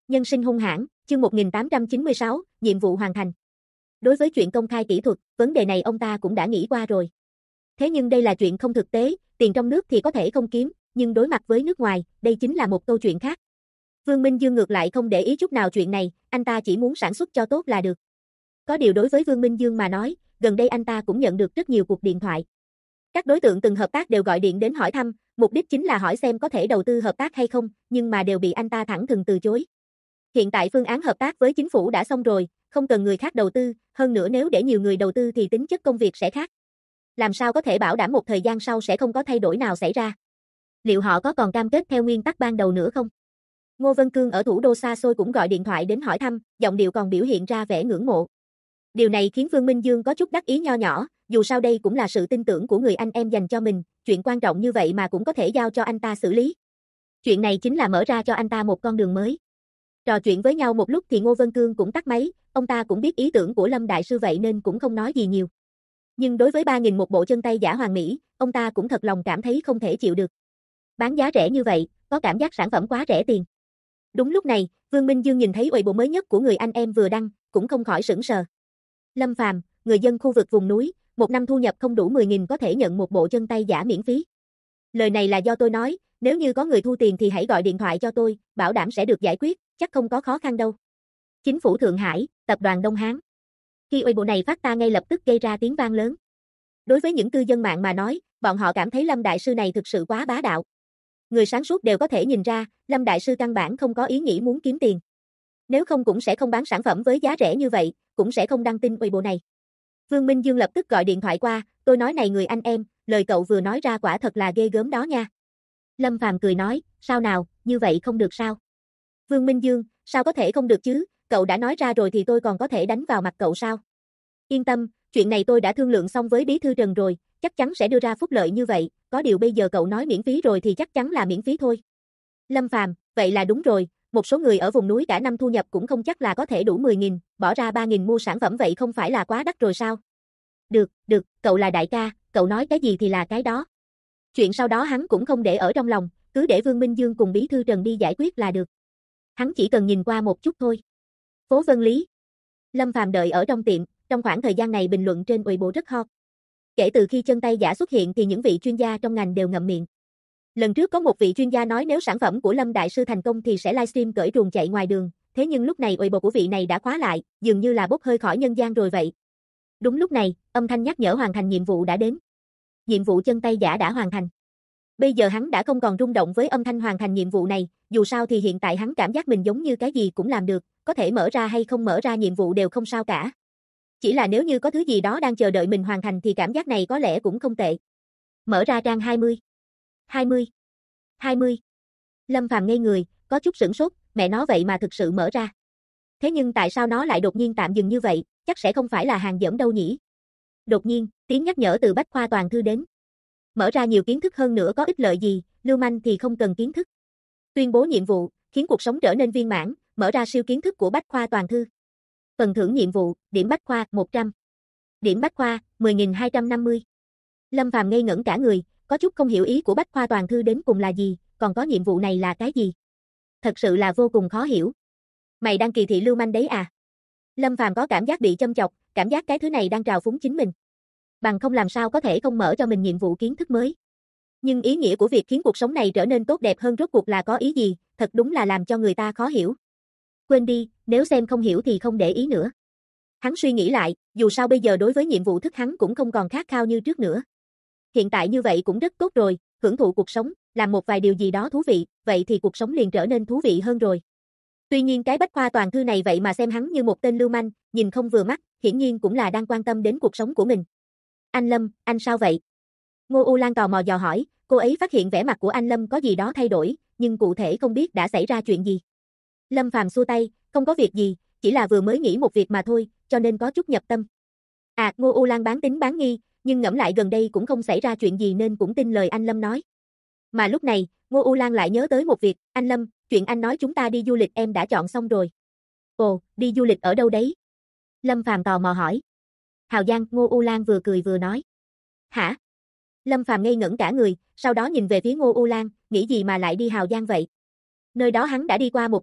Nhân sinh hung hãn, chương 1896, nhiệm vụ hoàn thành. Đối với chuyện công khai kỹ thuật, vấn đề này ông ta cũng đã nghĩ qua rồi. Thế nhưng đây là chuyện không thực tế, tiền trong nước thì có thể không kiếm, nhưng đối mặt với nước ngoài, đây chính là một câu chuyện khác. Vương Minh Dương ngược lại không để ý chút nào chuyện này, anh ta chỉ muốn sản xuất cho tốt là được. Có điều đối với Vương Minh Dương mà nói, gần đây anh ta cũng nhận được rất nhiều cuộc điện thoại. Các đối tượng từng hợp tác đều gọi điện đến hỏi thăm, mục đích chính là hỏi xem có thể đầu tư hợp tác hay không, nhưng mà đều bị anh ta thẳng thừng từ chối. Hiện tại phương án hợp tác với chính phủ đã xong rồi, không cần người khác đầu tư, hơn nữa nếu để nhiều người đầu tư thì tính chất công việc sẽ khác. Làm sao có thể bảo đảm một thời gian sau sẽ không có thay đổi nào xảy ra? Liệu họ có còn cam kết theo nguyên tắc ban đầu nữa không? Ngô Vân Cương ở thủ đô xa xôi cũng gọi điện thoại đến hỏi thăm, giọng điệu còn biểu hiện ra vẻ ngưỡng mộ. Điều này khiến Vương Minh Dương có chút đắc ý nho nhỏ, dù sao đây cũng là sự tin tưởng của người anh em dành cho mình, chuyện quan trọng như vậy mà cũng có thể giao cho anh ta xử lý. Chuyện này chính là mở ra cho anh ta một con đường mới. Trò chuyện với nhau một lúc thì Ngô Vân Cương cũng tắt máy, ông ta cũng biết ý tưởng của Lâm Đại Sư vậy nên cũng không nói gì nhiều. Nhưng đối với 3.000 một bộ chân tay giả hoàn mỹ, ông ta cũng thật lòng cảm thấy không thể chịu được. Bán giá rẻ như vậy, có cảm giác sản phẩm quá rẻ tiền. Đúng lúc này, Vương Minh Dương nhìn thấy Weibo mới nhất của người anh em vừa đăng, cũng không khỏi sửng sờ. Lâm Phàm, người dân khu vực vùng núi, một năm thu nhập không đủ 10.000 có thể nhận một bộ chân tay giả miễn phí. Lời này là do tôi nói, nếu như có người thu tiền thì hãy gọi điện thoại cho tôi, bảo đảm sẽ được giải quyết, chắc không có khó khăn đâu. Chính phủ Thượng Hải, tập đoàn Đông Hán. Khi Weibo này phát ta ngay lập tức gây ra tiếng vang lớn. Đối với những cư dân mạng mà nói, bọn họ cảm thấy Lâm Đại Sư này thực sự quá bá đạo. Người sáng suốt đều có thể nhìn ra, Lâm Đại Sư căn bản không có ý nghĩ muốn kiếm tiền. Nếu không cũng sẽ không bán sản phẩm với giá rẻ như vậy, cũng sẽ không đăng tin Weibo này. Vương Minh Dương lập tức gọi điện thoại qua, tôi nói này người anh em, lời cậu vừa nói ra quả thật là ghê gớm đó nha. Lâm Phàm cười nói, sao nào, như vậy không được sao? Vương Minh Dương, sao có thể không được chứ, cậu đã nói ra rồi thì tôi còn có thể đánh vào mặt cậu sao? Yên tâm, chuyện này tôi đã thương lượng xong với Bí thư Trần rồi, chắc chắn sẽ đưa ra phúc lợi như vậy, có điều bây giờ cậu nói miễn phí rồi thì chắc chắn là miễn phí thôi. Lâm Phàm, vậy là đúng rồi, một số người ở vùng núi cả năm thu nhập cũng không chắc là có thể đủ 10.000, bỏ ra 3.000 mua sản phẩm vậy không phải là quá đắt rồi sao? Được, cậu là đại ca, cậu nói cái gì thì là cái đó. Chuyện sau đó hắn cũng không để ở trong lòng, cứ để Vương Minh Dương cùng Bí thư Trần đi giải quyết là được. Hắn chỉ cần nhìn qua một chút thôi. Phố Vân Lý. Lâm Phàm đợi ở trong tiệm, trong khoảng thời gian này bình luận trên Weibo rất hot. Kể từ khi chân tay giả xuất hiện thì những vị chuyên gia trong ngành đều ngậm miệng. Lần trước có một vị chuyên gia nói nếu sản phẩm của Lâm Đại Sư thành công thì sẽ livestream cởi truồng chạy ngoài đường, thế nhưng lúc này Weibo của vị này đã khóa lại, dường như là bốc hơi khỏi nhân gian rồi vậy. Đúng lúc này, âm thanh nhắc nhở hoàn thành nhiệm vụ đã đến. Nhiệm vụ chân tay giả đã hoàn thành. Bây giờ hắn đã không còn rung động với âm thanh hoàn thành nhiệm vụ này, dù sao thì hiện tại hắn cảm giác mình giống như cái gì cũng làm được, có thể mở ra hay không mở ra nhiệm vụ đều không sao cả. Chỉ là nếu như có thứ gì đó đang chờ đợi mình hoàn thành thì cảm giác này có lẽ cũng không tệ. Mở ra trang 20. 20. Lâm Phàm ngây người, có chút sửng sốt, mẹ nó vậy mà thực sự mở ra. Thế nhưng tại sao nó lại đột nhiên tạm dừng như vậy, chắc sẽ không phải là hàng dởm đâu nhỉ? Đột nhiên, tiếng nhắc nhở từ Bách Khoa Toàn Thư đến. Mở ra nhiều kiến thức hơn nữa có ích lợi gì, lưu manh thì không cần kiến thức. Tuyên bố nhiệm vụ, khiến cuộc sống trở nên viên mãn, mở ra siêu kiến thức của Bách Khoa Toàn Thư. Phần thưởng nhiệm vụ, điểm Bách Khoa, 100. Điểm Bách Khoa, 10.250. Lâm Phàm ngây ngẩn cả người, có chút không hiểu ý của Bách Khoa Toàn Thư đến cùng là gì, còn có nhiệm vụ này là cái gì? Thật sự là vô cùng khó hiểu. Mày đang kỳ thị lưu manh đấy à? Lâm Phàm có cảm giác bị châm chọc, cảm giác cái thứ này đang trào phúng chính mình. Bằng không làm sao có thể không mở cho mình nhiệm vụ kiến thức mới. Nhưng ý nghĩa của việc khiến cuộc sống này trở nên tốt đẹp hơn rốt cuộc là có ý gì, thật đúng là làm cho người ta khó hiểu. Quên đi, nếu xem không hiểu thì không để ý nữa. Hắn suy nghĩ lại, dù sao bây giờ đối với nhiệm vụ thức hắn cũng không còn khát khao như trước nữa. Hiện tại như vậy cũng rất tốt rồi, hưởng thụ cuộc sống, làm một vài điều gì đó thú vị, vậy thì cuộc sống liền trở nên thú vị hơn rồi. Tuy nhiên cái Bách Khoa Toàn Thư này vậy mà xem hắn như một tên lưu manh, nhìn không vừa mắt, hiển nhiên cũng là đang quan tâm đến cuộc sống của mình. Anh Lâm, anh sao vậy? Ngô U Lan tò mò dò hỏi, cô ấy phát hiện vẻ mặt của anh Lâm có gì đó thay đổi, nhưng cụ thể không biết đã xảy ra chuyện gì. Lâm Phàm xua tay, không có việc gì, chỉ là vừa mới nghĩ một việc mà thôi, cho nên có chút nhập tâm. Ngô U Lan bán tín bán nghi, nhưng ngẫm lại gần đây cũng không xảy ra chuyện gì nên cũng tin lời anh Lâm nói. Mà lúc này, Ngô U Lan lại nhớ tới một việc, anh Lâm, chuyện anh nói chúng ta đi du lịch em đã chọn xong rồi. Ồ, đi du lịch ở đâu đấy? Lâm Phàm tò mò hỏi. Hào Giang, Ngô U Lan vừa cười vừa nói. Hả? Lâm Phàm ngây ngẩn cả người, sau đó nhìn về phía Ngô U Lan, nghĩ gì mà lại đi Hào Giang vậy? Nơi đó hắn đã đi qua một lần,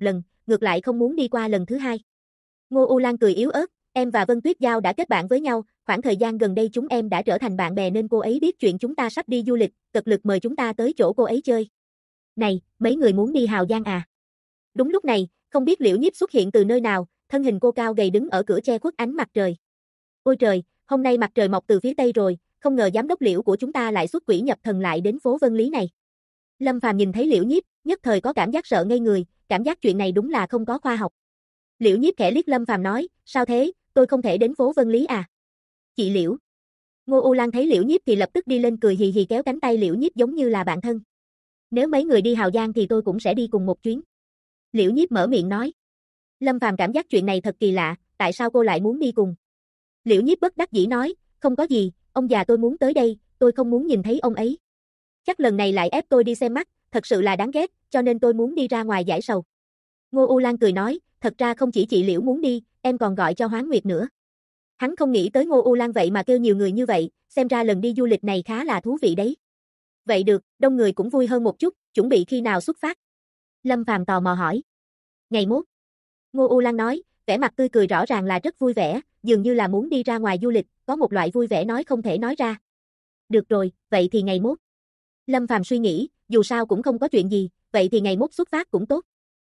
ngược lại không muốn đi qua lần thứ hai. Ngô U Lan cười yếu ớt, em và Vân Tuyết Giao đã kết bạn với nhau, khoảng thời gian gần đây chúng em đã trở thành bạn bè nên cô ấy biết chuyện chúng ta sắp đi du lịch, cực lực mời chúng ta tới chỗ cô ấy chơi. Này, mấy người muốn đi Hào Giang à? Đúng lúc này, không biết Liễu Nhiếp xuất hiện từ nơi nào, thân hình cô cao gầy đứng ở cửa che khuất ánh mặt trời. Ôi trời, hôm nay mặt trời mọc từ phía tây rồi, không ngờ giám đốc Liễu của chúng ta lại xuất quỷ nhập thần lại đến phố Vân Lý này. Lâm Phàm nhìn thấy Liễu Nhiếp, nhất thời có cảm giác sợ ngây người, cảm giác chuyện này đúng là không có khoa học. Liễu Nhiếp khẽ liếc Lâm Phàm nói, sao thế, tôi không thể đến phố Vân Lý à? Chị Liễu. Ngô U Lan thấy Liễu Nhiếp thì lập tức đi lên cười hì hì kéo cánh tay Liễu Nhiếp giống như là bạn thân. Nếu mấy người đi Hào Giang thì tôi cũng sẽ đi cùng một chuyến. Liễu Nhiếp mở miệng nói. Lâm Phàm cảm giác chuyện này thật kỳ lạ, tại sao cô lại muốn đi cùng? Liễu Nhiếp bất đắc dĩ nói, không có gì, ông già tôi muốn tới đây, tôi không muốn nhìn thấy ông ấy. Chắc lần này lại ép tôi đi xem mắt, thật sự là đáng ghét, cho nên tôi muốn đi ra ngoài giải sầu. Ngô U Lan cười nói, thật ra không chỉ chị Liễu muốn đi, em còn gọi cho Hoáng Nguyệt nữa. Hắn không nghĩ tới Ngô U Lan vậy mà kêu nhiều người như vậy, xem ra lần đi du lịch này khá là thú vị đấy. Vậy được, đông người cũng vui hơn một chút, chuẩn bị khi nào xuất phát? Lâm Phàm tò mò hỏi. Ngày mốt. Ngô U Lan nói, vẻ mặt tươi cười rõ ràng là rất vui vẻ, dường như là muốn đi ra ngoài du lịch, có một loại vui vẻ nói không thể nói ra. Được rồi, vậy thì ngày mốt. Lâm Phàm suy nghĩ, dù sao cũng không có chuyện gì, vậy thì ngày mốt xuất phát cũng tốt.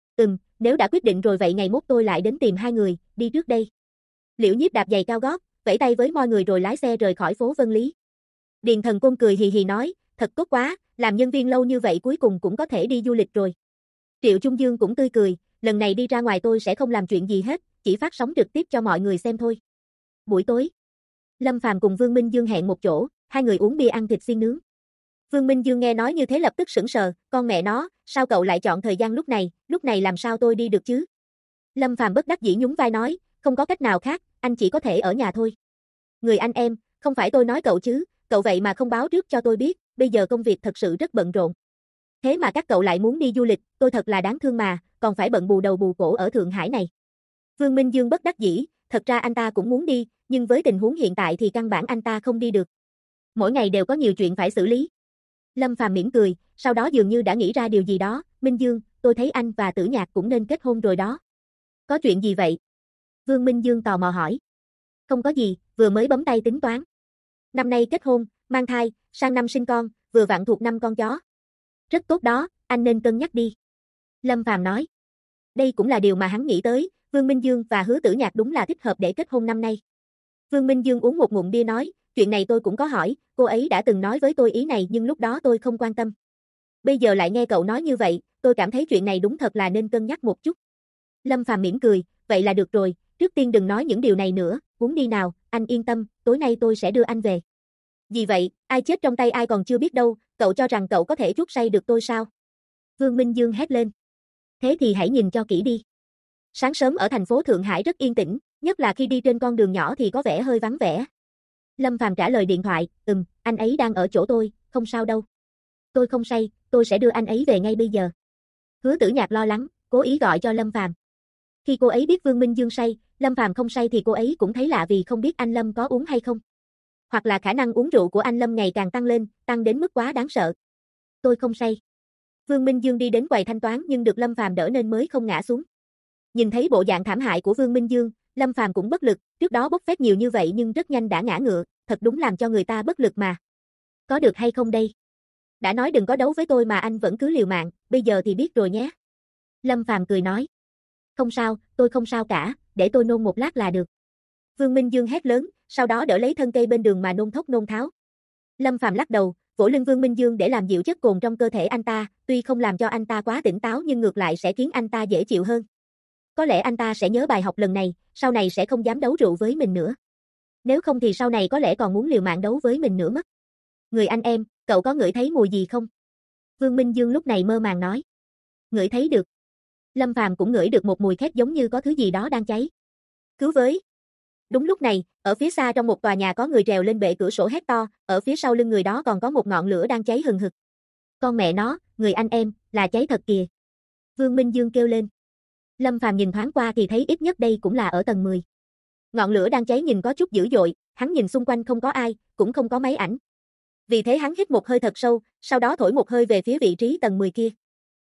Nếu đã quyết định rồi vậy ngày mốt tôi lại đến tìm hai người, đi trước đây. Liễu Nhiếp đạp giày cao gót, vẫy tay với mọi người rồi lái xe rời khỏi phố Vân Lý. Điền Thần Côn cười hì hì nói, thật tốt quá, làm nhân viên lâu như vậy cuối cùng cũng có thể đi du lịch rồi. Triệu Trung Dương cũng tươi cười, lần này đi ra ngoài tôi sẽ không làm chuyện gì hết, chỉ phát sóng trực tiếp cho mọi người xem thôi. Buổi tối, Lâm Phàm cùng Vương Minh Dương hẹn một chỗ, hai người uống bia ăn thịt xiên nướng. Vương Minh Dương nghe nói như thế lập tức sững sờ, con mẹ nó, sao cậu lại chọn thời gian lúc này làm sao tôi đi được chứ? Lâm Phàm bất đắc dĩ nhún vai nói, không có cách nào khác, anh chỉ có thể ở nhà thôi. Người anh em, không phải tôi nói cậu chứ, cậu vậy mà không báo trước cho tôi biết, bây giờ công việc thật sự rất bận rộn. Thế mà các cậu lại muốn đi du lịch, tôi thật là đáng thương mà, còn phải bận bù đầu bù cổ ở Thượng Hải này. Vương Minh Dương bất đắc dĩ, thật ra anh ta cũng muốn đi, nhưng với tình huống hiện tại thì căn bản anh ta không đi được. Mỗi ngày đều có nhiều chuyện phải xử lý. Lâm Phàm mỉm cười, sau đó dường như đã nghĩ ra điều gì đó, Minh Dương, tôi thấy anh và Tử Nhạc cũng nên kết hôn rồi đó. Có chuyện gì vậy? Vương Minh Dương tò mò hỏi. Không có gì, vừa mới bấm tay tính toán. Năm nay kết hôn, mang thai, sang năm sinh con, vừa vặn thuộc năm con chó. Rất tốt đó, anh nên cân nhắc đi. Lâm Phàm nói. Đây cũng là điều mà hắn nghĩ tới, Vương Minh Dương và Hứa Tử Nhạc đúng là thích hợp để kết hôn năm nay. Vương Minh Dương uống một ngụm bia nói, chuyện này tôi cũng có hỏi, cô ấy đã từng nói với tôi ý này nhưng lúc đó tôi không quan tâm. Bây giờ lại nghe cậu nói như vậy, tôi cảm thấy chuyện này đúng thật là nên cân nhắc một chút. Lâm Phàm mỉm cười, vậy là được rồi, trước tiên đừng nói những điều này nữa, uống đi nào, anh yên tâm, tối nay tôi sẽ đưa anh về. Gì vậy, ai chết trong tay ai còn chưa biết đâu, cậu cho rằng cậu có thể chuốc say được tôi sao? Vương Minh Dương hét lên. Thế thì hãy nhìn cho kỹ đi. Sáng sớm ở thành phố Thượng Hải rất yên tĩnh, nhất là khi đi trên con đường nhỏ thì có vẻ hơi vắng vẻ. Lâm Phàm trả lời điện thoại, anh ấy đang ở chỗ tôi, không sao đâu. Tôi không say, tôi sẽ đưa anh ấy về ngay bây giờ. Hứa Tử Nhạc lo lắng, cố ý gọi cho Lâm Phàm. Khi cô ấy biết Vương Minh Dương say, Lâm Phàm không say thì cô ấy cũng thấy lạ vì không biết anh Lâm có uống hay không. Hoặc là khả năng uống rượu của anh Lâm ngày càng tăng lên, tăng đến mức quá đáng sợ. Tôi không say. Vương Minh Dương đi đến quầy thanh toán nhưng được Lâm Phàm đỡ nên mới không ngã xuống. Nhìn thấy bộ dạng thảm hại của Vương Minh Dương, Lâm Phàm cũng bất lực, trước đó bốc phét nhiều như vậy nhưng rất nhanh đã ngã ngựa, thật đúng làm cho người ta bất lực mà. Có được hay không đây? Đã nói đừng có đấu với tôi mà anh vẫn cứ liều mạng, bây giờ thì biết rồi nhé. Lâm Phàm cười nói. Không sao, tôi không sao cả, để tôi nôn một lát là được. Vương Minh Dương hét lớn, sau đó đỡ lấy thân cây bên đường mà nôn thốc nôn tháo. Lâm Phàm lắc đầu, vỗ lưng Vương Minh Dương để làm dịu chất cồn trong cơ thể anh ta, tuy không làm cho anh ta quá tỉnh táo nhưng ngược lại sẽ khiến anh ta dễ chịu hơn. Có lẽ anh ta sẽ nhớ bài học lần này, sau này sẽ không dám đấu rượu với mình nữa. Nếu không thì sau này có lẽ còn muốn liều mạng đấu với mình nữa mất. Người anh em, cậu có ngửi thấy mùi gì không? Vương Minh Dương lúc này mơ màng nói. Ngửi thấy được. Lâm Phàm cũng ngửi được một mùi khét giống như có thứ gì đó đang cháy. Cứu với. Đúng lúc này, ở phía xa trong một tòa nhà có người trèo lên bệ cửa sổ hét to, ở phía sau lưng người đó còn có một ngọn lửa đang cháy hừng hực. Con mẹ nó, người anh em, là cháy thật kìa. Vương Minh Dương kêu lên. Lâm Phàm nhìn thoáng qua thì thấy ít nhất đây cũng là ở tầng 10. Ngọn lửa đang cháy nhìn có chút dữ dội, hắn nhìn xung quanh không có ai, cũng không có máy ảnh. Vì thế hắn hít một hơi thật sâu, sau đó thổi một hơi về phía vị trí tầng 10 kia.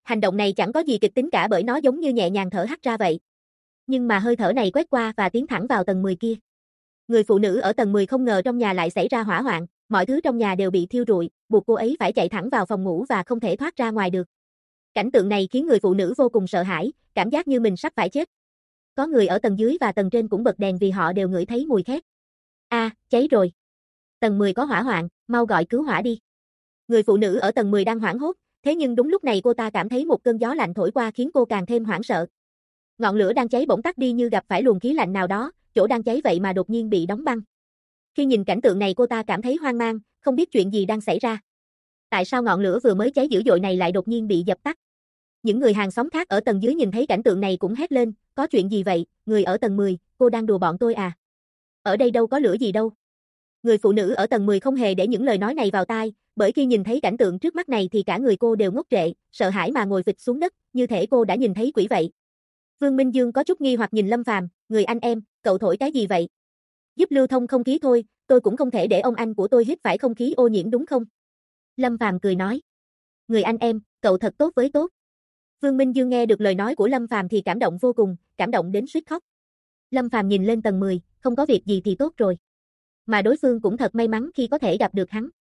Hành động này chẳng có gì kịch tính cả bởi nó giống như nhẹ nhàng thở hắt ra vậy. Nhưng mà hơi thở này quét qua và tiến thẳng vào tầng 10 kia. Người phụ nữ ở tầng 10 không ngờ trong nhà lại xảy ra hỏa hoạn, mọi thứ trong nhà đều bị thiêu rụi, buộc cô ấy phải chạy thẳng vào phòng ngủ và không thể thoát ra ngoài được. Cảnh tượng này khiến người phụ nữ vô cùng sợ hãi, cảm giác như mình sắp phải chết. Có người ở tầng dưới và tầng trên cũng bật đèn vì họ đều ngửi thấy mùi khét. Cháy rồi. Tầng 10 có hỏa hoạn, mau gọi cứu hỏa đi. Người phụ nữ ở tầng 10 đang hoảng hốt, thế nhưng đúng lúc này cô ta cảm thấy một cơn gió lạnh thổi qua khiến cô càng thêm hoảng sợ. Ngọn lửa đang cháy bỗng tắt đi như gặp phải luồng khí lạnh nào đó, chỗ đang cháy vậy mà đột nhiên bị đóng băng. Khi nhìn cảnh tượng này cô ta cảm thấy hoang mang, không biết chuyện gì đang xảy ra. Tại sao ngọn lửa vừa mới cháy dữ dội này lại đột nhiên bị dập tắt? Những người hàng xóm khác ở tầng dưới nhìn thấy cảnh tượng này cũng hét lên, có chuyện gì vậy, người ở tầng 10, cô đang đùa bọn tôi à? Ở đây đâu có lửa gì đâu. Người phụ nữ ở tầng 10 không hề để những lời nói này vào tai, bởi khi nhìn thấy cảnh tượng trước mắt này thì cả người cô đều ngốc trệ, sợ hãi mà ngồi phịch xuống đất, như thể cô đã nhìn thấy quỷ vậy. Vương Minh Dương có chút nghi hoặc nhìn Lâm Phàm, người anh em, cậu thổi cái gì vậy? Giúp lưu thông không khí thôi, tôi cũng không thể để ông anh của tôi hít phải không khí ô nhiễm đúng không? Lâm Phàm cười nói. Người anh em, cậu thật tốt với tốt. Vương Minh Dương nghe được lời nói của Lâm Phàm thì cảm động vô cùng, cảm động đến suýt khóc. Lâm Phàm nhìn lên tầng 10, không có việc gì thì tốt rồi. Mà đối phương cũng thật may mắn khi có thể gặp được hắn.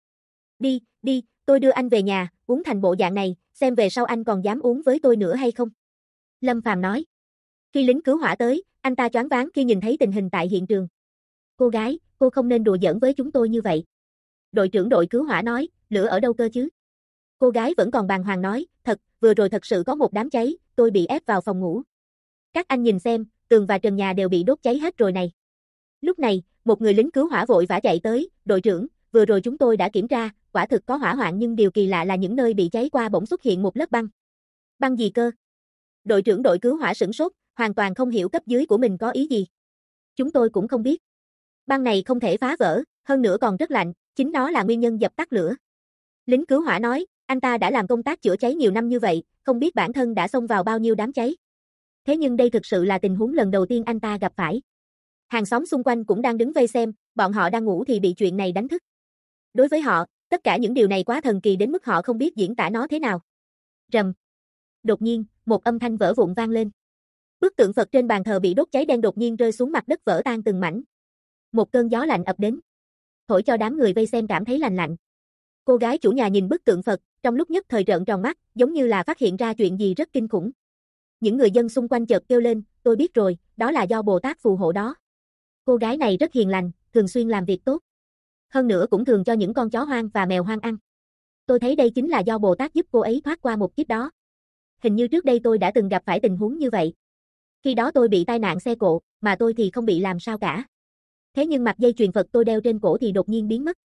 Đi, tôi đưa anh về nhà, uống thành bộ dạng này, xem về sau anh còn dám uống với tôi nữa hay không? Lâm Phàm nói. Khi lính cứu hỏa tới, anh ta choáng váng khi nhìn thấy tình hình tại hiện trường. Cô gái, cô không nên đùa giỡn với chúng tôi như vậy. Đội trưởng đội cứu hỏa nói, lửa ở đâu cơ chứ? Cô gái vẫn còn bàng hoàng nói, vừa rồi thật sự có một đám cháy, tôi bị ép vào phòng ngủ. Các anh nhìn xem, tường và trần nhà đều bị đốt cháy hết rồi này. Lúc này, một người lính cứu hỏa vội vã chạy tới, đội trưởng, vừa rồi chúng tôi đã kiểm tra, quả thực có hỏa hoạn nhưng điều kỳ lạ là những nơi bị cháy qua bỗng xuất hiện một lớp băng. Băng gì cơ? Đội trưởng đội cứu hỏa sửng sốt, hoàn toàn không hiểu cấp dưới của mình có ý gì. Chúng tôi cũng không biết. Băng này không thể phá vỡ, hơn nữa còn rất lạnh, chính nó là nguyên nhân dập tắt lửa. Lính cứu hỏa nói, anh ta đã làm công tác chữa cháy nhiều năm như vậy, không biết bản thân đã xông vào bao nhiêu đám cháy. Thế nhưng đây thực sự là tình huống lần đầu tiên anh ta gặp phải. Hàng xóm xung quanh cũng đang đứng vây xem, bọn họ đang ngủ thì bị chuyện này đánh thức. Đối với họ, tất cả những điều này quá thần kỳ đến mức họ không biết diễn tả nó thế nào. Rầm. Đột nhiên, một âm thanh vỡ vụn vang lên. Bức tượng Phật trên bàn thờ bị đốt cháy đen đột nhiên rơi xuống mặt đất vỡ tan từng mảnh. Một cơn gió lạnh ập đến, thổi cho đám người vây xem cảm thấy lạnh lạnh. Cô gái chủ nhà nhìn bức tượng Phật, trong lúc nhất thời trợn tròn mắt, giống như là phát hiện ra chuyện gì rất kinh khủng. Những người dân xung quanh chợt kêu lên, tôi biết rồi, đó là do Bồ Tát phù hộ đó. Cô gái này rất hiền lành, thường xuyên làm việc tốt. Hơn nữa cũng thường cho những con chó hoang và mèo hoang ăn. Tôi thấy đây chính là do Bồ Tát giúp cô ấy thoát qua một kiếp đó. Hình như trước đây tôi đã từng gặp phải tình huống như vậy. Khi đó tôi bị tai nạn xe cộ, mà tôi thì không bị làm sao cả. Thế nhưng mặt dây chuyền Phật tôi đeo trên cổ thì đột nhiên biến mất.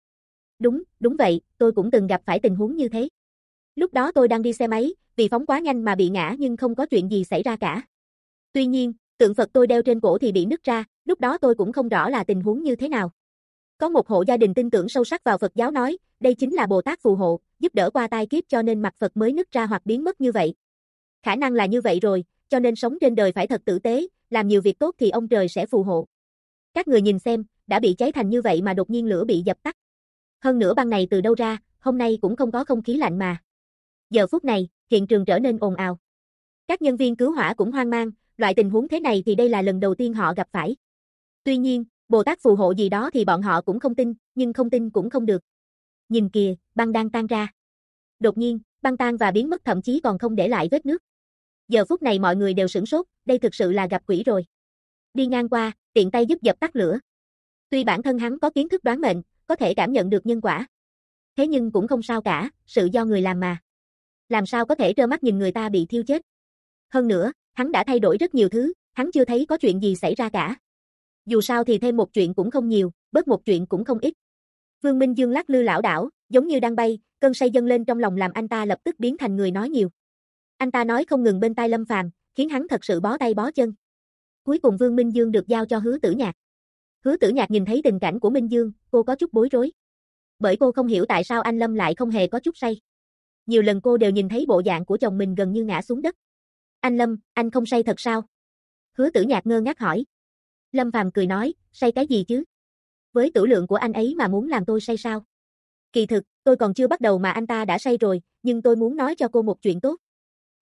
Đúng vậy, tôi cũng từng gặp phải tình huống như thế. Lúc đó tôi đang đi xe máy, vì phóng quá nhanh mà bị ngã nhưng không có chuyện gì xảy ra cả. Tuy nhiên, tượng Phật tôi đeo trên cổ thì bị nứt ra, lúc đó tôi cũng không rõ là tình huống như thế nào. Có một hộ gia đình tin tưởng sâu sắc vào Phật giáo nói, đây chính là Bồ Tát phù hộ, giúp đỡ qua tai kiếp cho nên mặt Phật mới nứt ra hoặc biến mất như vậy. Khả năng là như vậy rồi, cho nên sống trên đời phải thật tử tế, làm nhiều việc tốt thì ông trời sẽ phù hộ. Các người nhìn xem, đã bị cháy thành như vậy mà đột nhiên lửa bị dập tắt. Hơn nữa băng này từ đâu ra, hôm nay cũng không có không khí lạnh mà. Giờ phút này, hiện trường trở nên ồn ào. Các nhân viên cứu hỏa cũng hoang mang, loại tình huống thế này thì đây là lần đầu tiên họ gặp phải. Tuy nhiên, Bồ Tát phù hộ gì đó thì bọn họ cũng không tin, nhưng không tin cũng không được. Nhìn kìa, băng đang tan ra. Đột nhiên, băng tan và biến mất thậm chí còn không để lại vết nước. Giờ phút này mọi người đều sửng sốt, đây thực sự là gặp quỷ rồi. Đi ngang qua, tiện tay giúp dập tắt lửa. Tuy bản thân hắn có kiến thức đoán mệnh, có thể cảm nhận được nhân quả. Thế nhưng cũng không sao cả, sự do người làm mà. Làm sao có thể trơ mắt nhìn người ta bị thiêu chết. Hơn nữa, hắn đã thay đổi rất nhiều thứ, hắn chưa thấy có chuyện gì xảy ra cả. Dù sao thì thêm một chuyện cũng không nhiều, bớt một chuyện cũng không ít. Vương Minh Dương lắc lư lảo đảo, giống như đang bay, cơn say dâng lên trong lòng làm anh ta lập tức biến thành người nói nhiều. Anh ta nói không ngừng bên tai Lâm Phàm, khiến hắn thật sự bó tay bó chân. Cuối cùng Vương Minh Dương được giao cho Hứa Tử Nhạc. Hứa Tử Nhạc nhìn thấy tình cảnh của Minh Dương, cô có chút bối rối. Bởi cô không hiểu tại sao anh Lâm lại không hề có chút say. Nhiều lần cô đều nhìn thấy bộ dạng của chồng mình gần như ngã xuống đất. Anh Lâm, anh không say thật sao? Hứa Tử Nhạc ngơ ngác hỏi. Lâm Phàm cười nói, say cái gì chứ? Với tửu lượng của anh ấy mà muốn làm tôi say sao? Kỳ thực, tôi còn chưa bắt đầu mà anh ta đã say rồi, nhưng tôi muốn nói cho cô một chuyện tốt.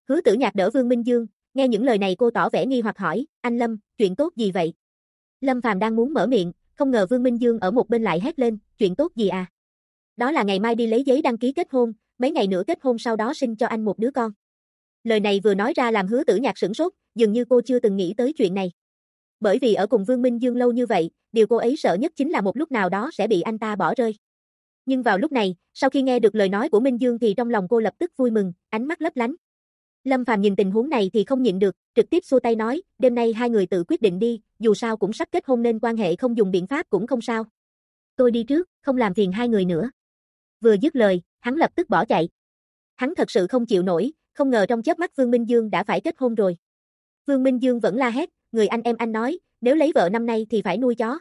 Hứa Tử Nhạc đỡ Vương Minh Dương, nghe những lời này cô tỏ vẻ nghi hoặc hỏi, anh Lâm, chuyện tốt gì vậy? Lâm Phàm đang muốn mở miệng, không ngờ Vương Minh Dương ở một bên lại hét lên, chuyện tốt gì à? Đó là ngày mai đi lấy giấy đăng ký kết hôn, mấy ngày nữa kết hôn sau đó sinh cho anh một đứa con. Lời này vừa nói ra làm Hứa Tử Nhạc sửng sốt, dường như cô chưa từng nghĩ tới chuyện này. Bởi vì ở cùng Vương Minh Dương lâu như vậy, điều cô ấy sợ nhất chính là một lúc nào đó sẽ bị anh ta bỏ rơi. Nhưng vào lúc này, sau khi nghe được lời nói của Minh Dương thì trong lòng cô lập tức vui mừng, ánh mắt lấp lánh. Lâm Phàm nhìn tình huống này thì không nhịn được, trực tiếp xua tay nói, đêm nay hai người tự quyết định đi, dù sao cũng sắp kết hôn nên quan hệ không dùng biện pháp cũng không sao. Tôi đi trước, không làm phiền hai người nữa. Vừa dứt lời, hắn lập tức bỏ chạy. Hắn thật sự không chịu nổi, không ngờ trong chớp mắt Vương Minh Dương đã phải kết hôn rồi. Vương Minh Dương vẫn la hét, người anh em anh nói, nếu lấy vợ năm nay thì phải nuôi chó.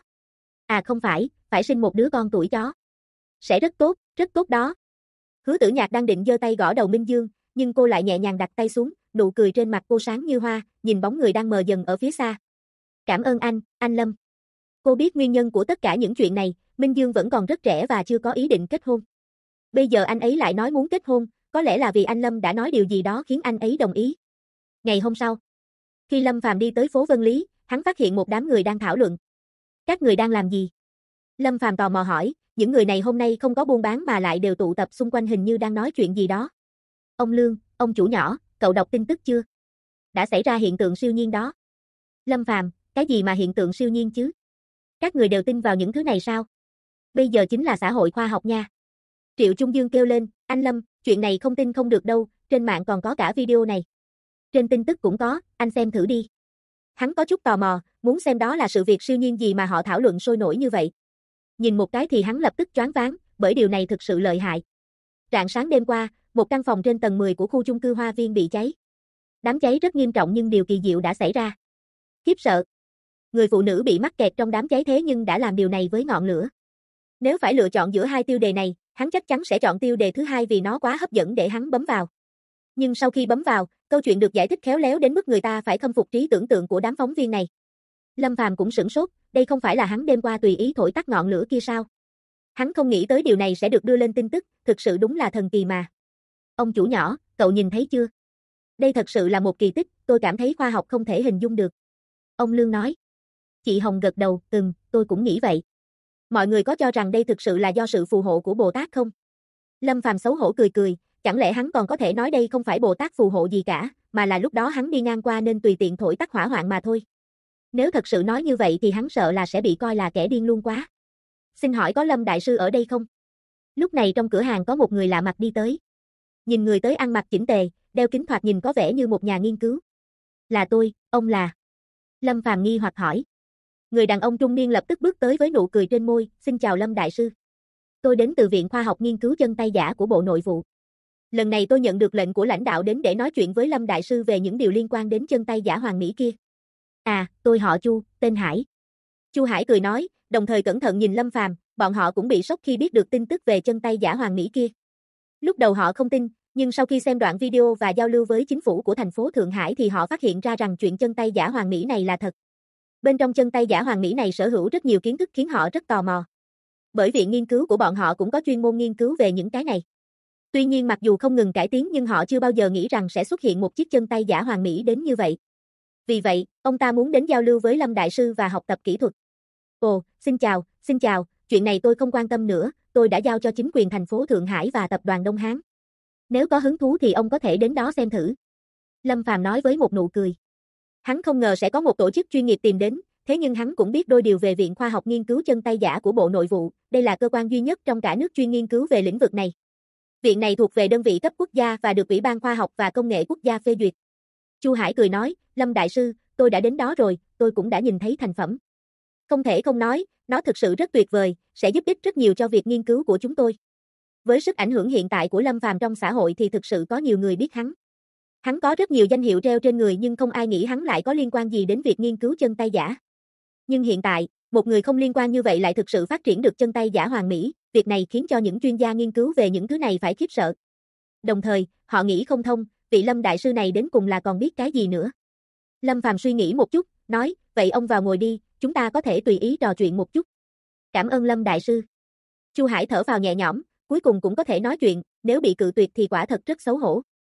À không phải sinh một đứa con tuổi chó. Sẽ rất tốt đó. Hứa Tử Nhạc đang định giơ tay gõ đầu Minh Dương, nhưng cô lại nhẹ nhàng đặt tay xuống, nụ cười trên mặt cô sáng như hoa, nhìn bóng người đang mờ dần ở phía xa. Cảm ơn anh Lâm. Cô biết nguyên nhân của tất cả những chuyện này, Minh Dương vẫn còn rất trẻ và chưa có ý định kết hôn. Bây giờ anh ấy lại nói muốn kết hôn, có lẽ là vì anh Lâm đã nói điều gì đó khiến anh ấy đồng ý. Ngày hôm sau, khi Lâm Phàm đi tới phố Vân Lý, hắn phát hiện một đám người đang thảo luận. Các người đang làm gì? Lâm Phàm tò mò hỏi, những người này hôm nay không có buôn bán mà lại đều tụ tập xung quanh hình như đang nói chuyện gì đó. Ông Lương, ông chủ nhỏ, cậu đọc tin tức chưa? Đã xảy ra hiện tượng siêu nhiên đó. Lâm Phàm, cái gì mà hiện tượng siêu nhiên chứ? Các người đều tin vào những thứ này sao? Bây giờ chính là xã hội khoa học nha. Triệu Trung Dương kêu lên, anh Lâm, chuyện này không tin không được đâu, trên mạng còn có cả video này. Trên tin tức cũng có, anh xem thử đi. Hắn có chút tò mò, muốn xem đó là sự việc siêu nhiên gì mà họ thảo luận sôi nổi như vậy. Nhìn một cái thì hắn lập tức choáng váng, bởi điều này thực sự lợi hại. Rạng sáng đêm qua, một căn phòng trên tầng 10 của khu chung cư Hoa Viên bị cháy. Đám cháy rất nghiêm trọng nhưng điều kỳ diệu đã xảy ra. Khiếp sợ. Người phụ nữ bị mắc kẹt trong đám cháy thế nhưng đã làm điều này với ngọn lửa. Nếu phải lựa chọn giữa hai tiêu đề này, hắn chắc chắn sẽ chọn tiêu đề thứ hai vì nó quá hấp dẫn để hắn bấm vào. Nhưng sau khi bấm vào, câu chuyện được giải thích khéo léo đến mức người ta phải khâm phục trí tưởng tượng của đám phóng viên này. Lâm Phàm cũng sửng sốt, đây không phải là hắn đêm qua tùy ý thổi tắt ngọn lửa kia sao? Hắn không nghĩ tới điều này sẽ được đưa lên tin tức, thực sự đúng là thần kỳ mà. Ông chủ nhỏ, cậu nhìn thấy chưa? Đây thật sự là một kỳ tích, tôi cảm thấy khoa học không thể hình dung được. Ông Lương nói. Chị Hồng gật đầu, tôi cũng nghĩ vậy. Mọi người có cho rằng đây thực sự là do sự phù hộ của Bồ Tát không? Lâm Phàm xấu hổ cười, chẳng lẽ hắn còn có thể nói đây không phải Bồ Tát phù hộ gì cả, mà là lúc đó hắn đi ngang qua nên tùy tiện thổi tắt hỏa hoạn mà thôi. Nếu thật sự nói như vậy thì hắn sợ là sẽ bị coi là kẻ điên luôn quá. Xin hỏi có Lâm Đại Sư ở đây không? Lúc này trong cửa hàng có một người lạ mặt đi tới. Nhìn người tới ăn mặc chỉnh tề, đeo kính thoạt nhìn có vẻ như một nhà nghiên cứu. Là tôi, ông là? Lâm Phàm nghi hoặc hỏi. Người đàn ông trung niên lập tức bước tới với nụ cười trên môi, xin chào Lâm Đại Sư. Tôi đến từ Viện Khoa học Nghiên cứu chân tay giả của Bộ Nội vụ. Lần này tôi nhận được lệnh của lãnh đạo đến để nói chuyện với Lâm Đại Sư về những điều liên quan đến chân tay giả hoàn mỹ kia. À, tôi họ Chu, tên Hải. Chu Hải cười nói, đồng thời cẩn thận nhìn Lâm Phàm, bọn họ cũng bị sốc khi biết được tin tức về chân tay giả hoàn mỹ kia. Lúc đầu họ không tin, nhưng sau khi xem đoạn video và giao lưu với chính phủ của thành phố Thượng Hải thì họ phát hiện ra rằng chuyện chân tay giả hoàn mỹ này là thật. Bên trong chân tay giả hoàn mỹ này sở hữu rất nhiều kiến thức khiến họ rất tò mò. Bởi viện nghiên cứu của bọn họ cũng có chuyên môn nghiên cứu về những cái này. Tuy nhiên mặc dù không ngừng cải tiến nhưng họ chưa bao giờ nghĩ rằng sẽ xuất hiện một chiếc chân tay giả hoàn mỹ đến như vậy. Vì vậy, ông ta muốn đến giao lưu với Lâm Đại Sư và học tập kỹ thuật. Ồ, xin chào, chuyện này tôi không quan tâm nữa, tôi đã giao cho chính quyền thành phố Thượng Hải và tập đoàn Đông Hán. Nếu có hứng thú thì ông có thể đến đó xem thử. Lâm Phàm nói với một nụ cười. Hắn không ngờ sẽ có một tổ chức chuyên nghiệp tìm đến, thế nhưng hắn cũng biết đôi điều về Viện Khoa học Nghiên cứu chân tay giả của Bộ Nội vụ, đây là cơ quan duy nhất trong cả nước chuyên nghiên cứu về lĩnh vực này. Viện này thuộc về đơn vị cấp quốc gia và được Ủy ban Khoa học và Công nghệ Quốc gia phê duyệt. Chu Hải cười nói, Lâm Đại Sư, tôi đã đến đó rồi, tôi cũng đã nhìn thấy thành phẩm. Không thể không nói, nó thực sự rất tuyệt vời, sẽ giúp ích rất nhiều cho việc nghiên cứu của chúng tôi. Với sức ảnh hưởng hiện tại của Lâm Phàm trong xã hội thì thực sự có nhiều người biết hắn. Hắn có rất nhiều danh hiệu treo trên người nhưng không ai nghĩ hắn lại có liên quan gì đến việc nghiên cứu chân tay giả. Nhưng hiện tại, một người không liên quan như vậy lại thực sự phát triển được chân tay giả hoàn mỹ, việc này khiến cho những chuyên gia nghiên cứu về những thứ này phải khiếp sợ. Đồng thời, họ nghĩ không thông, vị Lâm Đại Sư này đến cùng là còn biết cái gì nữa. Lâm Phàm suy nghĩ một chút, nói, vậy ông vào ngồi đi, chúng ta có thể tùy ý trò chuyện một chút. Cảm ơn Lâm Đại Sư. Chu Hải thở phào nhẹ nhõm, cuối cùng cũng có thể nói chuyện, nếu bị cự tuyệt thì quả thật rất xấu hổ.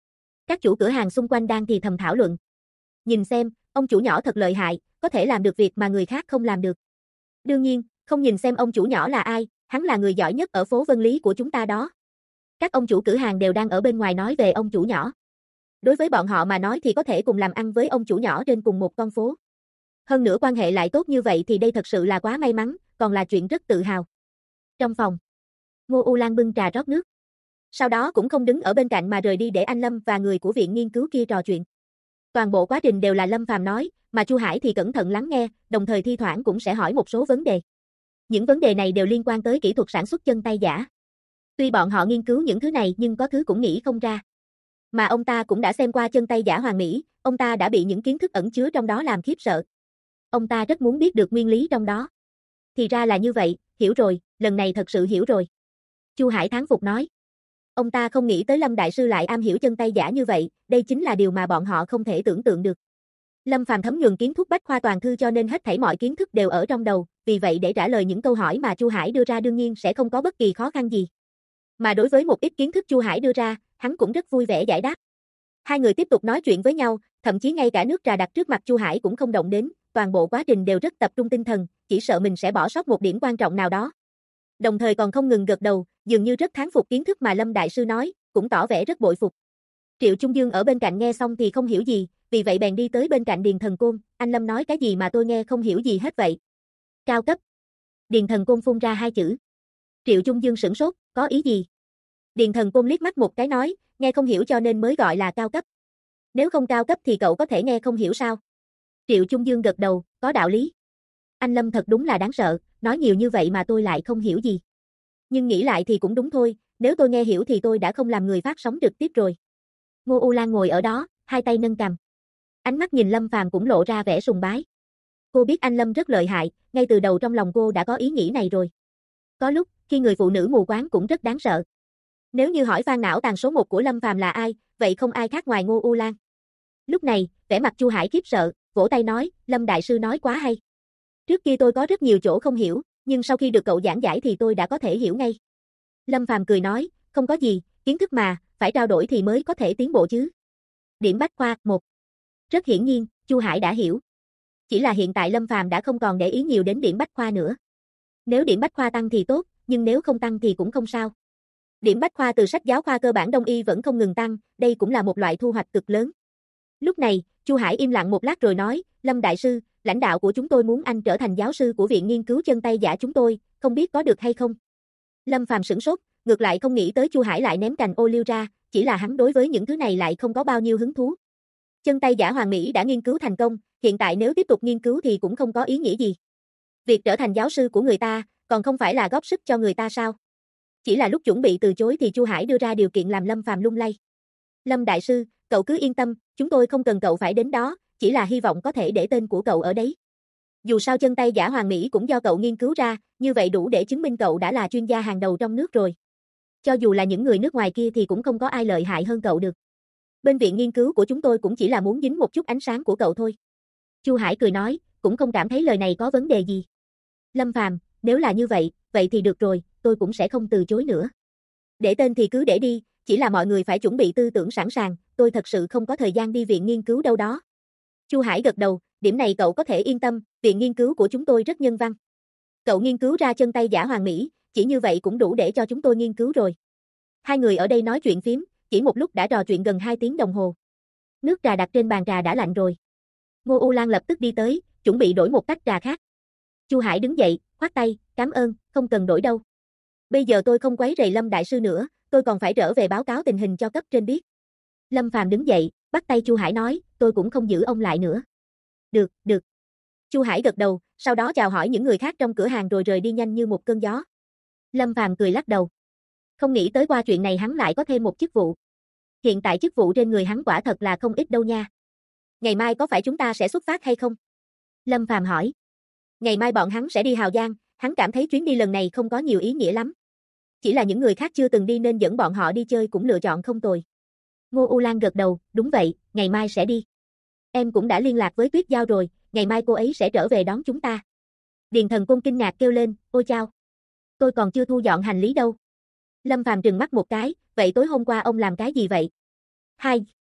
Các chủ cửa hàng xung quanh đang thì thầm thảo luận. Nhìn xem, ông chủ nhỏ thật lợi hại, có thể làm được việc mà người khác không làm được. Đương nhiên, không nhìn xem ông chủ nhỏ là ai, hắn là người giỏi nhất ở phố Vân Lý của chúng ta đó. Các ông chủ cửa hàng đều đang ở bên ngoài nói về ông chủ nhỏ. Đối với bọn họ mà nói thì có thể cùng làm ăn với ông chủ nhỏ trên cùng một con phố. Hơn nữa quan hệ lại tốt như vậy thì đây thật sự là quá may mắn, còn là chuyện rất tự hào. Trong phòng, Ngô U Lan bưng trà rót nước. Sau đó cũng không đứng ở bên cạnh mà rời đi để anh Lâm và người của viện nghiên cứu kia trò chuyện. Toàn bộ quá trình đều là Lâm Phàm nói, mà Chu Hải thì cẩn thận lắng nghe, đồng thời thi thoảng cũng sẽ hỏi một số vấn đề. Những vấn đề này đều liên quan tới kỹ thuật sản xuất chân tay giả. Tuy bọn họ nghiên cứu những thứ này nhưng có thứ cũng nghĩ không ra. Mà ông ta cũng đã xem qua chân tay giả hoàn mỹ, ông ta đã bị những kiến thức ẩn chứa trong đó làm khiếp sợ. Ông ta rất muốn biết được nguyên lý trong đó. Thì ra là như vậy, hiểu rồi, lần này thật sự hiểu rồi. Chu Hải thán phục nói. Ông ta không nghĩ tới Lâm Đại Sư lại am hiểu chân tay giả như vậy, đây chính là điều mà bọn họ không thể tưởng tượng được. Lâm Phàm thấm nhuần kiến thức bách khoa toàn thư cho nên hết thảy mọi kiến thức đều ở trong đầu, vì vậy để trả lời những câu hỏi mà Chu Hải đưa ra đương nhiên sẽ không có bất kỳ khó khăn gì. Mà đối với một ít kiến thức Chu Hải đưa ra, hắn cũng rất vui vẻ giải đáp. Hai người tiếp tục nói chuyện với nhau, thậm chí ngay cả nước trà đặt trước mặt Chu Hải cũng không động đến, toàn bộ quá trình đều rất tập trung tinh thần, chỉ sợ mình sẽ bỏ sót một điểm quan trọng nào đó. Đồng thời còn không ngừng gật đầu, dường như rất thán phục kiến thức mà Lâm Đại Sư nói, cũng tỏ vẻ rất bội phục. Triệu Trung Dương ở bên cạnh nghe xong thì không hiểu gì, vì vậy bèn đi tới bên cạnh Điền Thần Côn, anh Lâm nói cái gì mà tôi nghe không hiểu gì hết vậy. Cao cấp. Điền Thần Côn phun ra hai chữ. Triệu Trung Dương sửng sốt, có ý gì? Điền Thần Côn liếc mắt một cái nói, nghe không hiểu cho nên mới gọi là cao cấp. Nếu không cao cấp thì cậu có thể nghe không hiểu sao? Triệu Trung Dương gật đầu, có đạo lý. Anh Lâm thật đúng là đáng sợ, nói nhiều như vậy mà tôi lại không hiểu gì. Nhưng nghĩ lại thì cũng đúng thôi, nếu tôi nghe hiểu thì tôi đã không làm người phát sóng trực tiếp rồi. Ngô U Lan ngồi ở đó, hai tay nâng cằm. Ánh mắt nhìn Lâm Phàm cũng lộ ra vẻ sùng bái. Cô biết anh Lâm rất lợi hại, ngay từ đầu trong lòng cô đã có ý nghĩ này rồi. Có lúc, khi người phụ nữ mù quáng cũng rất đáng sợ. Nếu như hỏi fan não tàn số 1 của Lâm Phàm là ai, vậy không ai khác ngoài Ngô U Lan. Lúc này, vẻ mặt Chu Hải khiếp sợ, vỗ tay nói, Lâm Đại Sư nói quá hay. Trước kia tôi có rất nhiều chỗ không hiểu, nhưng sau khi được cậu giảng giải thì tôi đã có thể hiểu ngay. Lâm Phàm cười nói, không có gì, kiến thức mà, phải trao đổi thì mới có thể tiến bộ chứ. Điểm bách khoa 1. Rất hiển nhiên, Chu Hải đã hiểu. Chỉ là hiện tại Lâm Phàm đã không còn để ý nhiều đến điểm bách khoa nữa. Nếu điểm bách khoa tăng thì tốt, nhưng nếu không tăng thì cũng không sao. Điểm bách khoa từ sách giáo khoa cơ bản Đông y vẫn không ngừng tăng, đây cũng là một loại thu hoạch cực lớn. Lúc này, Chu Hải im lặng một lát rồi nói, Lâm Đại Sư, lãnh đạo của chúng tôi muốn anh trở thành giáo sư của viện nghiên cứu chân tay giả chúng tôi, không biết có được hay không? Lâm Phàm sửng sốt, ngược lại không nghĩ tới Chu Hải lại ném cành ô liu ra, chỉ là hắn đối với những thứ này lại không có bao nhiêu hứng thú. Chân tay giả hoàn mỹ đã nghiên cứu thành công, hiện tại nếu tiếp tục nghiên cứu thì cũng không có ý nghĩa gì. Việc trở thành giáo sư của người ta, còn không phải là góp sức cho người ta sao? Chỉ là lúc chuẩn bị từ chối thì Chu Hải đưa ra điều kiện làm Lâm Phàm lung lay. Lâm Đại Sư, cậu cứ yên tâm, chúng tôi không cần cậu phải đến đó, chỉ là hy vọng có thể để tên của cậu ở đấy. Dù sao chân tay giả hoàn mỹ cũng do cậu nghiên cứu ra, như vậy đủ để chứng minh cậu đã là chuyên gia hàng đầu trong nước rồi. Cho dù là những người nước ngoài kia thì cũng không có ai lợi hại hơn cậu được. Bên viện nghiên cứu của chúng tôi cũng chỉ là muốn dính một chút ánh sáng của cậu thôi. Chu Hải cười nói, cũng không cảm thấy lời này có vấn đề gì. Lâm Phàm, nếu là như vậy, vậy thì được rồi, tôi cũng sẽ không từ chối nữa. Để tên thì cứ để đi, chỉ là mọi người phải chuẩn bị tư tưởng sẵn sàng, tôi thật sự không có thời gian đi viện nghiên cứu đâu đó. Chu Hải gật đầu, điểm này cậu có thể yên tâm, viện nghiên cứu của chúng tôi rất nhân văn. Cậu nghiên cứu ra chân tay giả hoàn mỹ, chỉ như vậy cũng đủ để cho chúng tôi nghiên cứu rồi. Hai người ở đây nói chuyện phím, chỉ một lúc đã trò chuyện gần 2 tiếng đồng hồ. Nước trà đặt trên bàn trà đã lạnh rồi. Ngô U Lan lập tức đi tới, chuẩn bị đổi một tách trà khác. Chu Hải đứng dậy, khoát tay, cảm ơn, không cần đổi đâu. Bây giờ tôi không quấy rầy Lâm Đại Sư nữa, tôi còn phải trở về báo cáo tình hình cho cấp trên biết. Lâm Phàm đứng dậy, bắt tay Chu Hải nói, tôi cũng không giữ ông lại nữa. Được, được. Chu Hải gật đầu, sau đó chào hỏi những người khác trong cửa hàng rồi rời đi nhanh như một cơn gió. Lâm Phàm cười lắc đầu. Không nghĩ tới qua chuyện này hắn lại có thêm một chức vụ. Hiện tại chức vụ trên người hắn quả thật là không ít đâu nha. Ngày mai có phải chúng ta sẽ xuất phát hay không? Lâm Phàm hỏi. Ngày mai bọn hắn sẽ đi Hào Giang, hắn cảm thấy chuyến đi lần này không có nhiều ý nghĩa lắm. Chỉ là những người khác chưa từng đi nên dẫn bọn họ đi chơi cũng lựa chọn không tồi. Ngô U Lan gật đầu, đúng vậy, ngày mai sẽ đi. Em cũng đã liên lạc với Tuyết Giao rồi, ngày mai cô ấy sẽ trở về đón chúng ta. Điền Thần Côn kinh ngạc kêu lên, ôi chao. Tôi còn chưa thu dọn hành lý đâu. Lâm Phàm trừng mắt một cái, vậy tối hôm qua ông làm cái gì vậy? Hai.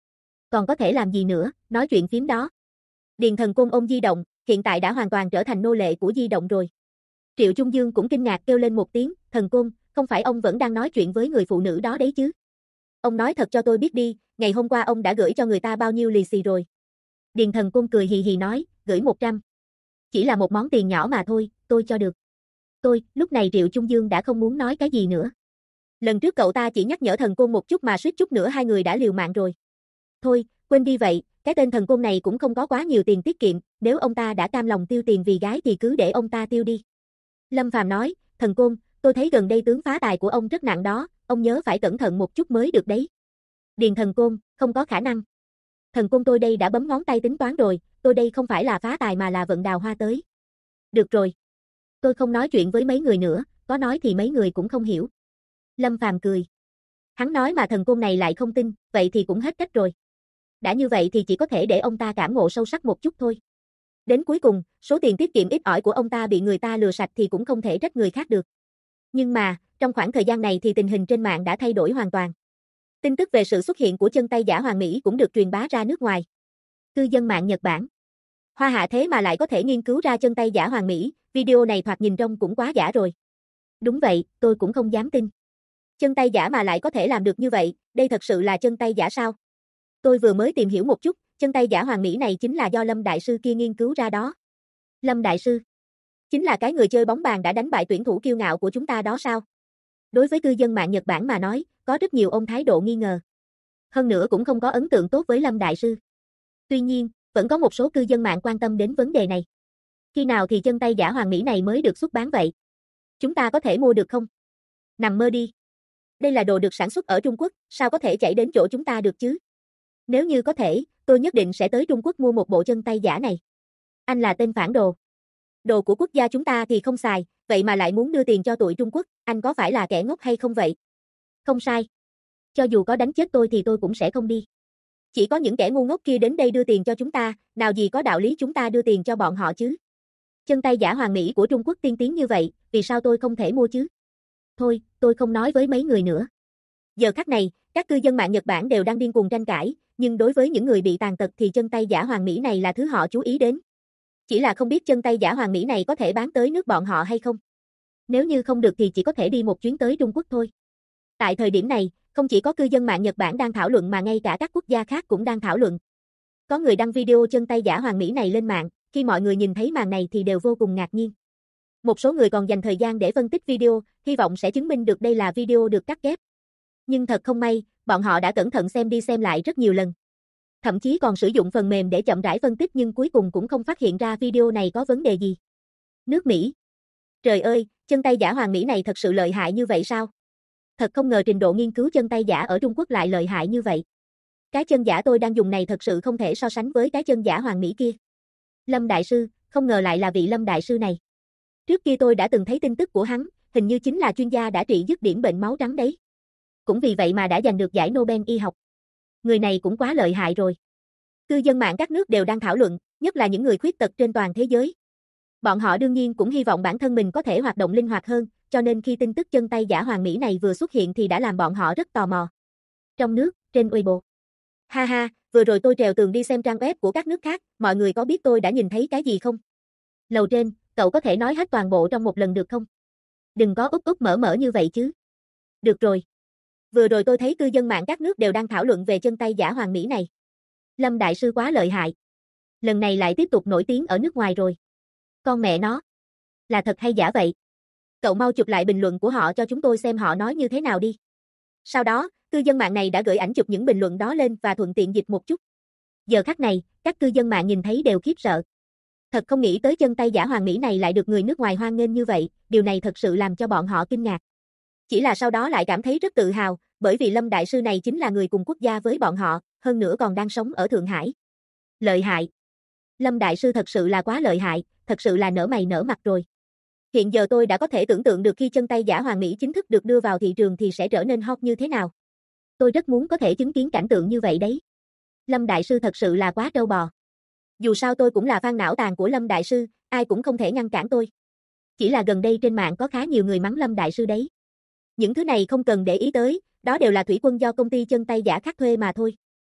Còn có thể làm gì nữa, nói chuyện phím đó. Điền Thần Côn ôm di động, hiện tại đã hoàn toàn trở thành nô lệ của di động rồi. Triệu Trung Dương cũng kinh ngạc kêu lên một tiếng, Thần Côn, không phải ông vẫn đang nói chuyện với người phụ nữ đó đấy chứ? Ông nói thật cho tôi biết đi, ngày hôm qua ông đã gửi cho người ta bao nhiêu lì xì rồi? Điền Thần Côn cười hì hì nói, gửi 100. Chỉ là một món tiền nhỏ mà thôi, tôi cho được. Lúc này Triệu Trung Dương đã không muốn nói cái gì nữa. Lần trước cậu ta chỉ nhắc nhở Thần Côn một chút mà suýt chút nữa hai người đã liều mạng rồi. Thôi, quên đi vậy, cái tên Thần Côn này cũng không có quá nhiều tiền tiết kiệm, nếu ông ta đã cam lòng tiêu tiền vì gái thì cứ để ông ta tiêu đi. Lâm Phàm nói, Thần Côn, tôi thấy gần đây tướng phá tài của ông rất nặng đó, ông nhớ phải cẩn thận một chút mới được đấy. Điền Thần Côn, không có khả năng. Thần Côn tôi đây đã bấm ngón tay tính toán rồi, tôi đây không phải là phá tài mà là vận đào hoa tới. Được rồi. Tôi không nói chuyện với mấy người nữa, có nói thì mấy người cũng không hiểu. Lâm Phàm cười. Hắn nói mà Thần Côn này lại không tin, vậy thì cũng hết cách rồi. Đã như vậy thì chỉ có thể để ông ta cảm ngộ sâu sắc một chút thôi. Đến cuối cùng, số tiền tiết kiệm ít ỏi của ông ta bị người ta lừa sạch thì cũng không thể trách người khác được. Nhưng mà, trong khoảng thời gian này thì tình hình trên mạng đã thay đổi hoàn toàn. Tin tức về sự xuất hiện của chân tay giả Hoàng Mỹ cũng được truyền bá ra nước ngoài. Cư dân mạng Nhật Bản. Hoa hạ thế mà lại có thể nghiên cứu ra chân tay giả Hoàng Mỹ, video này thoạt nhìn trông cũng quá giả rồi. Đúng vậy, tôi cũng không dám tin. Chân tay giả mà lại có thể làm được như vậy, đây thật sự là chân tay giả sao? Tôi vừa mới tìm hiểu một chút, chân tay giả Hoàng Mỹ này chính là do Lâm Đại Sư kia nghiên cứu ra đó. Lâm Đại Sư? Chính là cái người chơi bóng bàn đã đánh bại tuyển thủ kiêu ngạo của chúng ta đó sao? Đối với cư dân mạng Nhật Bản mà nói, có rất nhiều ông thái độ nghi ngờ. Hơn nữa cũng không có ấn tượng tốt với Lâm Đại Sư. Tuy nhiên, vẫn có một số cư dân mạng quan tâm đến vấn đề này. Khi nào thì chân tay giả Hoàng Mỹ này mới được xuất bán vậy? Chúng ta có thể mua được không? Nằm mơ đi. Đây là đồ được sản xuất ở Trung Quốc, sao có thể chạy đến chỗ chúng ta được chứ? Nếu như có thể, tôi nhất định sẽ tới Trung Quốc mua một bộ chân tay giả này. Anh là tên phản đồ. Đồ của quốc gia chúng ta thì không xài, vậy mà lại muốn đưa tiền cho tụi Trung Quốc, anh có phải là kẻ ngốc hay không vậy? Không sai. Cho dù có đánh chết tôi thì tôi cũng sẽ không đi. Chỉ có những kẻ ngu ngốc kia đến đây đưa tiền cho chúng ta, nào gì có đạo lý chúng ta đưa tiền cho bọn họ chứ. Chân tay giả Hoàng Mỹ của Trung Quốc tiên tiến như vậy, vì sao tôi không thể mua chứ? Thôi, tôi không nói với mấy người nữa. Giờ khắc này, các cư dân mạng Nhật Bản đều đang điên cuồng tranh cãi, nhưng đối với những người bị tàn tật thì chân tay giả Hoàng Mỹ này là thứ họ chú ý đến. Chỉ là không biết chân tay giả Hoàng Mỹ này có thể bán tới nước bọn họ hay không. Nếu như không được thì chỉ có thể đi một chuyến tới Trung Quốc thôi. Tại thời điểm này, không chỉ có cư dân mạng Nhật Bản đang thảo luận mà ngay cả các quốc gia khác cũng đang thảo luận. Có người đăng video chân tay giả Hoàng Mỹ này lên mạng, khi mọi người nhìn thấy màn này thì đều vô cùng ngạc nhiên. Một số người còn dành thời gian để phân tích video, hy vọng sẽ chứng minh được đây là video được cắt ghép. Nhưng thật không may, bọn họ đã cẩn thận xem đi xem lại rất nhiều lần. Thậm chí còn sử dụng phần mềm để chậm rãi phân tích nhưng cuối cùng cũng không phát hiện ra video này có vấn đề gì. Nước Mỹ. Trời ơi, chân tay giả Hoàng Mỹ này thật sự lợi hại như vậy sao? Thật không ngờ trình độ nghiên cứu chân tay giả ở Trung Quốc lại lợi hại như vậy. Cái chân giả tôi đang dùng này thật sự không thể so sánh với cái chân giả Hoàng Mỹ kia. Lâm Đại Sư, không ngờ lại là vị Lâm Đại Sư này. Trước kia tôi đã từng thấy tin tức của hắn, hình như chính là chuyên gia đã trị dứt điểm bệnh máu trắng đấy. Cũng vì vậy mà đã giành được giải Nobel y học. Người này cũng quá lợi hại rồi. Cư dân mạng các nước đều đang thảo luận, nhất là những người khuyết tật trên toàn thế giới. Bọn họ đương nhiên cũng hy vọng bản thân mình có thể hoạt động linh hoạt hơn, cho nên khi tin tức chân tay giả Hoàng Mỹ này vừa xuất hiện thì đã làm bọn họ rất tò mò. Trong nước, trên Weibo. Ha ha, vừa rồi tôi trèo tường đi xem trang web của các nước khác, mọi người có biết tôi đã nhìn thấy cái gì không? Lầu trên, cậu có thể nói hết toàn bộ trong một lần được không? Đừng có úp úp mở mở như vậy chứ. Được rồi. Vừa rồi tôi thấy cư dân mạng các nước đều đang thảo luận về chân tay giả Hoàng Mỹ này. Lâm Đại Sư quá lợi hại. Lần này lại tiếp tục nổi tiếng ở nước ngoài rồi. Con mẹ nó. Là thật hay giả vậy? Cậu mau chụp lại bình luận của họ cho chúng tôi xem họ nói như thế nào đi. Sau đó, cư dân mạng này đã gửi ảnh chụp những bình luận đó lên và thuận tiện dịch một chút. Giờ khắc này, các cư dân mạng nhìn thấy đều khiếp sợ. Thật không nghĩ tới chân tay giả Hoàng Mỹ này lại được người nước ngoài hoan nghênh như vậy, điều này thật sự làm cho bọn họ kinh ngạc. Chỉ là sau đó lại cảm thấy rất tự hào, bởi vì Lâm Đại Sư này chính là người cùng quốc gia với bọn họ, hơn nữa còn đang sống ở Thượng Hải. Lợi hại. Lâm Đại Sư thật sự là quá lợi hại, thật sự là nở mày nở mặt rồi. Hiện giờ tôi đã có thể tưởng tượng được khi chân tay giả Hoàng Mỹ chính thức được đưa vào thị trường thì sẽ trở nên hot như thế nào. Tôi rất muốn có thể chứng kiến cảnh tượng như vậy đấy. Lâm Đại Sư thật sự là quá trâu bò. Dù sao tôi cũng là fan não tàn của Lâm Đại Sư, ai cũng không thể ngăn cản tôi. Chỉ là gần đây trên mạng có khá nhiều người mắng Lâm Đại Sư đấy. Những thứ này không cần để ý tới, đó đều là thủy quân do công ty chân tay giả khác thuê mà thôi.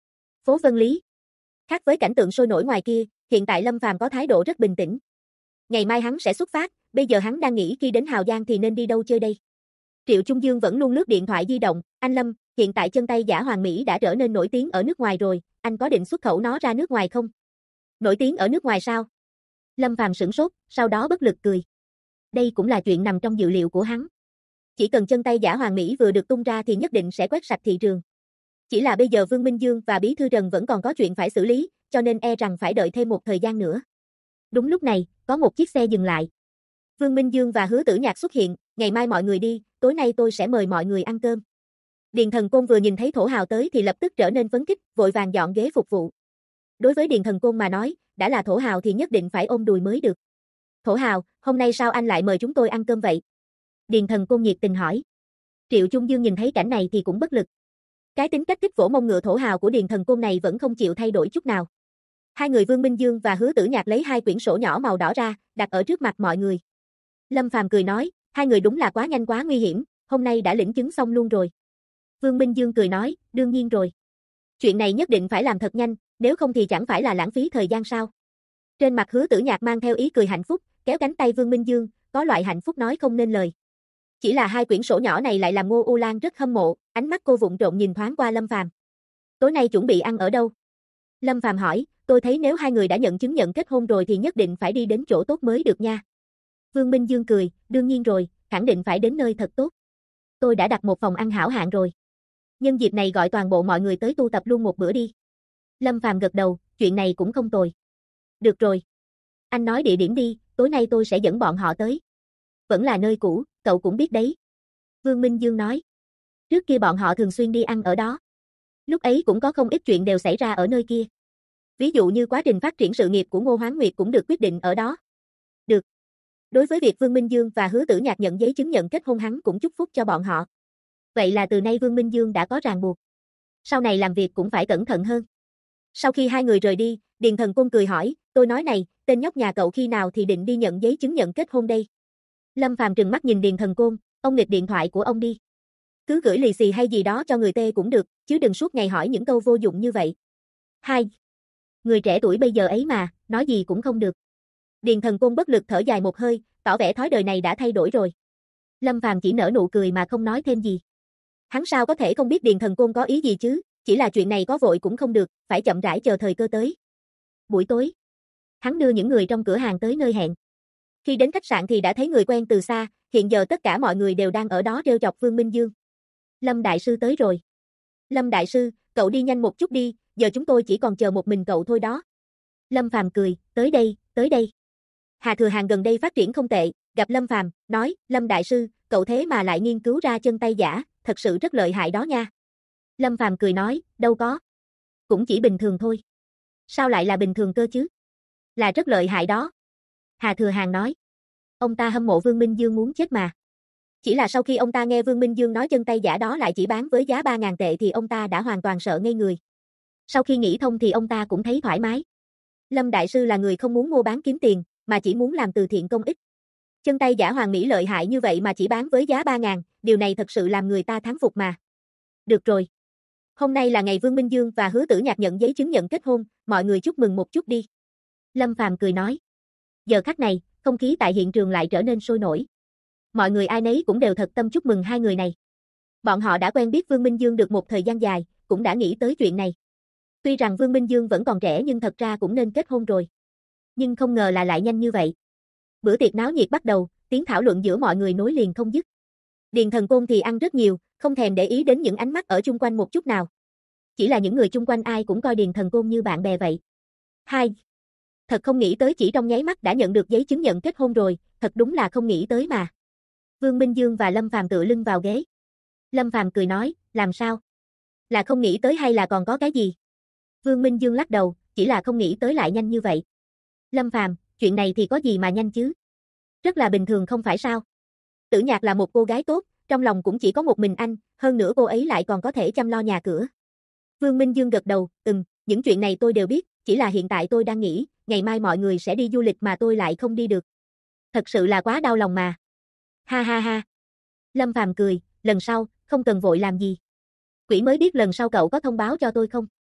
Phố Vân Lý. Khác với cảnh tượng sôi nổi ngoài kia, hiện tại Lâm Phàm có thái độ rất bình tĩnh. Ngày mai hắn sẽ xuất phát, bây giờ hắn đang nghĩ khi đến Hào Giang thì nên đi đâu chơi đây. Triệu Trung Dương vẫn luôn lướt điện thoại di động, anh Lâm, hiện tại chân tay giả Hoàng Mỹ đã trở nên nổi tiếng ở nước ngoài rồi, anh có định xuất khẩu nó ra nước ngoài không? Nổi tiếng ở nước ngoài sao? Lâm Phàm sửng sốt, sau đó bất lực cười. Đây cũng là chuyện nằm trong dự liệu của hắn. Chỉ cần chân tay giả Hoàng Mỹ vừa được tung ra thì nhất định sẽ quét sạch thị trường. Chỉ là bây giờ Vương Minh Dương và Bí thư Trần vẫn còn có chuyện phải xử lý, cho nên e rằng phải đợi thêm một thời gian nữa. Đúng lúc này, có một chiếc xe dừng lại. Vương Minh Dương và Hứa Tử Nhạc xuất hiện, ngày mai mọi người đi, tối nay tôi sẽ mời mọi người ăn cơm. Điền Thần Côn vừa nhìn thấy thổ hào tới thì lập tức trở nên phấn khích, vội vàng dọn ghế phục vụ. Đối với Điền Thần Côn mà nói, đã là thổ hào thì nhất định phải ôm đùi mới được. Thổ hào, hôm nay sao anh lại mời chúng tôi ăn cơm vậy? Điền Thần Côn nhiệt tình hỏi. Triệu Trung Dương nhìn thấy cảnh này thì cũng bất lực. Cái tính cách thích vỗ mông ngựa thổ hào của Điền Thần Côn này vẫn không chịu thay đổi chút nào. Hai người Vương Minh Dương và Hứa Tử Nhạc lấy hai quyển sổ nhỏ màu đỏ ra, đặt ở trước mặt mọi người. Lâm Phàm cười nói, hai người đúng là quá nhanh quá nguy hiểm, hôm nay đã lĩnh chứng xong luôn rồi. Vương Minh Dương cười nói, đương nhiên rồi. Chuyện này nhất định phải làm thật nhanh, nếu không thì chẳng phải là lãng phí thời gian sao. Trên mặt Hứa Tử Nhạc mang theo ý cười hạnh phúc, kéo cánh tay Vương Minh Dương, có loại hạnh phúc nói không nên lời. Chỉ là hai quyển sổ nhỏ này lại làm Ngô U Lan rất hâm mộ, ánh mắt cô vụng trộm nhìn thoáng qua Lâm Phàm. Tối nay chuẩn bị ăn ở đâu? Lâm Phàm hỏi, tôi thấy nếu hai người đã nhận chứng nhận kết hôn rồi thì nhất định phải đi đến chỗ tốt mới được nha. Vương Minh Dương cười, đương nhiên rồi, khẳng định phải đến nơi thật tốt. Tôi đã đặt một phòng ăn hảo hạng rồi. Nhân dịp này gọi toàn bộ mọi người tới tu tập luôn một bữa đi. Lâm Phàm gật đầu, chuyện này cũng không tồi. Được rồi. Anh nói địa điểm đi, tối nay tôi sẽ dẫn bọn họ tới. Vẫn là nơi cũ, cậu cũng biết đấy. Vương Minh Dương nói. Trước kia bọn họ thường xuyên đi ăn ở đó. Lúc ấy cũng có không ít chuyện đều xảy ra ở nơi kia. Ví dụ như quá trình phát triển sự nghiệp của Ngô Hoán Nguyệt cũng được quyết định ở đó. Được. Đối với việc Vương Minh Dương và Hứa Tử Nhạc nhận giấy chứng nhận kết hôn hắn cũng chúc phúc cho bọn họ. Vậy là từ nay Vương Minh Dương đã có ràng buộc. Sau này làm việc cũng phải cẩn thận hơn. Sau khi hai người rời đi, Điền Thần Côn cười hỏi, tôi nói này, tên nhóc nhà cậu khi nào thì định đi nhận giấy chứng nhận kết hôn đây? Lâm Phàm trừng mắt nhìn Điền Thần Côn, ông nghịch điện thoại của ông đi. Cứ gửi lì xì hay gì đó cho người tê cũng được, chứ đừng suốt ngày hỏi những câu vô dụng như vậy. Hai. Người trẻ tuổi bây giờ ấy mà, nói gì cũng không được. Điền Thần Côn bất lực thở dài một hơi, tỏ vẻ thói đời này đã thay đổi rồi. Lâm Phàm chỉ nở nụ cười mà không nói thêm gì. Hắn sao có thể không biết Điền Thần Côn có ý gì chứ, chỉ là chuyện này có vội cũng không được, phải chậm rãi chờ thời cơ tới. Buổi tối, hắn đưa những người trong cửa hàng tới nơi hẹn. Khi đến khách sạn thì đã thấy người quen từ xa, hiện giờ tất cả mọi người đều đang ở đó trêu chọc Vương Minh Dương. Lâm Đại Sư tới rồi. Lâm Đại Sư, cậu đi nhanh một chút đi, giờ chúng tôi chỉ còn chờ một mình cậu thôi đó. Lâm Phàm cười, tới đây, tới đây. Hà Thừa Hàng gần đây phát triển không tệ, gặp Lâm Phàm, nói, Lâm Đại Sư, cậu thế mà lại nghiên cứu ra chân tay giả, thật sự rất lợi hại đó nha. Lâm Phàm cười nói, đâu có. Cũng chỉ bình thường thôi. Sao lại là bình thường cơ chứ? Là rất lợi hại đó. Hà Thừa Hàng nói. Ông ta hâm mộ Vương Minh Dương muốn chết mà. Chỉ là sau khi ông ta nghe Vương Minh Dương nói chân tay giả đó lại chỉ bán với giá 3.000 tệ thì ông ta đã hoàn toàn sợ ngây người. Sau khi nghĩ thông thì ông ta cũng thấy thoải mái. Lâm Đại Sư là người không muốn mua bán kiếm tiền, mà chỉ muốn làm từ thiện công ích. Chân tay giả Hoàng Mỹ lợi hại như vậy mà chỉ bán với giá 3.000, điều này thật sự làm người ta thán phục mà. Được rồi. Hôm nay là ngày Vương Minh Dương và Hứa Tử Nhạc nhận giấy chứng nhận kết hôn, mọi người chúc mừng một chút đi. Lâm Phàm cười nói. Giờ khắc này, không khí tại hiện trường lại trở nên sôi nổi. Mọi người ai nấy cũng đều thật tâm chúc mừng hai người này. Bọn họ đã quen biết Vương Minh Dương được một thời gian dài, cũng đã nghĩ tới chuyện này. Tuy rằng Vương Minh Dương vẫn còn trẻ nhưng thật ra cũng nên kết hôn rồi. Nhưng không ngờ là lại nhanh như vậy. Bữa tiệc náo nhiệt bắt đầu, tiếng thảo luận giữa mọi người nối liền không dứt. Điền Thần Côn thì ăn rất nhiều, không thèm để ý đến những ánh mắt ở chung quanh một chút nào. Chỉ là những người chung quanh ai cũng coi Điền Thần Côn như bạn bè vậy. Hai. Thật không nghĩ tới chỉ trong nháy mắt đã nhận được giấy chứng nhận kết hôn rồi, thật đúng là không nghĩ tới mà. Vương Minh Dương và Lâm Phàm tựa lưng vào ghế. Lâm Phàm cười nói, làm sao? Là không nghĩ tới hay là còn có cái gì? Vương Minh Dương lắc đầu, chỉ là không nghĩ tới lại nhanh như vậy. Lâm Phàm, chuyện này thì có gì mà nhanh chứ? Rất là bình thường không phải sao? Tử Nhạc là một cô gái tốt, trong lòng cũng chỉ có một mình anh, hơn nữa cô ấy lại còn có thể chăm lo nhà cửa. Vương Minh Dương gật đầu, những chuyện này tôi đều biết, chỉ là hiện tại tôi đang nghĩ, ngày mai mọi người sẽ đi du lịch mà tôi lại không đi được. Thật sự là quá đau lòng mà. Ha ha ha. Lâm Phàm cười, lần sau, không cần vội làm gì. Quỷ mới biết lần sau cậu có thông báo cho tôi không?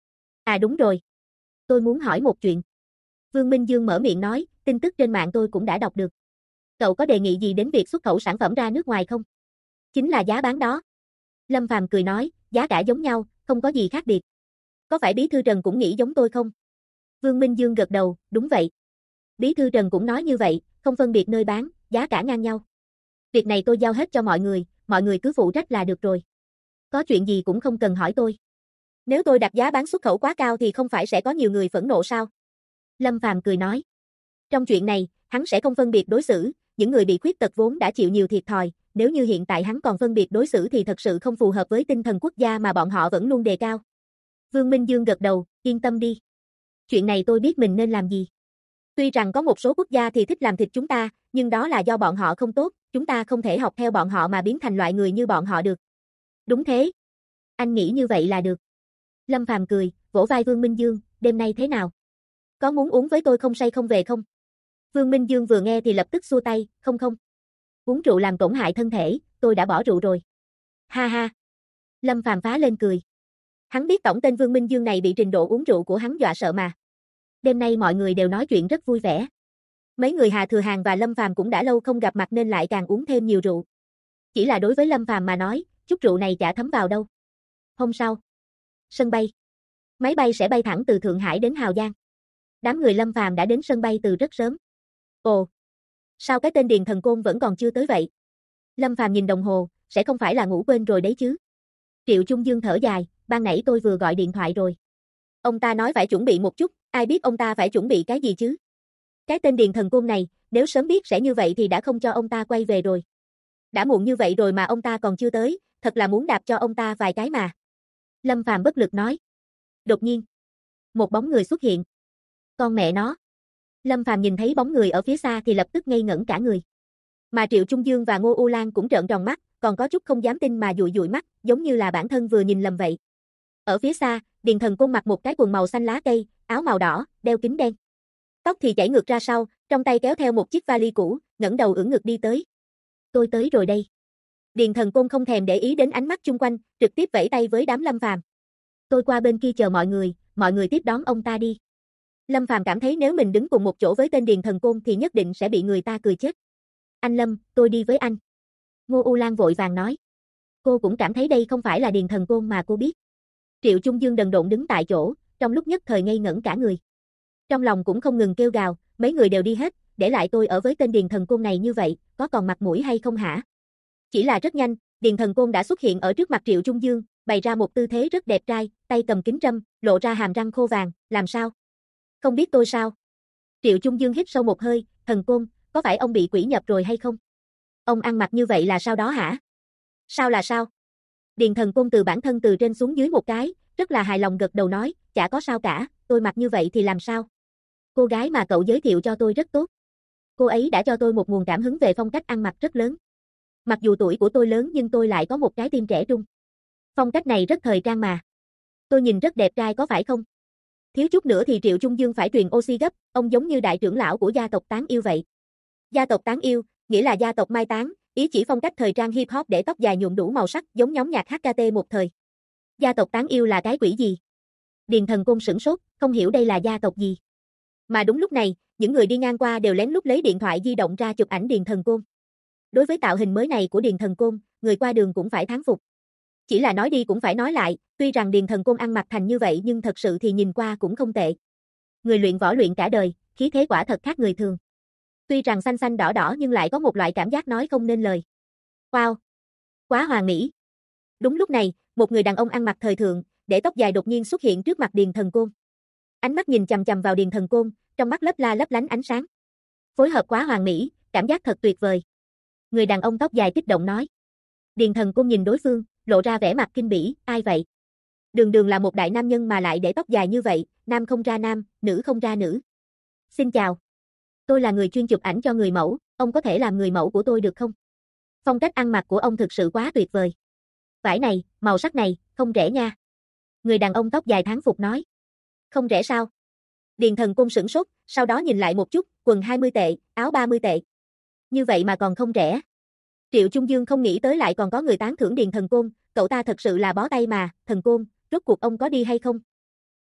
À đúng rồi. Tôi muốn hỏi một chuyện. Vương Minh Dương mở miệng nói, tin tức trên mạng tôi cũng đã đọc được. Cậu có đề nghị gì đến việc xuất khẩu sản phẩm ra nước ngoài không? Chính là giá bán đó. Lâm Phàm cười nói, giá cả giống nhau, không có gì khác biệt. Có phải Bí thư Trần cũng nghĩ giống tôi không? Vương Minh Dương gật đầu, đúng vậy. Bí thư Trần cũng nói như vậy, không phân biệt nơi bán, giá cả ngang nhau. Việc này tôi giao hết cho mọi người cứ phụ trách là được rồi. Có chuyện gì cũng không cần hỏi tôi. Nếu tôi đặt giá bán xuất khẩu quá cao thì không phải sẽ có nhiều người phẫn nộ sao? Lâm Phàm cười nói. Trong chuyện này, hắn sẽ không phân biệt đối xử, những người bị khuyết tật vốn đã chịu nhiều thiệt thòi, nếu như hiện tại hắn còn phân biệt đối xử thì thật sự không phù hợp với tinh thần quốc gia mà bọn họ vẫn luôn đề cao. Vương Minh Dương gật đầu, yên tâm đi. Chuyện này tôi biết mình nên làm gì. Tuy rằng có một số quốc gia thì thích làm thịt chúng ta, nhưng đó là do bọn họ không tốt, chúng ta không thể học theo bọn họ mà biến thành loại người như bọn họ được. Đúng thế. Anh nghĩ như vậy là được. Lâm Phàm cười, vỗ vai Vương Minh Dương, đêm nay thế nào? Có muốn uống với tôi không say không về không? Vương Minh Dương vừa nghe thì lập tức xua tay, không. Uống rượu làm tổn hại thân thể, tôi đã bỏ rượu rồi. Ha ha. Lâm Phàm phá lên cười. Hắn biết tổng tên Vương Minh Dương này bị trình độ uống rượu của hắn dọa sợ mà. Đêm nay mọi người đều nói chuyện rất vui vẻ. Mấy người Hà Thừa Hàng và Lâm Phàm cũng đã lâu không gặp mặt nên lại càng uống thêm nhiều rượu. Chỉ là đối với Lâm Phàm mà nói, chút rượu này chả thấm vào đâu. Hôm sau, sân bay. Máy bay sẽ bay thẳng từ Thượng Hải đến Hào Giang. Đám người Lâm Phàm đã đến sân bay từ rất sớm. Ồ, sao cái tên Điền Thần Côn vẫn còn chưa tới vậy? Lâm Phàm nhìn đồng hồ, sẽ không phải là ngủ quên rồi đấy chứ? Triệu Trung Dương thở dài, ban nãy tôi vừa gọi điện thoại rồi. Ông ta nói phải chuẩn bị một chút, ai biết ông ta phải chuẩn bị cái gì chứ? Cái tên Điền Thần Côn này, nếu sớm biết sẽ như vậy thì đã không cho ông ta quay về rồi. Đã muộn như vậy rồi mà ông ta còn chưa tới, thật là muốn đạp cho ông ta vài cái mà. Lâm Phàm bất lực nói. Đột nhiên, một bóng người xuất hiện. Con mẹ nó. Lâm Phàm nhìn thấy bóng người ở phía xa thì lập tức ngây ngẩn cả người. Mà Triệu Trung Dương và Ngô U Lan cũng trợn tròn mắt, còn có chút không dám tin mà dụi dụi mắt, giống như là bản thân vừa nhìn lầm vậy. Ở phía xa, Điền Thần Côn mặc một cái quần màu xanh lá cây, áo màu đỏ, đeo kính đen. Tóc thì chảy ngược ra sau, trong tay kéo theo một chiếc vali cũ, ngẩng đầu ưỡn ngực đi tới. Tôi tới rồi đây. Điền Thần Côn không thèm để ý đến ánh mắt chung quanh, trực tiếp vẫy tay với đám Lâm Phàm. Tôi qua bên kia chờ mọi người tiếp đón ông ta đi. Lâm Phàm cảm thấy nếu mình đứng cùng một chỗ với tên Điền Thần Côn thì nhất định sẽ bị người ta cười chết. Anh Lâm, tôi đi với anh. Ngô U Lan vội vàng nói. Cô cũng cảm thấy đây không phải là Điền Thần Côn mà cô biết. Triệu Trung Dương đần độn đứng tại chỗ, trong lúc nhất thời ngây ngẩn cả người. Trong lòng cũng không ngừng kêu gào, mấy người đều đi hết, để lại tôi ở với tên Điền Thần Côn này như vậy, có còn mặt mũi hay không hả? Chỉ là rất nhanh, Điền Thần Côn đã xuất hiện ở trước mặt Triệu Trung Dương, bày ra một tư thế rất đẹp trai, tay cầm kính trâm, lộ ra hàm răng khô vàng, làm sao? Không biết tôi sao? Triệu Trung Dương hít sâu một hơi, Thần Côn, có phải ông bị quỷ nhập rồi hay không? Ông ăn mặc như vậy là sao đó hả? Sao là sao? Điền Thần Côn từ bản thân từ trên xuống dưới một cái, rất là hài lòng gật đầu nói, chả có sao cả, tôi mặc như vậy thì làm sao? Cô gái mà cậu giới thiệu cho tôi rất tốt. Cô ấy đã cho tôi một nguồn cảm hứng về phong cách ăn mặc rất lớn. Mặc dù tuổi của tôi lớn nhưng tôi lại có một trái tim trẻ trung. Phong cách này rất thời trang mà. Tôi nhìn rất đẹp trai có phải không? Thiếu chút nữa thì Triệu Trung Dương phải truyền oxy gấp, ông giống như đại trưởng lão của gia tộc Tán Yêu vậy. Gia tộc Tán Yêu, nghĩa là gia tộc mai táng, ý chỉ phong cách thời trang hip hop để tóc dài nhuộm đủ màu sắc giống nhóm nhạc HKT một thời. Gia tộc Tán Yêu là cái quỷ gì? Điền Thần Côn sửng sốt, không hiểu đây là gia tộc gì. Mà đúng lúc này, những người đi ngang qua đều lén lút lấy điện thoại di động ra chụp ảnh Điền Thần Côn. Đối với tạo hình mới này của Điền Thần Côn, người qua đường cũng phải thán phục. Chỉ là nói đi cũng phải nói lại, tuy rằng Điền Thần Côn ăn mặc thành như vậy nhưng thật sự thì nhìn qua cũng không tệ. Người luyện võ luyện cả đời, khí thế quả thật khác người thường. Tuy rằng xanh xanh đỏ đỏ nhưng lại có một loại cảm giác nói không nên lời. Wow! Quá hoàn mỹ! Đúng lúc này, một người đàn ông ăn mặc thời thượng, để tóc dài đột nhiên xuất hiện trước mặt Điền Thần Côn. Ánh mắt nhìn chằm chằm vào Điền Thần Côn, trong mắt lấp la lấp lánh ánh sáng. Phối hợp quá hoàn mỹ, cảm giác thật tuyệt vời. Người đàn ông tóc dài kích động nói. Điền Thần Côn nhìn đối phương, lộ ra vẻ mặt kinh bỉ, ai vậy? Đường đường là một đại nam nhân mà lại để tóc dài như vậy, nam không ra nam, nữ không ra nữ. Xin chào. Tôi là người chuyên chụp ảnh cho người mẫu, ông có thể làm người mẫu của tôi được không? Phong cách ăn mặc của ông thực sự quá tuyệt vời. Vải này, màu sắc này, không rẻ nha. Người đàn ông tóc dài thán phục nói. Không rẻ sao? Điền Thần Côn sửng sốt, sau đó nhìn lại một chút, quần 20 tệ, áo 30 tệ. Như vậy mà còn không rẻ. Triệu Trung Dương không nghĩ tới lại còn có người tán thưởng Điền Thần Côn, cậu ta thật sự là bó tay mà, Thần Côn, rốt cuộc ông có đi hay không?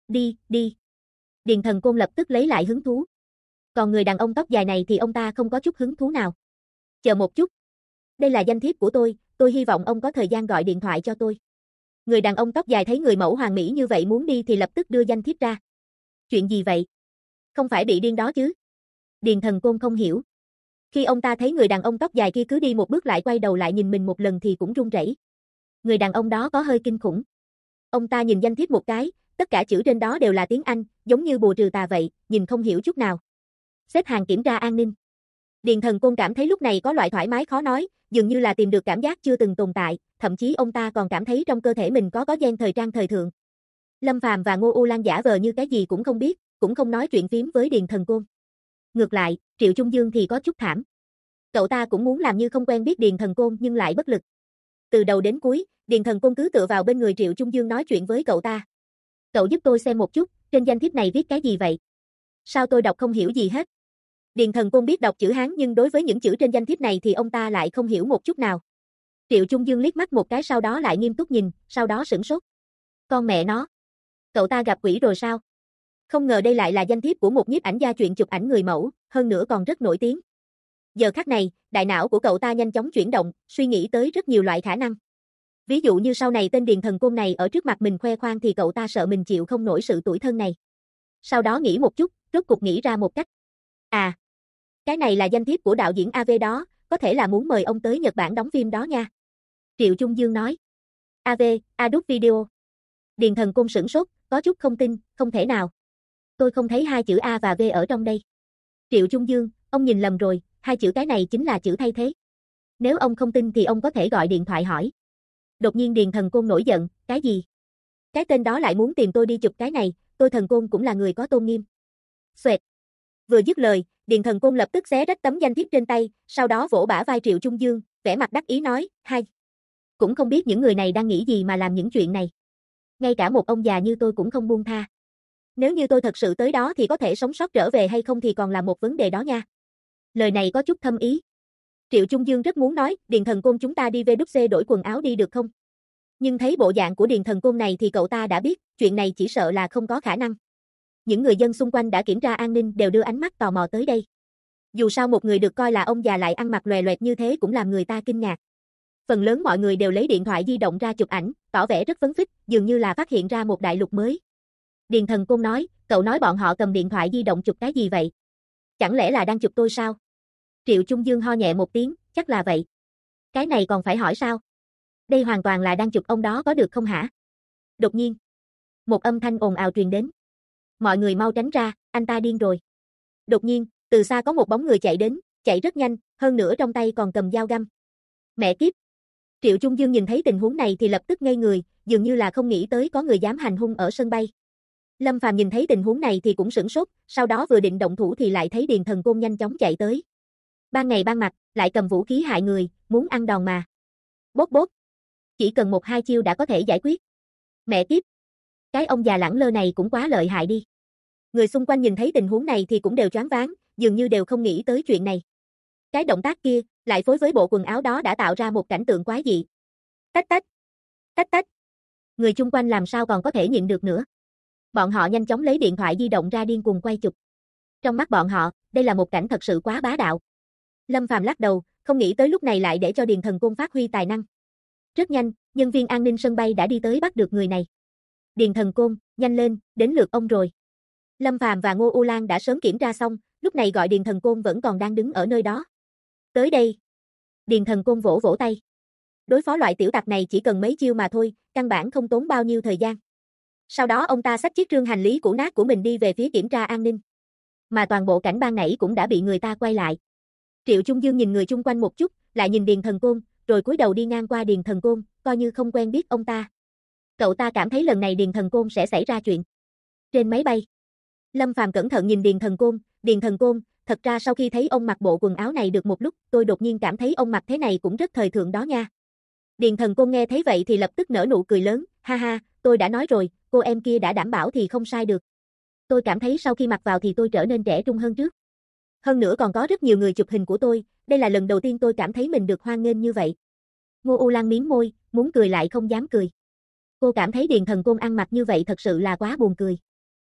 Đi, đi. Điền Thần Côn lập tức lấy lại hứng thú. Còn người đàn ông tóc dài này thì ông ta không có chút hứng thú nào. Chờ một chút. Đây là danh thiếp của tôi hy vọng ông có thời gian gọi điện thoại cho tôi. Người đàn ông tóc dài thấy người mẫu hoàn mỹ như vậy muốn đi thì lập tức đưa danh thiếp ra. Chuyện gì vậy? Không phải bị điên đó chứ? Điền Thần Côn không hiểu. Khi ông ta thấy người đàn ông tóc dài kia cứ đi một bước lại quay đầu lại nhìn mình một lần thì cũng run rẩy. Người đàn ông đó có hơi kinh khủng. Ông ta nhìn danh thiếp một cái, tất cả chữ trên đó đều là tiếng Anh, giống như bùa trừ tà vậy, nhìn không hiểu chút nào. Xếp hàng kiểm tra an ninh. Điền Thần Côn cảm thấy lúc này có loại thoải mái khó nói, dường như là tìm được cảm giác chưa từng tồn tại, thậm chí ông ta còn cảm thấy trong cơ thể mình có gen thời trang thời thượng. Lâm Phàm và Ngô U Lan giả vờ như cái gì cũng không biết, cũng không nói chuyện phím với Điền Thần Côn. Ngược lại, Triệu Trung Dương thì có chút thảm. Cậu ta cũng muốn làm như không quen biết Điền Thần Côn nhưng lại bất lực. Từ đầu đến cuối, Điền Thần Côn cứ tựa vào bên người Triệu Trung Dương nói chuyện với cậu ta. Cậu giúp tôi xem một chút, trên danh thiếp này viết cái gì vậy? Sao tôi đọc không hiểu gì hết? Điền Thần Côn biết đọc chữ Hán nhưng đối với những chữ trên danh thiếp này thì ông ta lại không hiểu một chút nào. Triệu Trung Dương liếc mắt một cái sau đó lại nghiêm túc nhìn, sau đó sửng sốt. Con mẹ nó. Cậu ta gặp quỷ rồi sao? Không ngờ đây lại là danh thiếp của một nhiếp ảnh gia chuyện chụp ảnh người mẫu, hơn nữa còn rất nổi tiếng. Giờ khắc này, đại não của cậu ta nhanh chóng chuyển động, suy nghĩ tới rất nhiều loại khả năng. Ví dụ như sau này tên Điền Thần Côn này ở trước mặt mình khoe khoang thì cậu ta sợ mình chịu không nổi sự tủi thân này. Sau đó nghĩ một chút, rốt cục nghĩ ra một cách. À, cái này là danh thiếp của đạo diễn AV đó, có thể là muốn mời ông tới Nhật Bản đóng phim đó nha. Triệu Trung Dương nói. AV, Adult Video. Điền Thần Côn sửng sốt, có chút không tin, không thể nào. Tôi không thấy hai chữ A và V ở trong đây. Triệu Trung Dương, ông nhìn lầm rồi, hai chữ cái này chính là chữ thay thế. Nếu ông không tin thì ông có thể gọi điện thoại hỏi. Đột nhiên Điền Thần Côn nổi giận, cái gì? Cái tên đó lại muốn tìm tôi đi chụp cái này, tôi Thần Côn cũng là người có tôn nghiêm. Xoẹt. Vừa dứt lời, Điền Thần Côn lập tức xé rách tấm danh thiếp trên tay, sau đó vỗ bả vai Triệu Trung Dương, vẻ mặt đắc ý nói, hay. Cũng không biết những người này đang nghĩ gì mà làm những chuyện này. Ngay cả một ông già như tôi cũng không buông tha. Nếu như tôi thật sự tới đó thì có thể sống sót trở về hay không thì còn là một vấn đề đó nha. Lời này có chút thâm ý. Triệu Trung Dương rất muốn nói, Điền Thần Côn chúng ta đi về VWC đổi quần áo đi được không? Nhưng thấy bộ dạng của Điền Thần Côn này thì cậu ta đã biết, chuyện này chỉ sợ là không có khả năng. Những người dân xung quanh đã kiểm tra an ninh đều đưa ánh mắt tò mò tới đây. Dù sao một người được coi là ông già lại ăn mặc lòe loẹt như thế cũng làm người ta kinh ngạc. Phần lớn mọi người đều lấy điện thoại di động ra chụp ảnh, tỏ vẻ rất phấn khích, dường như là phát hiện ra một đại lục mới. Điền Thần Côn nói, cậu nói bọn họ cầm điện thoại di động chụp cái gì vậy? Chẳng lẽ là đang chụp tôi sao? Triệu Trung Dương ho nhẹ một tiếng, chắc là vậy. Cái này còn phải hỏi sao? Đây hoàn toàn là đang chụp ông đó có được không hả? Đột nhiên, một âm thanh ồn ào truyền đến. Mọi người mau tránh ra, anh ta điên rồi. Đột nhiên, từ xa có một bóng người chạy đến, chạy rất nhanh, hơn nữa trong tay còn cầm dao găm. Mẹ kiếp! Triệu Trung Dương nhìn thấy tình huống này thì lập tức ngây người, dường như là không nghĩ tới có người dám hành hung ở sân bay. Lâm Phàm nhìn thấy tình huống này thì cũng sửng sốt, sau đó vừa định động thủ thì lại thấy Điền Thần Côn nhanh chóng chạy tới. Ban ngày ban mặt, lại cầm vũ khí hại người, muốn ăn đòn mà. Bốp bốp. Chỉ cần 1-2 chiêu đã có thể giải quyết. Mẹ kiếp. Cái ông già lẳng lơ này cũng quá lợi hại đi. Người xung quanh nhìn thấy tình huống này thì cũng đều choáng váng, dường như đều không nghĩ tới chuyện này. Cái động tác kia, lại phối với bộ quần áo đó đã tạo ra một cảnh tượng quái dị. Tách tách. Tách tách. Người chung quanh làm sao còn có thể nhịn được nữa. Bọn họ nhanh chóng lấy điện thoại di động ra điên cuồng quay chụp. Trong mắt bọn họ, đây là một cảnh thật sự quá bá đạo. Lâm Phàm lắc đầu, không nghĩ tới lúc này lại để cho Điền Thần Côn phát huy tài năng. Rất nhanh, nhân viên an ninh sân bay đã đi tới bắt được người này. Điền Thần Côn, nhanh lên, đến lượt ông rồi. Lâm Phàm và Ngô U Lan đã sớm kiểm tra xong, lúc này gọi Điền Thần Côn vẫn còn đang đứng ở nơi đó. Tới đây. Điền Thần Côn vỗ vỗ tay. Đối phó loại tiểu tặc này chỉ cần mấy chiêu mà thôi, căn bản không tốn bao nhiêu thời gian. Sau đó ông ta xách chiếc rương hành lý cũ nát của mình đi về phía kiểm tra an ninh. Mà toàn bộ cảnh ban nãy cũng đã bị người ta quay lại. Triệu Trung Dương nhìn người chung quanh một chút, lại nhìn Điền Thần Côn, rồi cúi đầu đi ngang qua Điền Thần Côn, coi như không quen biết ông ta. Cậu ta cảm thấy lần này Điền Thần Côn sẽ xảy ra chuyện. Trên máy bay, Lâm Phàm cẩn thận nhìn Điền Thần Côn, thật ra sau khi thấy ông mặc bộ quần áo này được một lúc, tôi đột nhiên cảm thấy ông mặc thế này cũng rất thời thượng đó nha. Điền Thần Côn nghe thấy vậy thì lập tức nở nụ cười lớn, ha ha, tôi đã nói rồi, cô em kia đã đảm bảo thì không sai được. Tôi cảm thấy sau khi mặc vào thì tôi trở nên trẻ trung hơn trước. Hơn nữa còn có rất nhiều người chụp hình của tôi, đây là lần đầu tiên tôi cảm thấy mình được hoan nghênh như vậy. Ngô U Lan miếm môi, muốn cười lại không dám cười. Cô cảm thấy Điền Thần Côn ăn mặc như vậy thật sự là quá buồn cười.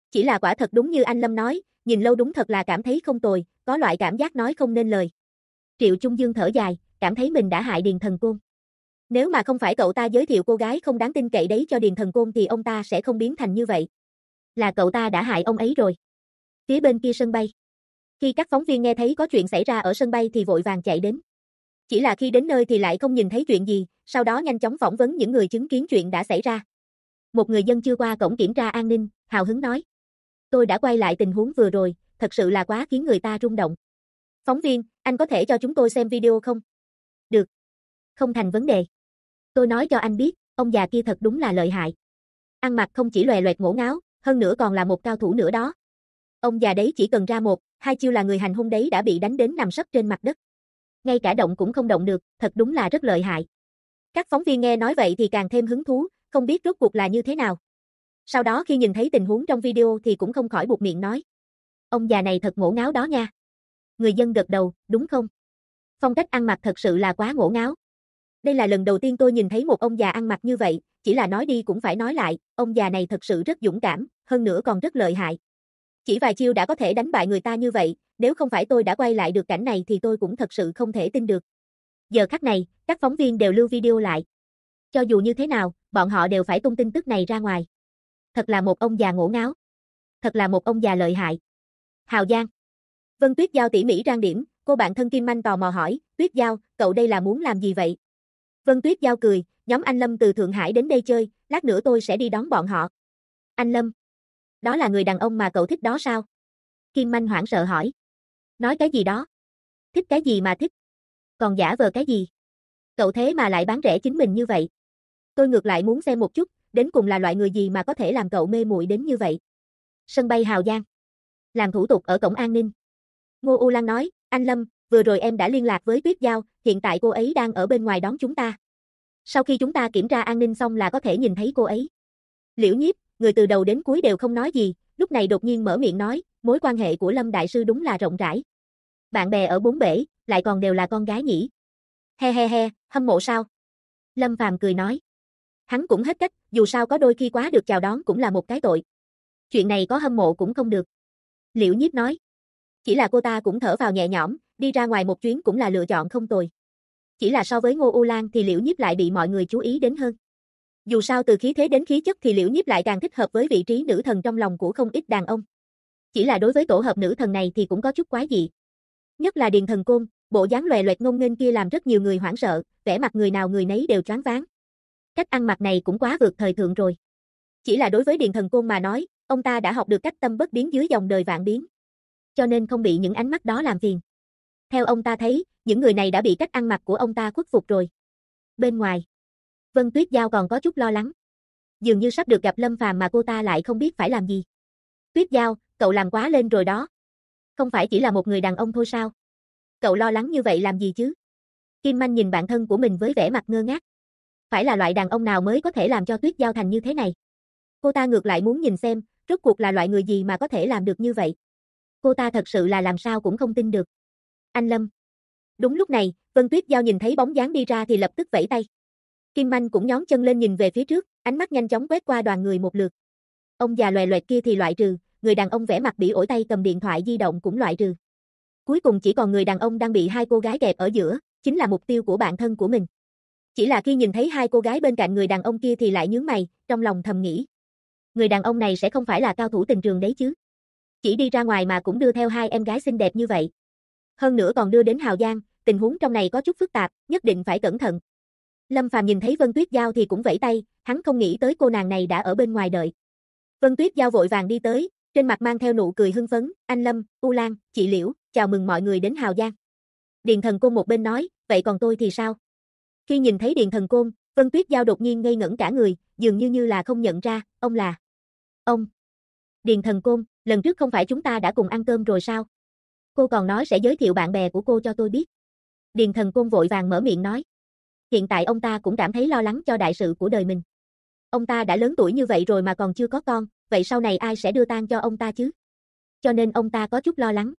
Chỉ là quả thật đúng như anh Lâm nói, nhìn lâu đúng thật là cảm thấy không tồi, có loại cảm giác nói không nên lời. Triệu Trung Dương thở dài, cảm thấy mình đã hại Điền Thần Côn. Nếu mà không phải cậu ta giới thiệu cô gái không đáng tin cậy đấy cho Điền Thần Côn thì ông ta sẽ không biến thành như vậy. Là cậu ta đã hại ông ấy rồi. Phía bên kia sân bay. Khi các phóng viên nghe thấy có chuyện xảy ra ở sân bay thì vội vàng chạy đến. Chỉ là khi đến nơi thì lại không nhìn thấy chuyện gì, sau đó nhanh chóng phỏng vấn những người chứng kiến chuyện đã xảy ra. Một người dân chưa qua cổng kiểm tra an ninh, hào hứng nói. Tôi đã quay lại tình huống vừa rồi, thật sự là quá khiến người ta rung động. Phóng viên, anh có thể cho chúng tôi xem video không? Được. Không thành vấn đề. Tôi nói cho anh biết, ông già kia thật đúng là lợi hại. Ăn mặc không chỉ lòe loẹt ngổ ngáo, hơn nữa còn là một cao thủ nữa đó. Ông già đấy chỉ cần ra một, hai chiêu là người hành hung đấy đã bị đánh đến nằm sấp trên mặt đất. Ngay cả động cũng không động được, thật đúng là rất lợi hại. Các phóng viên nghe nói vậy thì càng thêm hứng thú, không biết rốt cuộc là như thế nào. Sau đó khi nhìn thấy tình huống trong video thì cũng không khỏi buột miệng nói. Ông già này thật ngổ ngáo đó nha. Người dân gật đầu, đúng không? Phong cách ăn mặc thật sự là quá ngổ ngáo. Đây là lần đầu tiên tôi nhìn thấy một ông già ăn mặc như vậy, chỉ là nói đi cũng phải nói lại, ông già này thật sự rất dũng cảm, hơn nữa còn rất lợi hại. Chỉ vài chiêu đã có thể đánh bại người ta như vậy, nếu không phải tôi đã quay lại được cảnh này thì tôi cũng thật sự không thể tin được. Giờ khắc này, các phóng viên đều lưu video lại. Cho dù như thế nào, bọn họ đều phải tung tin tức này ra ngoài. Thật là một ông già ngổ ngáo. Thật là một ông già lợi hại. Hào Giang. Vân Tuyết Giao tỉ mỉ trang điểm, cô bạn thân Kim Anh tò mò hỏi, Tuyết Giao, cậu đây là muốn làm gì vậy? Vân Tuyết Giao cười, nhóm anh Lâm từ Thượng Hải đến đây chơi, lát nữa tôi sẽ đi đón bọn họ. Anh Lâm? Đó là người đàn ông mà cậu thích đó sao? Kim Anh hoảng sợ hỏi. Nói cái gì đó? Thích cái gì mà thích? Còn giả vờ cái gì? Cậu thế mà lại bán rẻ chính mình như vậy. Tôi ngược lại muốn xem một chút, đến cùng là loại người gì mà có thể làm cậu mê muội đến như vậy. Sân bay Hào Giang. Làm thủ tục ở cổng an ninh. Ngô U Lan nói, anh Lâm, vừa rồi em đã liên lạc với Tuyết Giao, hiện tại cô ấy đang ở bên ngoài đón chúng ta. Sau khi chúng ta kiểm tra an ninh xong là có thể nhìn thấy cô ấy. Liễu Nhiếp, người từ đầu đến cuối đều không nói gì, lúc này đột nhiên mở miệng nói, mối quan hệ của Lâm Đại Sư đúng là rộng rãi. Bạn bè ở bốn bể, lại còn đều là con gái nhỉ. He he he, hâm mộ sao? Lâm Phàm cười nói. Hắn cũng hết cách, dù sao có đôi khi quá được chào đón cũng là một cái tội. Chuyện này có hâm mộ cũng không được. Liễu Nhiếp nói. Chỉ là cô ta cũng thở vào nhẹ nhõm, đi ra ngoài một chuyến cũng là lựa chọn không tồi. Chỉ là so với Ngô U Lan thì Liễu Nhiếp lại bị mọi người chú ý đến hơn. Dù sao từ khí thế đến khí chất thì Liễu Nhiếp lại càng thích hợp với vị trí nữ thần trong lòng của không ít đàn ông. Chỉ là đối với tổ hợp nữ thần này thì cũng có chút quái dị. Nhất là Điền Thần Côn, bộ dáng lòe loẹt ngông nghênh kia làm rất nhiều người hoảng sợ, vẻ mặt người nào người nấy đều choáng váng. Cách ăn mặc này cũng quá vượt thời thượng rồi. Chỉ là đối với Điền Thần Côn mà nói, ông ta đã học được cách tâm bất biến dưới dòng đời vạn biến. Cho nên không bị những ánh mắt đó làm phiền. Theo ông ta thấy, những người này đã bị cách ăn mặc của ông ta khuất phục rồi. Bên ngoài, Vân Tuyết Giao còn có chút lo lắng. Dường như sắp được gặp Lâm Phàm mà cô ta lại không biết phải làm gì. Tuyết Giao, cậu làm quá lên rồi đó. Không phải chỉ là một người đàn ông thôi sao? Cậu lo lắng như vậy làm gì chứ? Kim Anh nhìn bạn thân của mình với vẻ mặt ngơ ngác. Phải là loại đàn ông nào mới có thể làm cho Tuyết Giao thành như thế này? Cô ta ngược lại muốn nhìn xem, rốt cuộc là loại người gì mà có thể làm được như vậy. Cô ta thật sự là làm sao cũng không tin được. Anh Lâm. Đúng lúc này, Vân Tuyết Giao nhìn thấy bóng dáng đi ra thì lập tức vẫy tay. Kim Anh cũng nhón chân lên nhìn về phía trước, ánh mắt nhanh chóng quét qua đoàn người một lượt. Ông già lòe loẹt kia thì loại trừ, người đàn ông vẻ mặt bỉ ổi tay cầm điện thoại di động cũng loại trừ. Cuối cùng chỉ còn người đàn ông đang bị hai cô gái kẹp ở giữa, chính là mục tiêu của bạn thân của mình. Chỉ là khi nhìn thấy hai cô gái bên cạnh người đàn ông kia thì lại nhướng mày, trong lòng thầm nghĩ. Người đàn ông này sẽ không phải là cao thủ tình trường đấy chứ. Chỉ đi ra ngoài mà cũng đưa theo hai em gái xinh đẹp như vậy. Hơn nữa còn đưa đến Hào Giang, tình huống trong này có chút phức tạp, nhất định phải cẩn thận. Lâm Phàm nhìn thấy Vân Tuyết Giao thì cũng vẫy tay, hắn không nghĩ tới cô nàng này đã ở bên ngoài đợi. Vân Tuyết Giao vội vàng đi tới, trên mặt mang theo nụ cười hưng phấn, anh Lâm, U Lan, chị Liễu, chào mừng mọi người đến Hào Giang. Điền Thần Côn một bên nói, vậy còn tôi thì sao? Khi nhìn thấy Điền Thần Côn, Vân Tuyết Giao đột nhiên ngây ngẩn cả người, dường như là không nhận ra, ông là... Ông... Điền Thần Côn, lần trước không phải chúng ta đã cùng ăn cơm rồi sao? Cô còn nói sẽ giới thiệu bạn bè của cô cho tôi biết. Điền Thần Côn vội vàng mở miệng nói. Hiện tại ông ta cũng cảm thấy lo lắng cho đại sự của đời mình. Ông ta đã lớn tuổi như vậy rồi mà còn chưa có con, vậy sau này ai sẽ đưa tang cho ông ta chứ? Cho nên ông ta có chút lo lắng.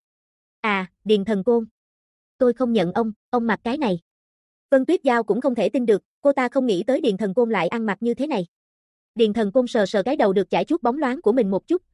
À, Điền Thần Côn. Tôi không nhận ông mặc cái này. Vân Tuyết Giao cũng không thể tin được, cô ta không nghĩ tới Điền Thần Côn lại ăn mặc như thế này. Điền Thần Côn sờ sờ cái đầu được chải chuốt bóng loáng của mình một chút,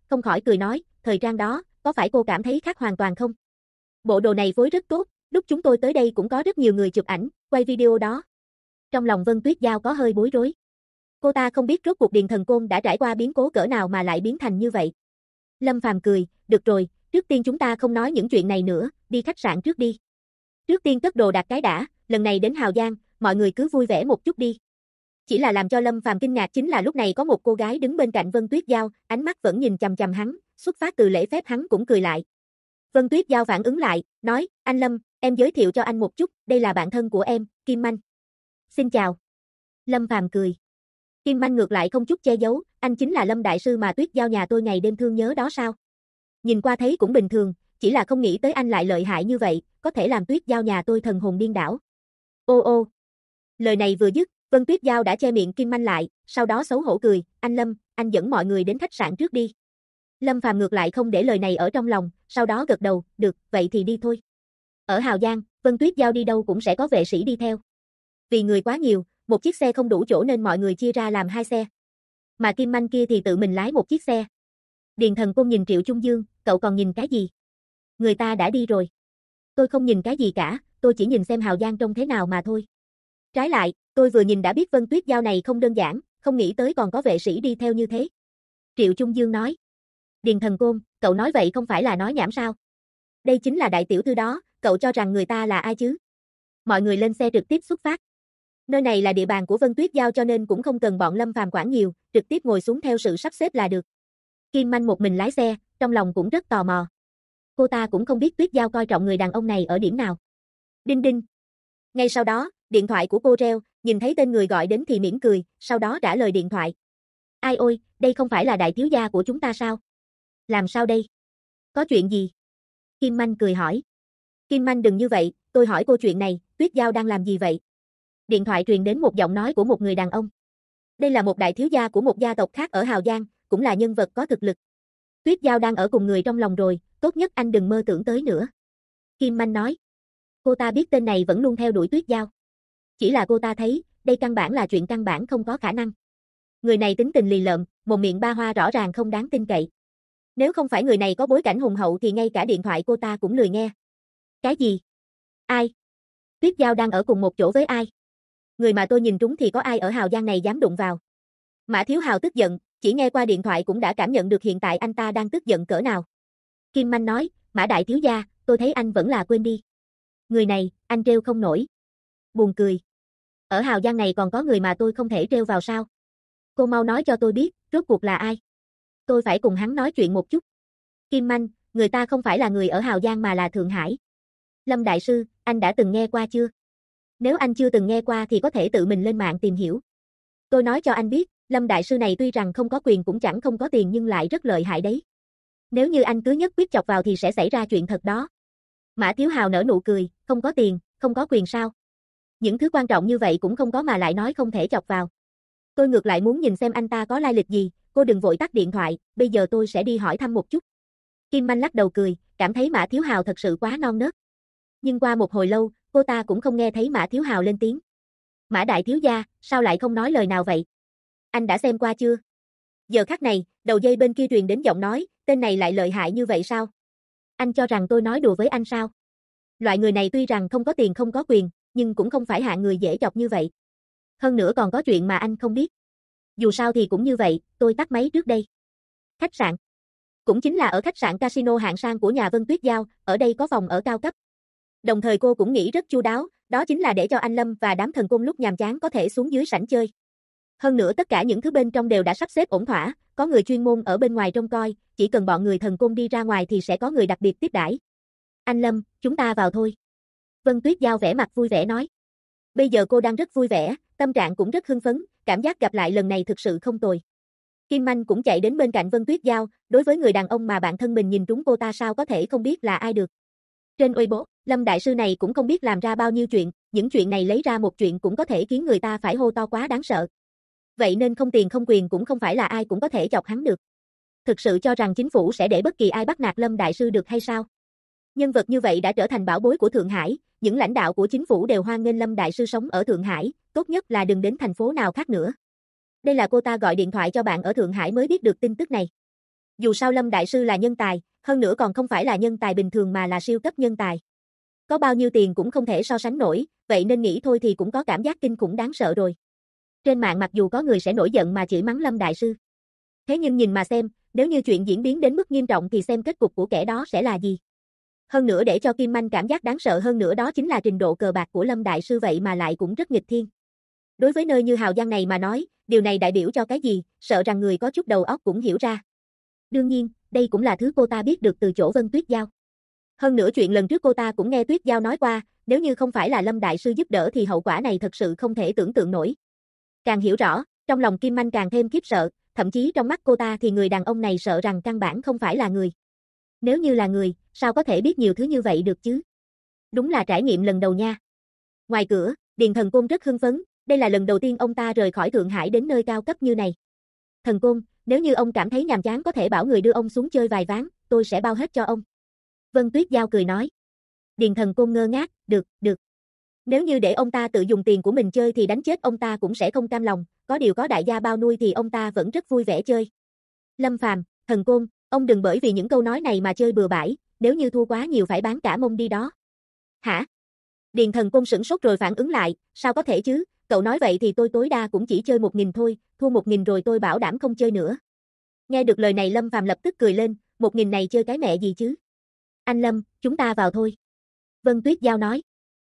không khỏi cười nói, thời trang đó, có phải cô cảm thấy khác hoàn toàn không? Bộ đồ này phối rất tốt, lúc chúng tôi tới đây cũng có rất nhiều người chụp ảnh, quay video đó. Trong lòng Vân Tuyết Giao có hơi bối rối. Cô ta không biết rốt cuộc Điền Thần Côn đã trải qua biến cố cỡ nào mà lại biến thành như vậy. Lâm Phàm cười, được rồi, trước tiên chúng ta không nói những chuyện này nữa, đi khách sạn trước đi. Trước tiên cất đồ đạc cái đã, lần này đến Hào Giang, mọi người cứ vui vẻ một chút đi. Chỉ là làm cho Lâm Phàm kinh ngạc chính là lúc này có một cô gái đứng bên cạnh Vân Tuyết Giao, ánh mắt vẫn nhìn chằm chằm hắn, xuất phát từ lễ phép hắn cũng cười lại. Vân Tuyết Giao phản ứng lại, nói, anh Lâm, em giới thiệu cho anh một chút, đây là bạn thân của em, Kim Manh. Xin chào. Lâm Phàm cười. Kim Manh ngược lại không chút che giấu, anh chính là Lâm đại sư mà Tuyết Giao nhà tôi ngày đêm thương nhớ đó sao? Nhìn qua thấy cũng bình thường, chỉ là không nghĩ tới anh lại lợi hại như vậy, có thể làm Tuyết Giao nhà tôi thần hồn điên đảo. Ô ô. Lời này vừa dứt, Vân Tuyết Giao đã che miệng Kim Manh lại, sau đó xấu hổ cười, anh Lâm, anh dẫn mọi người đến khách sạn trước đi. Lâm Phàm ngược lại không để lời này ở trong lòng, sau đó gật đầu, được, vậy thì đi thôi. Ở Hào Giang, Vân Tuyết Giao đi đâu cũng sẽ có vệ sĩ đi theo. Vì người quá nhiều, một chiếc xe không đủ chỗ nên mọi người chia ra làm 2 xe. Mà Kim Manh kia thì tự mình lái một chiếc xe. Điền Thần Côn nhìn Triệu Trung Dương, cậu còn nhìn cái gì? Người ta đã đi rồi. Tôi không nhìn cái gì cả, tôi chỉ nhìn xem Hào Giang trông thế nào mà thôi. Trái lại, tôi vừa nhìn đã biết Vân Tuyết Giao này không đơn giản, không nghĩ tới còn có vệ sĩ đi theo như thế. Triệu Trung Dương nói. Điền Thần Côn, cậu nói vậy không phải là nói nhảm sao? Đây chính là đại tiểu thư đó, cậu cho rằng người ta là ai chứ? Mọi người lên xe trực tiếp xuất phát. Nơi này là địa bàn của Vân Tuyết Giao cho nên cũng không cần bọn Lâm Phàm quản nhiều, trực tiếp ngồi xuống theo sự sắp xếp là được. Kim Manh một mình lái xe, trong lòng cũng rất tò mò. Cô ta cũng không biết Tuyết Giao coi trọng người đàn ông này ở điểm nào. Đinh đinh. Ngay sau đó, điện thoại của cô reo, nhìn thấy tên người gọi đến thì mỉm cười, sau đó trả lời điện thoại. Ai ôi, đây không phải là đại thiếu gia của chúng ta sao? Làm sao đây? Có chuyện gì? Kim Manh cười hỏi. Kim Manh đừng như vậy, tôi hỏi cô chuyện này, Tuyết Giao đang làm gì vậy? Điện thoại truyền đến một giọng nói của một người đàn ông. Đây là một đại thiếu gia của một gia tộc khác ở Hào Giang, cũng là nhân vật có thực lực. Tuyết Giao đang ở cùng người trong lòng rồi, tốt nhất anh đừng mơ tưởng tới nữa. Kim Manh nói. Cô ta biết tên này vẫn luôn theo đuổi Tuyết Giao. Chỉ là cô ta thấy, đây căn bản là chuyện căn bản không có khả năng. Người này tính tình lì lợm, mồm miệng ba hoa rõ ràng không đáng tin cậy. Nếu không phải người này có bối cảnh hùng hậu thì ngay cả điện thoại cô ta cũng lười nghe. Cái gì? Ai? Tuyết Giao đang ở cùng một chỗ với ai? Người mà tôi nhìn trúng thì có ai ở Hào Giang này dám đụng vào? Mã Thiếu Hào tức giận, chỉ nghe qua điện thoại cũng đã cảm nhận được hiện tại anh ta đang tức giận cỡ nào. Kim Manh nói, Mã đại thiếu gia, tôi thấy anh vẫn là quên đi. Người này, anh trêu không nổi. Buồn cười. Ở Hào Giang này còn có người mà tôi không thể trêu vào sao? Cô mau nói cho tôi biết, rốt cuộc là ai? Tôi phải cùng hắn nói chuyện một chút. Kim Manh, người ta không phải là người ở Hào Giang mà là Thượng Hải. Lâm đại sư, anh đã từng nghe qua chưa? Nếu anh chưa từng nghe qua thì có thể tự mình lên mạng tìm hiểu. Tôi nói cho anh biết, Lâm đại sư này tuy rằng không có quyền cũng chẳng không có tiền nhưng lại rất lợi hại đấy. Nếu như anh cứ nhất quyết chọc vào thì sẽ xảy ra chuyện thật đó. Mã Thiếu Hào nở nụ cười, không có tiền, không có quyền sao? Những thứ quan trọng như vậy cũng không có mà lại nói không thể chọc vào. Tôi ngược lại muốn nhìn xem anh ta có lai lịch gì, cô đừng vội tắt điện thoại, bây giờ tôi sẽ đi hỏi thăm một chút. Kim Manh lắc đầu cười, cảm thấy Mã Thiếu Hào thật sự quá non nớt. Nhưng qua một hồi lâu, cô ta cũng không nghe thấy Mã Thiếu Hào lên tiếng. Mã đại thiếu gia, sao lại không nói lời nào vậy? Anh đã xem qua chưa? Giờ khắc này, đầu dây bên kia truyền đến giọng nói, tên này lại lợi hại như vậy sao? Anh cho rằng tôi nói đùa với anh sao? Loại người này tuy rằng không có tiền không có quyền, nhưng cũng không phải hạng người dễ chọc như vậy. Hơn nữa còn có chuyện mà anh không biết. Dù sao thì cũng như vậy, tôi tắt máy trước đây. Khách sạn. Cũng chính là ở khách sạn casino hạng sang của nhà Vân Tuyết Giao, ở đây có phòng ở cao cấp. Đồng thời cô cũng nghĩ rất chu đáo, đó chính là để cho anh Lâm và đám thần cung lúc nhàm chán có thể xuống dưới sảnh chơi. Hơn nữa tất cả những thứ bên trong đều đã sắp xếp ổn thỏa, có người chuyên môn ở bên ngoài trông coi, chỉ cần bọn người thần cung đi ra ngoài thì sẽ có người đặc biệt tiếp đãi. Anh Lâm, chúng ta vào thôi. Vân Tuyết Giao vẻ mặt vui vẻ nói. Bây giờ cô đang rất vui vẻ, tâm trạng cũng rất hưng phấn, cảm giác gặp lại lần này thực sự không tồi. Kim Manh cũng chạy đến bên cạnh Vân Tuyết Giao, đối với người đàn ông mà bạn thân mình nhìn trúng cô ta sao có thể không biết là ai được. Trên Weibo, Lâm đại sư này cũng không biết làm ra bao nhiêu chuyện, những chuyện này lấy ra một chuyện cũng có thể khiến người ta phải hô to quá đáng sợ. Vậy nên không tiền không quyền cũng không phải là ai cũng có thể chọc hắn được. Thực sự cho rằng chính phủ sẽ để bất kỳ ai bắt nạt Lâm đại sư được hay sao? Nhân vật như vậy đã trở thành bảo bối của Thượng Hải, những lãnh đạo của chính phủ đều hoan nghênh Lâm đại sư sống ở Thượng Hải, tốt nhất là đừng đến thành phố nào khác nữa. Đây là cô ta gọi điện thoại cho bạn ở Thượng Hải mới biết được tin tức này. Dù sao Lâm Đại Sư là nhân tài, hơn nữa còn không phải là nhân tài bình thường mà là siêu cấp nhân tài. Có bao nhiêu tiền cũng không thể so sánh nổi, vậy nên nghĩ thôi thì cũng có cảm giác kinh khủng đáng sợ rồi. Trên mạng mặc dù có người sẽ nổi giận mà chửi mắng Lâm Đại Sư. Thế nhưng nhìn mà xem, nếu như chuyện diễn biến đến mức nghiêm trọng thì xem kết cục của kẻ đó sẽ là gì. Hơn nữa để cho Kim Manh cảm giác đáng sợ hơn nữa đó chính là trình độ cờ bạc của Lâm Đại Sư vậy mà lại cũng rất nghịch thiên. Đối với nơi như Hào Giang này mà nói, điều này đại biểu cho cái gì, sợ rằng người có chút đầu óc cũng hiểu ra. Đương nhiên, đây cũng là thứ cô ta biết được từ chỗ Vân Tuyết Giao. Hơn nữa chuyện lần trước cô ta cũng nghe Tuyết Giao nói qua, nếu như không phải là Lâm Đại Sư giúp đỡ thì hậu quả này thật sự không thể tưởng tượng nổi. Càng hiểu rõ, trong lòng Kim Manh càng thêm khiếp sợ, thậm chí trong mắt cô ta thì người đàn ông này sợ rằng căn bản không phải là người. Nếu như là người, sao có thể biết nhiều thứ như vậy được chứ? Đúng là trải nghiệm lần đầu nha. Ngoài cửa, Điền Thần Côn rất hưng phấn, đây là lần đầu tiên ông ta rời khỏi Thượng Hải đến nơi cao cấp như này. Thần Côn, nếu như ông cảm thấy nhàm chán có thể bảo người đưa ông xuống chơi vài ván, tôi sẽ bao hết cho ông. Vân Tuyết Giao cười nói. Điền Thần Côn ngơ ngác, được. Nếu như để ông ta tự dùng tiền của mình chơi thì đánh chết ông ta cũng sẽ không cam lòng, có điều có đại gia bao nuôi thì ông ta vẫn rất vui vẻ chơi. Lâm Phàm, Thần Côn, ông đừng bởi vì những câu nói này mà chơi bừa bãi, nếu như thua quá nhiều phải bán cả mông đi đó. Hả? Điền Thần Côn sửng sốt rồi phản ứng lại, sao có thể chứ, cậu nói vậy thì tôi tối đa cũng chỉ chơi 1.000 thôi, thua 1.000 rồi tôi bảo đảm không chơi nữa. Nghe được lời này Lâm Phàm lập tức cười lên, 1.000 này chơi cái mẹ gì chứ? Anh Lâm, chúng ta vào thôi. Vân Tuyết Giao nói.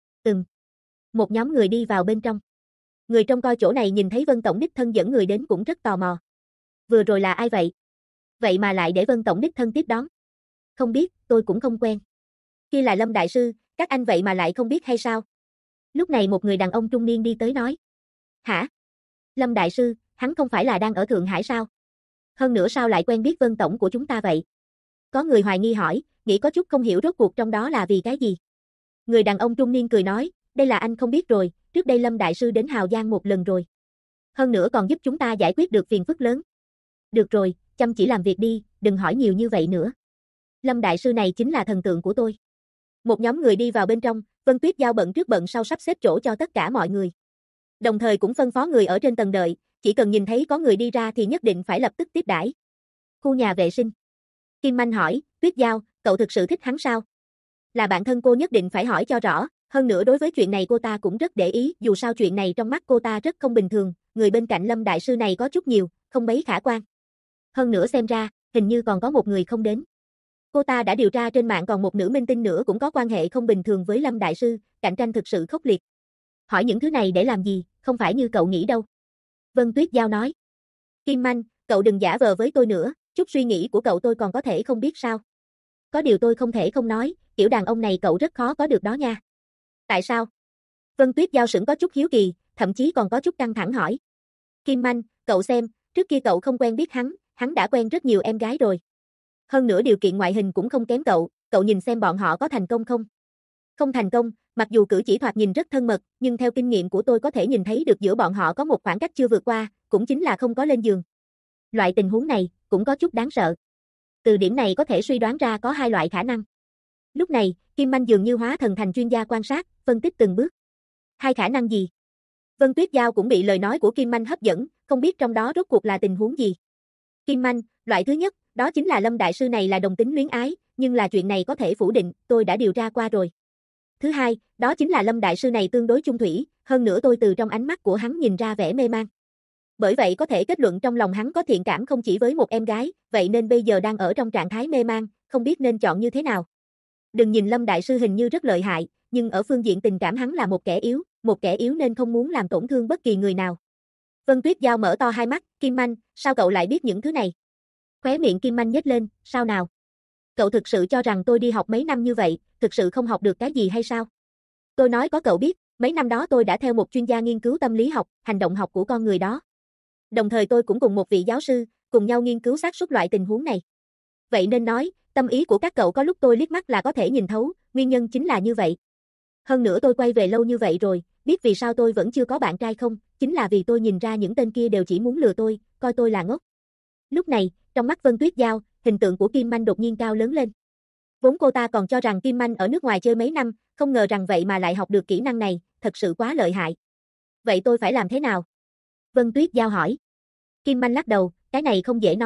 Một nhóm người đi vào bên trong. Người trông coi chỗ này nhìn thấy Vân Tổng đích thân dẫn người đến cũng rất tò mò. Vừa rồi là ai vậy? Vậy mà lại để Vân Tổng đích thân tiếp đón. Không biết, tôi cũng không quen. Kia là Lâm Đại Sư, các anh vậy mà lại không biết hay sao? Lúc này một người đàn ông trung niên đi tới nói. Hả? Lâm Đại Sư, hắn không phải là đang ở Thượng Hải sao? Hơn nữa sao lại quen biết Vân Tổng của chúng ta vậy? Có người hoài nghi hỏi, nghĩ có chút không hiểu rốt cuộc trong đó là vì cái gì. Người đàn ông trung niên cười nói, đây là anh không biết rồi, trước đây Lâm Đại Sư đến Hào Giang một lần rồi. Hơn nữa còn giúp chúng ta giải quyết được phiền phức lớn. Được rồi, chăm chỉ làm việc đi, đừng hỏi nhiều như vậy nữa. Lâm Đại Sư này chính là thần tượng của tôi. Một nhóm người đi vào bên trong, Vân Tuyết Giao bận trước bận sau sắp xếp chỗ cho tất cả mọi người. Đồng thời cũng phân phó người ở trên tầng đợi, chỉ cần nhìn thấy có người đi ra thì nhất định phải lập tức tiếp đãi. Khu nhà vệ sinh. Kim Manh hỏi, Tuyết Giao, cậu thực sự thích hắn sao? Là bạn thân cô nhất định phải hỏi cho rõ, hơn nữa đối với chuyện này cô ta cũng rất để ý, dù sao chuyện này trong mắt cô ta rất không bình thường, người bên cạnh Lâm Đại Sư này có chút nhiều, không mấy khả quan. Hơn nữa xem ra, hình như còn có một người không đến. Cô ta đã điều tra trên mạng còn một nữ minh tinh nữa cũng có quan hệ không bình thường với Lâm Đại Sư, cạnh tranh thực sự khốc liệt. Hỏi những thứ này để làm gì, không phải như cậu nghĩ đâu. Vân Tuyết Giao nói. Kim Manh, cậu đừng giả vờ với tôi nữa, chút suy nghĩ của cậu tôi còn có thể không biết sao. Có điều tôi không thể không nói, kiểu đàn ông này cậu rất khó có được đó nha. Tại sao? Vân Tuyết Giao sững có chút hiếu kỳ, thậm chí còn có chút căng thẳng hỏi. Kim Manh, cậu xem, trước kia cậu không quen biết hắn đã quen rất nhiều em gái rồi. Hơn nữa điều kiện ngoại hình cũng không kém cậu nhìn xem bọn họ có thành công không? Không thành công, mặc dù cử chỉ thoạt nhìn rất thân mật, nhưng theo kinh nghiệm của tôi có thể nhìn thấy được giữa bọn họ có một khoảng cách chưa vượt qua, cũng chính là không có lên giường. Loại tình huống này, cũng có chút đáng sợ. Từ điểm này có thể suy đoán ra có hai loại khả năng. Lúc này, Kim Manh dường như hóa thần thành chuyên gia quan sát, phân tích từng bước. Hai khả năng gì? Vân Tuyết Giao cũng bị lời nói của Kim Manh hấp dẫn, không biết trong đó rốt cuộc là tình huống gì. Kim Manh, loại thứ nhất, đó chính là Lâm Đại Sư này là đồng tính luyến ái, nhưng là chuyện này có thể phủ định, tôi đã điều tra qua rồi. Thứ hai, đó chính là Lâm Đại Sư này tương đối chung thủy, hơn nữa tôi từ trong ánh mắt của hắn nhìn ra vẻ mê man. Bởi vậy có thể kết luận trong lòng hắn có thiện cảm không chỉ với một em gái, vậy nên bây giờ đang ở trong trạng thái mê man, không biết nên chọn như thế nào. Đừng nhìn Lâm Đại Sư hình như rất lợi hại, nhưng ở phương diện tình cảm hắn là một kẻ yếu nên không muốn làm tổn thương bất kỳ người nào. Vân Tuyết Giao mở to hai mắt, Kim Manh, sao cậu lại biết những thứ này? Khóe miệng Kim Manh nhếch lên, sao nào? Cậu thực sự cho rằng tôi đi học mấy năm như vậy, thực sự không học được cái gì hay sao? Tôi nói có cậu biết, mấy năm đó tôi đã theo một chuyên gia nghiên cứu tâm lý học, hành động học của con người đó. Đồng thời tôi cũng cùng một vị giáo sư, cùng nhau nghiên cứu xác suất loại tình huống này. Vậy nên nói, tâm ý của các cậu có lúc tôi liếc mắt là có thể nhìn thấu, nguyên nhân chính là như vậy. Hơn nữa tôi quay về lâu như vậy rồi, biết vì sao tôi vẫn chưa có bạn trai không, chính là vì tôi nhìn ra những tên kia đều chỉ muốn lừa tôi, coi tôi là ngốc. Lúc này, trong mắt Vân Tuyết Giao, hình tượng của Kim Manh đột nhiên cao lớn lên. Vốn cô ta còn cho rằng Kim Manh ở nước ngoài chơi mấy năm, không ngờ rằng vậy mà lại học được kỹ năng này, thật sự quá lợi hại. Vậy tôi phải làm thế nào? Vân Tuyết Giao hỏi. Kim Manh lắc đầu, cái này không dễ nói,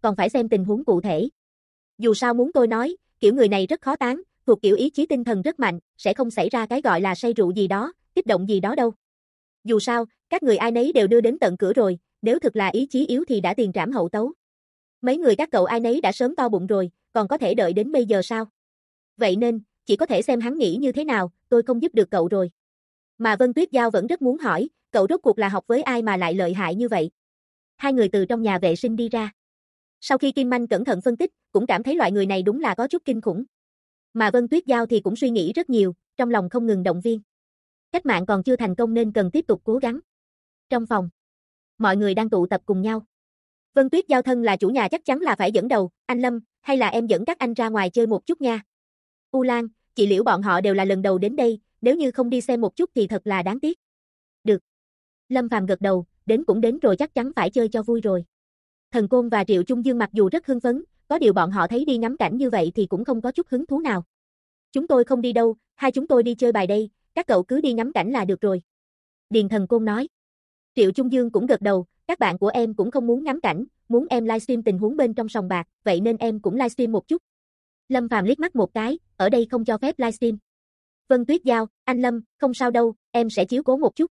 còn phải xem tình huống cụ thể. Dù sao muốn tôi nói, kiểu người này rất khó tán, thuộc kiểu ý chí tinh thần rất mạnh, sẽ không xảy ra cái gọi là say rượu gì đó, kích động gì đó đâu. Dù sao, các người ai nấy đều đưa đến tận cửa rồi, nếu thực là ý chí yếu thì đã tiền trảm hậu tấu. Mấy người các cậu ai nấy đã sớm to bụng rồi, còn có thể đợi đến bây giờ sao? Vậy nên, chỉ có thể xem hắn nghĩ như thế nào, tôi không giúp được cậu rồi. Mà Vân Tuyết Giao vẫn rất muốn hỏi, cậu rốt cuộc là học với ai mà lại lợi hại như vậy? Hai người từ trong nhà vệ sinh đi ra. Sau khi Kim Manh cẩn thận phân tích, cũng cảm thấy loại người này đúng là có chút kinh khủng. Mà Vân Tuyết Giao thì cũng suy nghĩ rất nhiều, trong lòng không ngừng động viên. Cách mạng còn chưa thành công nên cần tiếp tục cố gắng. Trong phòng, mọi người đang tụ tập cùng nhau. Vân Tuyết Giao thân là chủ nhà chắc chắn là phải dẫn đầu, anh Lâm, hay là em dẫn các anh ra ngoài chơi một chút nha. U Lan, chị Liễu bọn họ đều là lần đầu đến đây, nếu như không đi xem một chút thì thật là đáng tiếc. Được. Lâm Phàm gật đầu, đến cũng đến rồi chắc chắn phải chơi cho vui rồi. Thần Côn và Triệu Trung Dương mặc dù rất hưng phấn, có điều bọn họ thấy đi ngắm cảnh như vậy thì cũng không có chút hứng thú nào. Chúng tôi không đi đâu, hai chúng tôi đi chơi bài đây, các cậu cứ đi ngắm cảnh là được rồi. Điền Thần Côn nói. Triệu Trung Dương cũng gật đầu, các bạn của em cũng không muốn ngắm cảnh, muốn em livestream tình huống bên trong sòng bạc, vậy nên em cũng livestream một chút. Lâm Phàm liếc mắt một cái, ở đây không cho phép livestream. Vân Tuyết Giao, anh Lâm, không sao đâu, em sẽ chiếu cố một chút.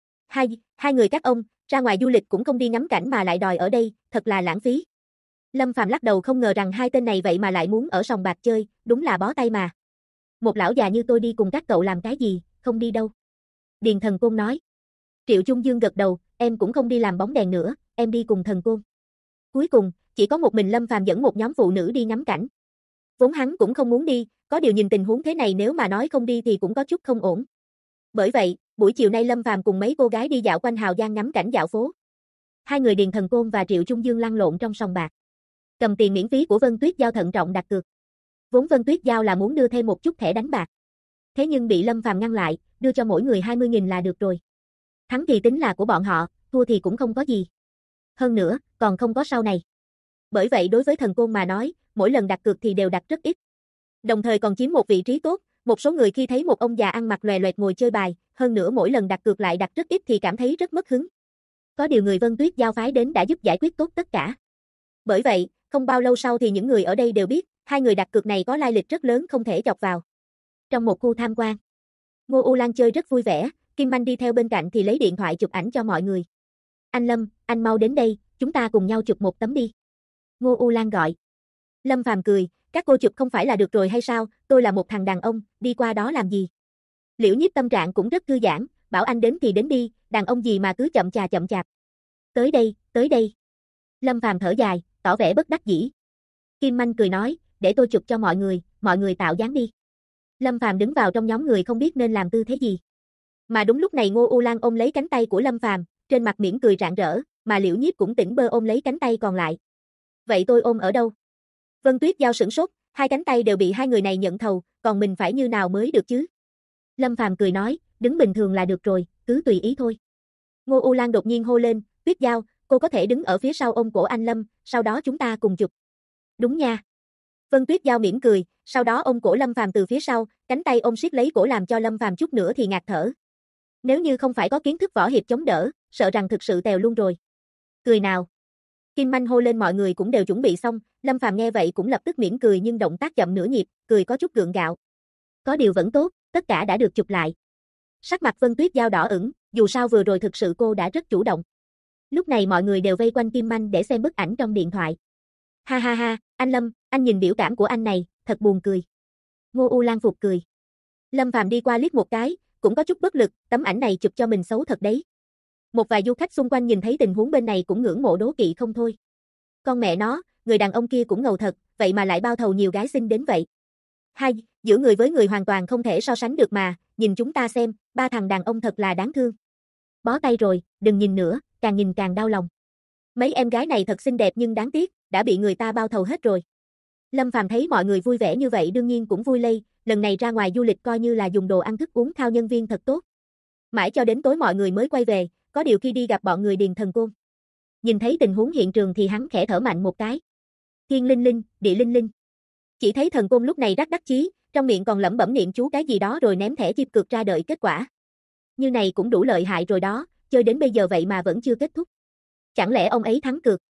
Hai người các ông, ra ngoài du lịch cũng không đi ngắm cảnh mà lại đòi ở đây, thật là lãng phí. Lâm Phàm lắc đầu không ngờ rằng hai tên này vậy mà lại muốn ở sòng bạc chơi, đúng là bó tay mà. Một lão già như tôi đi cùng các cậu làm cái gì, không đi đâu. Điền Thần Côn nói. Triệu Trung Dương gật đầu, em cũng không đi làm bóng đèn nữa, em đi cùng Thần Côn. Cuối cùng, chỉ có một mình Lâm Phàm dẫn một nhóm phụ nữ đi ngắm cảnh. Vốn hắn cũng không muốn đi, có điều nhìn tình huống thế này nếu mà nói không đi thì cũng có chút không ổn. Bởi vậy, buổi chiều nay Lâm Phàm cùng mấy cô gái đi dạo quanh Hào Giang ngắm cảnh dạo phố. Hai người Điền Thần Côn và Triệu Trung Dương lăn lộn trong sòng bạc. Cầm tiền miễn phí của Vân Tuyết Giao thận trọng đặt cược. Vốn Vân Tuyết Giao là muốn đưa thêm một chút thẻ đánh bạc. Thế nhưng bị Lâm Phàm ngăn lại, đưa cho mỗi người 20.000 là được rồi. Thắng thì tính là của bọn họ, thua thì cũng không có gì. Hơn nữa, còn không có sau này. Bởi vậy đối với Thần Côn mà nói, mỗi lần đặt cược thì đều đặt rất ít. Đồng thời còn chiếm một vị trí tốt, một số người khi thấy một ông già ăn mặc lòe loẹt ngồi chơi bài, hơn nữa mỗi lần đặt cược lại đặt rất ít thì cảm thấy rất mất hứng. Có điều người Vân Tuyết Giao phái đến đã giúp giải quyết tốt tất cả. Bởi vậy, không bao lâu sau thì những người ở đây đều biết, hai người đặt cược này có lai lịch rất lớn không thể chọc vào. Trong một khu tham quan, Ngô U Lan chơi rất vui vẻ, Kim Manh đi theo bên cạnh thì lấy điện thoại chụp ảnh cho mọi người. Anh Lâm, anh mau đến đây, chúng ta cùng nhau chụp một tấm đi. Ngô U Lan gọi. Lâm Phàm cười, các cô chụp không phải là được rồi hay sao, tôi là một thằng đàn ông, đi qua đó làm gì. Liễu Nhiếp tâm trạng cũng rất thư giãn, bảo anh đến thì đến đi, đàn ông gì mà cứ chậm chạp. Tới đây, tới đây. Lâm Phàm thở dài, tỏ vẻ bất đắc dĩ. Kim Manh cười nói, để tôi chụp cho mọi người tạo dáng đi. Lâm Phàm đứng vào trong nhóm người không biết nên làm tư thế gì. Mà đúng lúc này Ngô U Lan ôm lấy cánh tay của Lâm Phàm, trên mặt mỉm cười rạng rỡ, mà Liễu Nhiếp cũng tỉnh bơ ôm lấy cánh tay còn lại. Vậy tôi ôm ở đâu? Vân Tuyết Giao sửng sốt, hai cánh tay đều bị hai người này nhận thầu, còn mình phải như nào mới được chứ? Lâm Phàm cười nói, đứng bình thường là được rồi, cứ tùy ý thôi. Ngô U Lan đột nhiên hô lên, Tuyết Giao, cô có thể đứng ở phía sau ôm cổ anh Lâm, sau đó chúng ta cùng chụp. Đúng nha. Vân Tuyết Giao mỉm cười, sau đó ôm cổ Lâm Phàm từ phía sau, cánh tay ôm siết lấy cổ làm cho Lâm Phàm chút nữa thì ngạt thở. Nếu như không phải có kiến thức võ hiệp chống đỡ, sợ rằng thực sự tèo luôn rồi. Cười nào. Kim Manh hô lên mọi người cũng đều chuẩn bị xong, Lâm Phàm nghe vậy cũng lập tức mỉm cười nhưng động tác chậm nửa nhịp, cười có chút gượng gạo. Có điều vẫn tốt, tất cả đã được chụp lại. Sắc mặt Vân Tuyết Giao đỏ ửng, dù sao vừa rồi thực sự cô đã rất chủ động. Lúc này mọi người đều vây quanh Kim Manh để xem bức ảnh trong điện thoại. Ha ha ha, anh Lâm, anh nhìn biểu cảm của anh này, thật buồn cười. Ngô U Lan phục cười. Lâm Phàm đi qua liếc một cái, cũng có chút bất lực, tấm ảnh này chụp cho mình xấu thật đấy. Một vài du khách xung quanh nhìn thấy tình huống bên này cũng ngưỡng mộ đố kỵ không thôi. Con mẹ nó, người đàn ông kia cũng ngầu thật, vậy mà lại bao thầu nhiều gái xinh đến vậy. Hai, giữa người với người hoàn toàn không thể so sánh được mà, nhìn chúng ta xem, ba thằng đàn ông thật là đáng thương. Bó tay rồi, đừng nhìn nữa, càng nhìn càng đau lòng. Mấy em gái này thật xinh đẹp nhưng đáng tiếc, đã bị người ta bao thầu hết rồi. Lâm Phàm thấy mọi người vui vẻ như vậy đương nhiên cũng vui lây, lần này ra ngoài du lịch coi như là dùng đồ ăn thức uống khao nhân viên thật tốt. Mãi cho đến tối mọi người mới quay về, có điều khi đi gặp bọn người Điền Thần Côn. Nhìn thấy tình huống hiện trường thì hắn khẽ thở mạnh một cái. Thiên linh linh, địa linh linh. Chỉ thấy Thần Côn lúc này rất đắc chí, trong miệng còn lẩm bẩm niệm chú cái gì đó rồi ném thẻ chip cược ra đợi kết quả. Như này cũng đủ lợi hại rồi đó, chơi đến bây giờ vậy mà vẫn chưa kết thúc. Chẳng lẽ ông ấy thắng cược?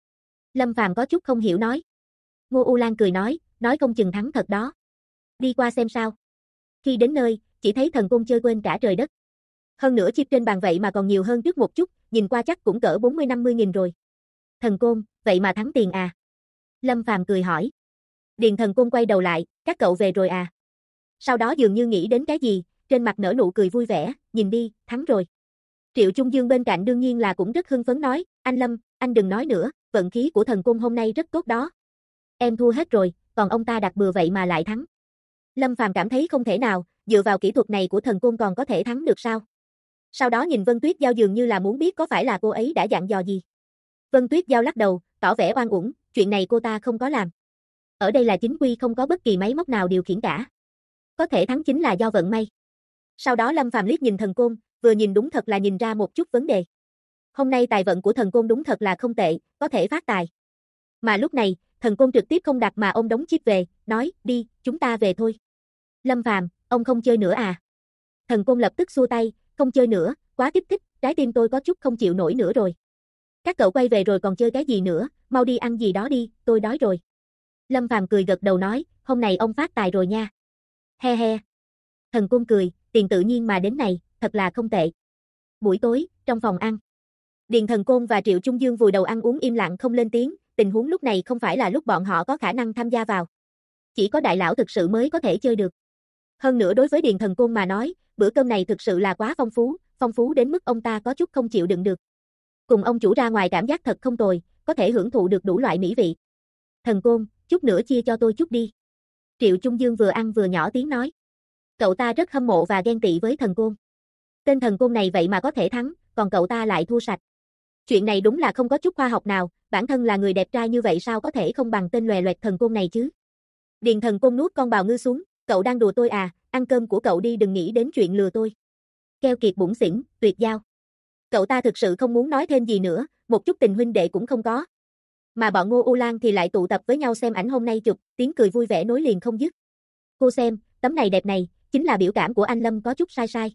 Lâm Phàm có chút không hiểu nói. Ngô U Lan cười nói không chừng thắng thật đó. Đi qua xem sao. Khi đến nơi, chỉ thấy thần côn chơi quên cả trời đất. Hơn nữa chip trên bàn vậy mà còn nhiều hơn trước một chút, nhìn qua chắc cũng cỡ 40-50 nghìn rồi. Thần côn, vậy mà thắng tiền à? Lâm Phàm cười hỏi. Điền thần côn quay đầu lại, các cậu về rồi à? Sau đó dường như nghĩ đến cái gì, trên mặt nở nụ cười vui vẻ, nhìn đi, thắng rồi. Triệu Trung Dương bên cạnh đương nhiên là cũng rất hưng phấn nói, anh Lâm, anh đừng nói nữa, vận khí của thần côn hôm nay rất tốt đó. Em thua hết rồi, còn ông ta đặt bừa vậy mà lại thắng. Lâm Phàm cảm thấy không thể nào, dựa vào kỹ thuật này của thần côn còn có thể thắng được sao? Sau đó nhìn Vân Tuyết Giao dường như là muốn biết có phải là cô ấy đã dặn dò gì. Vân Tuyết Giao lắc đầu, tỏ vẻ oan uổng, chuyện này cô ta không có làm. Ở đây là chính quy không có bất kỳ máy móc nào điều khiển cả. Có thể thắng chính là do vận may. Sau đó Lâm Phàm liếc nhìn thần côn, vừa nhìn đúng thật là nhìn ra một chút vấn đề. Hôm nay tài vận của thần côn đúng thật là không tệ, có thể phát tài. Mà lúc này, thần côn trực tiếp không đặt mà ông đóng chip về, nói, đi, chúng ta về thôi. Lâm Phàm, ông không chơi nữa à? Thần côn lập tức xua tay, không chơi nữa, quá kích thích, trái tim tôi có chút không chịu nổi nữa rồi. Các cậu quay về rồi còn chơi cái gì nữa, mau đi ăn gì đó đi, tôi đói rồi. Lâm Phàm cười gật đầu nói, hôm nay ông phát tài rồi nha. He he. Thần côn cười, tiền tự nhiên mà đến này, thật là không tệ. Buổi tối, trong phòng ăn. Điền thần côn và Triệu Trung Dương vùi đầu ăn uống im lặng không lên tiếng, tình huống lúc này không phải là lúc bọn họ có khả năng tham gia vào. Chỉ có đại lão thực sự mới có thể chơi được. Hơn nữa đối với Điền thần côn mà nói, bữa cơm này thực sự là quá phong phú đến mức ông ta có chút không chịu đựng được. Cùng ông chủ ra ngoài cảm giác thật không tồi, có thể hưởng thụ được đủ loại mỹ vị. Thần côn, chút nữa chia cho tôi chút đi. Triệu Trung Dương vừa ăn vừa nhỏ tiếng nói. Cậu ta rất hâm mộ và ghen tị với thần côn. Tên thần côn này vậy mà có thể thắng, còn cậu ta lại thua sạch. Chuyện này đúng là không có chút khoa học nào, bản thân là người đẹp trai như vậy sao có thể không bằng tên lòe loẹt thần côn này chứ. Điền thần côn nuốt con bào ngư xuống, cậu đang đùa tôi à, ăn cơm của cậu đi đừng nghĩ đến chuyện lừa tôi. Keo kiệt bủn xỉn, tuyệt giao. Cậu ta thực sự không muốn nói thêm gì nữa, một chút tình huynh đệ cũng không có. Mà bọn Ngô U Lan thì lại tụ tập với nhau xem ảnh hôm nay chụp, tiếng cười vui vẻ nối liền không dứt. Cô xem, tấm này đẹp này, chính là biểu cảm của anh Lâm có chút sai sai.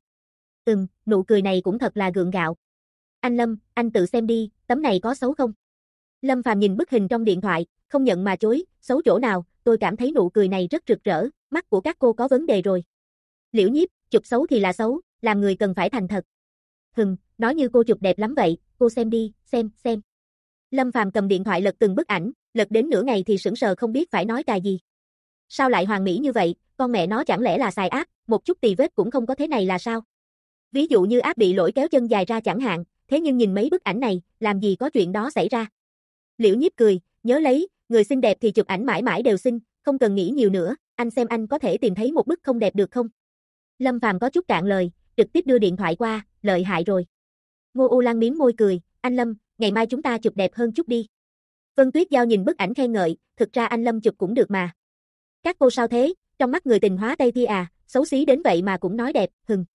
Nụ cười này cũng thật là gượng gạo. Anh Lâm, anh tự xem đi, tấm này có xấu không? Lâm Phàm nhìn bức hình trong điện thoại, không nhận mà chối, xấu chỗ nào, tôi cảm thấy nụ cười này rất rực rỡ, mắt của các cô có vấn đề rồi. Liễu Nhiếp, chụp xấu thì là xấu, làm người cần phải thành thật. Nói như cô chụp đẹp lắm vậy, cô xem đi, xem. Lâm Phàm cầm điện thoại lật từng bức ảnh, lật đến nửa ngày thì sững sờ không biết phải nói cài gì. Sao lại hoàn mỹ như vậy, con mẹ nó chẳng lẽ là xài app, một chút tì vết cũng không có thế này là sao? Ví dụ như app bị lỗi kéo chân dài ra chẳng hạn, thế nhưng nhìn mấy bức ảnh này, làm gì có chuyện đó xảy ra. Liễu Nhiếp cười, nhớ lấy, người xinh đẹp thì chụp ảnh mãi mãi đều xinh, không cần nghĩ nhiều nữa, anh xem anh có thể tìm thấy một bức không đẹp được không? Lâm Phàm có chút cạn lời, trực tiếp đưa điện thoại qua, lợi hại rồi. Ngô U Lan mím môi cười, anh Lâm, ngày mai chúng ta chụp đẹp hơn chút đi. Vân Tuyết Giao nhìn bức ảnh khen ngợi, thực ra anh Lâm chụp cũng được mà. Các cô sao thế, trong mắt người tình hóa Tây Thi à, xấu xí đến vậy mà cũng nói đẹp,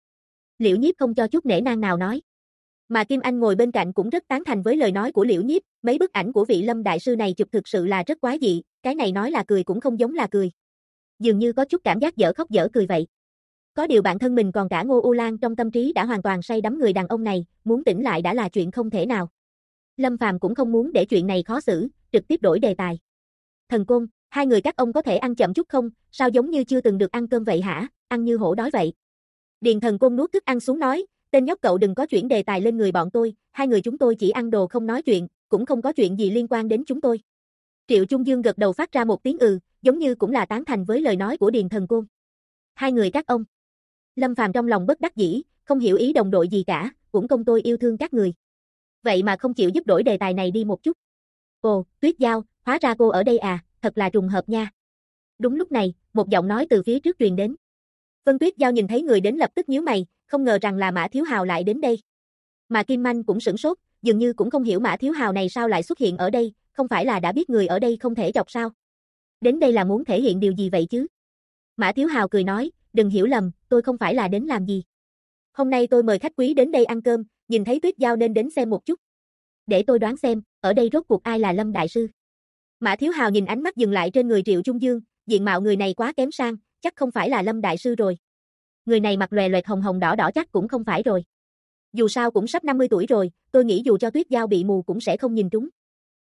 Liễu Nhiếp không cho chút nể nang nào nói. Mà Kim Anh ngồi bên cạnh cũng rất tán thành với lời nói của Liễu Nhiếp, mấy bức ảnh của vị Lâm đại sư này chụp thực sự là rất quái dị, cái này nói là cười cũng không giống là cười. Dường như có chút cảm giác dở khóc dở cười vậy. Có điều bản thân mình còn cả Ngô U Lan trong tâm trí đã hoàn toàn say đắm người đàn ông này, muốn tỉnh lại đã là chuyện không thể nào. Lâm Phàm cũng không muốn để chuyện này khó xử, trực tiếp đổi đề tài. Thần Côn, hai người các ông có thể ăn chậm chút không, sao giống như chưa từng được ăn cơm vậy hả, ăn như hổ đói vậy. Điền Thần Côn nuốt thức ăn xuống nói, tên nhóc cậu đừng có chuyển đề tài lên người bọn tôi, hai người chúng tôi chỉ ăn đồ không nói chuyện, cũng không có chuyện gì liên quan đến chúng tôi. Triệu Trung Dương gật đầu phát ra một tiếng giống như cũng là tán thành với lời nói của Điền Thần Côn. Hai người các ông. Lâm Phàm trong lòng bất đắc dĩ, không hiểu ý đồng đội gì cả, cũng công tôi yêu thương các người. Vậy mà không chịu giúp đổi đề tài này đi một chút. Ồ, Tuyết Giao, hóa ra cô ở đây à, thật là trùng hợp nha. Đúng lúc này, một giọng nói từ phía trước truyền đến. Vân Tuyết Giao nhìn thấy người đến lập tức nhíu mày, không ngờ rằng là Mã Thiếu Hào lại đến đây. Mà Kim Anh cũng sửng sốt, dường như cũng không hiểu Mã Thiếu Hào này sao lại xuất hiện ở đây, không phải là đã biết người ở đây không thể chọc sao. Đến đây là muốn thể hiện điều gì vậy chứ? Mã Thiếu Hào cười nói, đừng hiểu lầm, tôi không phải là đến làm gì. Hôm nay tôi mời khách quý đến đây ăn cơm, nhìn thấy Tuyết Giao nên đến xem một chút. Để tôi đoán xem, ở đây rốt cuộc ai là Lâm Đại Sư. Mã Thiếu Hào nhìn ánh mắt dừng lại trên người Triệu Trung Dương, diện mạo người này quá kém sang, chắc không phải là Lâm Đại Sư rồi. Người này mặt lòe loẹt hồng hồng đỏ đỏ chắc cũng không phải rồi. Dù sao cũng sắp 50 tuổi rồi, tôi nghĩ dù cho Tuyết Giao bị mù cũng sẽ không nhìn trúng.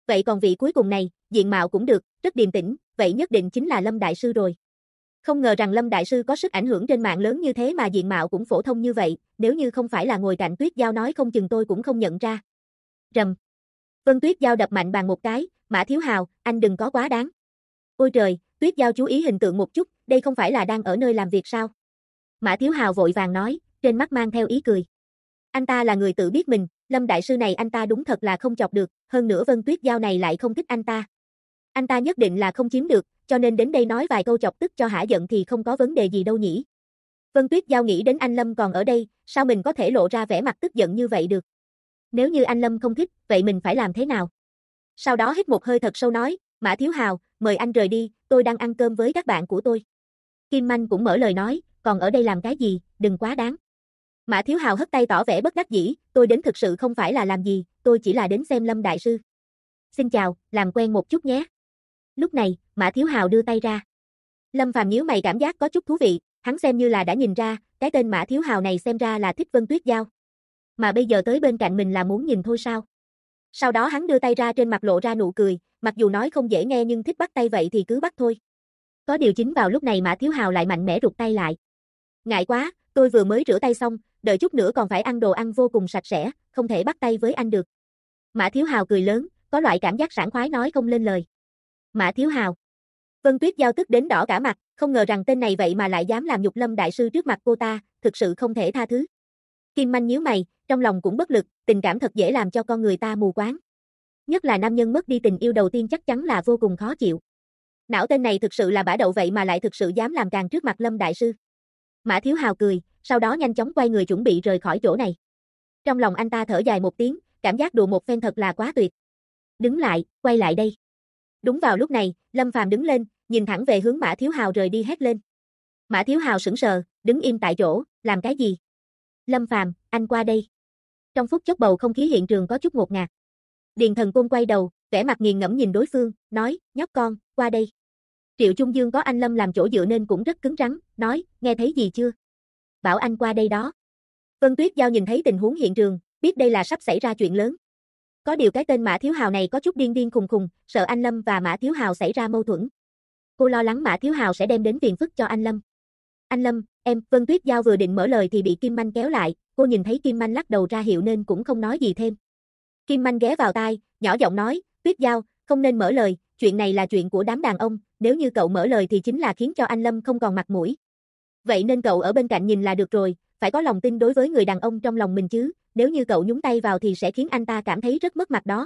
Vậy còn vị cuối cùng này, diện mạo cũng được, rất điềm tĩnh, vậy nhất định chính là Lâm Đại Sư rồi. Không ngờ rằng Lâm Đại Sư có sức ảnh hưởng trên mạng lớn như thế mà diện mạo cũng phổ thông như vậy, nếu như không phải là ngồi cạnh Tuyết Giao nói không chừng tôi cũng không nhận ra. Rầm. Vân Tuyết Giao đập mạnh bàn một cái, Mã Thiếu Hào, anh đừng có quá đáng. Ôi trời, Tuyết Giao chú ý hình tượng một chút, đây không phải là đang ở nơi làm việc sao? Mã Thiếu Hào vội vàng nói, trên mắt mang theo ý cười. Anh ta là người tự biết mình, Lâm Đại Sư này anh ta đúng thật là không chọc được, hơn nữa Vân Tuyết Giao này lại không thích anh ta. Anh ta nhất định là không chiếm được, cho nên đến đây nói vài câu chọc tức cho hả giận thì không có vấn đề gì đâu nhỉ. Vân Tuyết Giao nghĩ đến anh Lâm còn ở đây, sao mình có thể lộ ra vẻ mặt tức giận như vậy được? Nếu như anh Lâm không thích, vậy mình phải làm thế nào? Sau đó hít một hơi thật sâu nói, Mã Thiếu Hào, mời anh rời đi, tôi đang ăn cơm với các bạn của tôi. Kim Manh cũng mở lời nói, còn ở đây làm cái gì, đừng quá đáng. Mã Thiếu Hào hất tay tỏ vẻ bất đắc dĩ, tôi đến thực sự không phải là làm gì, tôi chỉ là đến xem Lâm Đại Sư. Xin chào, làm quen một chút nhé. Lúc này, Mã Thiếu Hào đưa tay ra. Lâm Phàm nhíu mày cảm giác có chút thú vị, hắn xem như là đã nhìn ra, cái tên Mã Thiếu Hào này xem ra là thích Vân Tuyết Giao. Mà bây giờ tới bên cạnh mình là muốn nhìn thôi sao? Sau đó hắn đưa tay ra trên mặt lộ ra nụ cười, mặc dù nói không dễ nghe nhưng thích bắt tay vậy thì cứ bắt thôi. Có điều chính vào lúc này Mã Thiếu Hào lại mạnh mẽ rụt tay lại. Ngại quá, tôi vừa mới rửa tay xong, đợi chút nữa còn phải ăn đồ ăn vô cùng sạch sẽ, không thể bắt tay với anh được. Mã Thiếu Hào cười lớn, có loại cảm giác sảng khoái nói không lên lời. Mã Thiếu Hào. Vân Tuyết Giao tức đến đỏ cả mặt, không ngờ rằng tên này vậy mà lại dám làm nhục Lâm Đại Sư trước mặt cô ta, thực sự không thể tha thứ. Kim Manh nhíu mày, trong lòng cũng bất lực, tình cảm thật dễ làm cho con người ta mù quáng. Nhất là nam nhân mất đi tình yêu đầu tiên chắc chắn là vô cùng khó chịu. Não tên này thực sự là bả đậu vậy mà lại thực sự dám làm càng trước mặt Lâm Đại Sư. Mã Thiếu Hào cười, sau đó nhanh chóng quay người chuẩn bị rời khỏi chỗ này. Trong lòng anh ta thở dài một tiếng, cảm giác đùa một phen thật là quá tuyệt. Đứng lại, quay lại đây. Đúng vào lúc này, Lâm Phàm đứng lên, nhìn thẳng về hướng Mã Thiếu Hào rời đi hét lên. Mã Thiếu Hào sững sờ, đứng im tại chỗ, làm cái gì? Lâm Phàm, anh qua đây. Trong phút chốc bầu không khí hiện trường có chút ngột ngạt. Điền Thần Côn quay đầu, vẻ mặt nghiền ngẫm nhìn đối phương, nói, nhóc con, qua đây. Triệu Trung Dương có anh Lâm làm chỗ dựa nên cũng rất cứng rắn, nói, nghe thấy gì chưa? Bảo anh qua đây đó. Vân Tuyết Giao nhìn thấy tình huống hiện trường, biết đây là sắp xảy ra chuyện lớn. Có điều cái tên Mã Thiếu Hào này có chút điên điên khùng khùng, sợ anh Lâm và Mã Thiếu Hào xảy ra mâu thuẫn. Cô lo lắng Mã Thiếu Hào sẽ đem đến phiền phức cho anh Lâm. Anh Lâm, em, Vân Tuyết Giao vừa định mở lời thì bị Kim Manh kéo lại, cô nhìn thấy Kim Manh lắc đầu ra hiệu nên cũng không nói gì thêm. Kim Manh ghé vào tai, nhỏ giọng nói, Tuyết Giao, không nên mở lời, chuyện này là chuyện của đám đàn ông, nếu như cậu mở lời thì chính là khiến cho anh Lâm không còn mặt mũi. Vậy nên cậu ở bên cạnh nhìn là được rồi, phải có lòng tin đối với người đàn ông trong lòng mình chứ, nếu như cậu nhúng tay vào thì sẽ khiến anh ta cảm thấy rất mất mặt đó.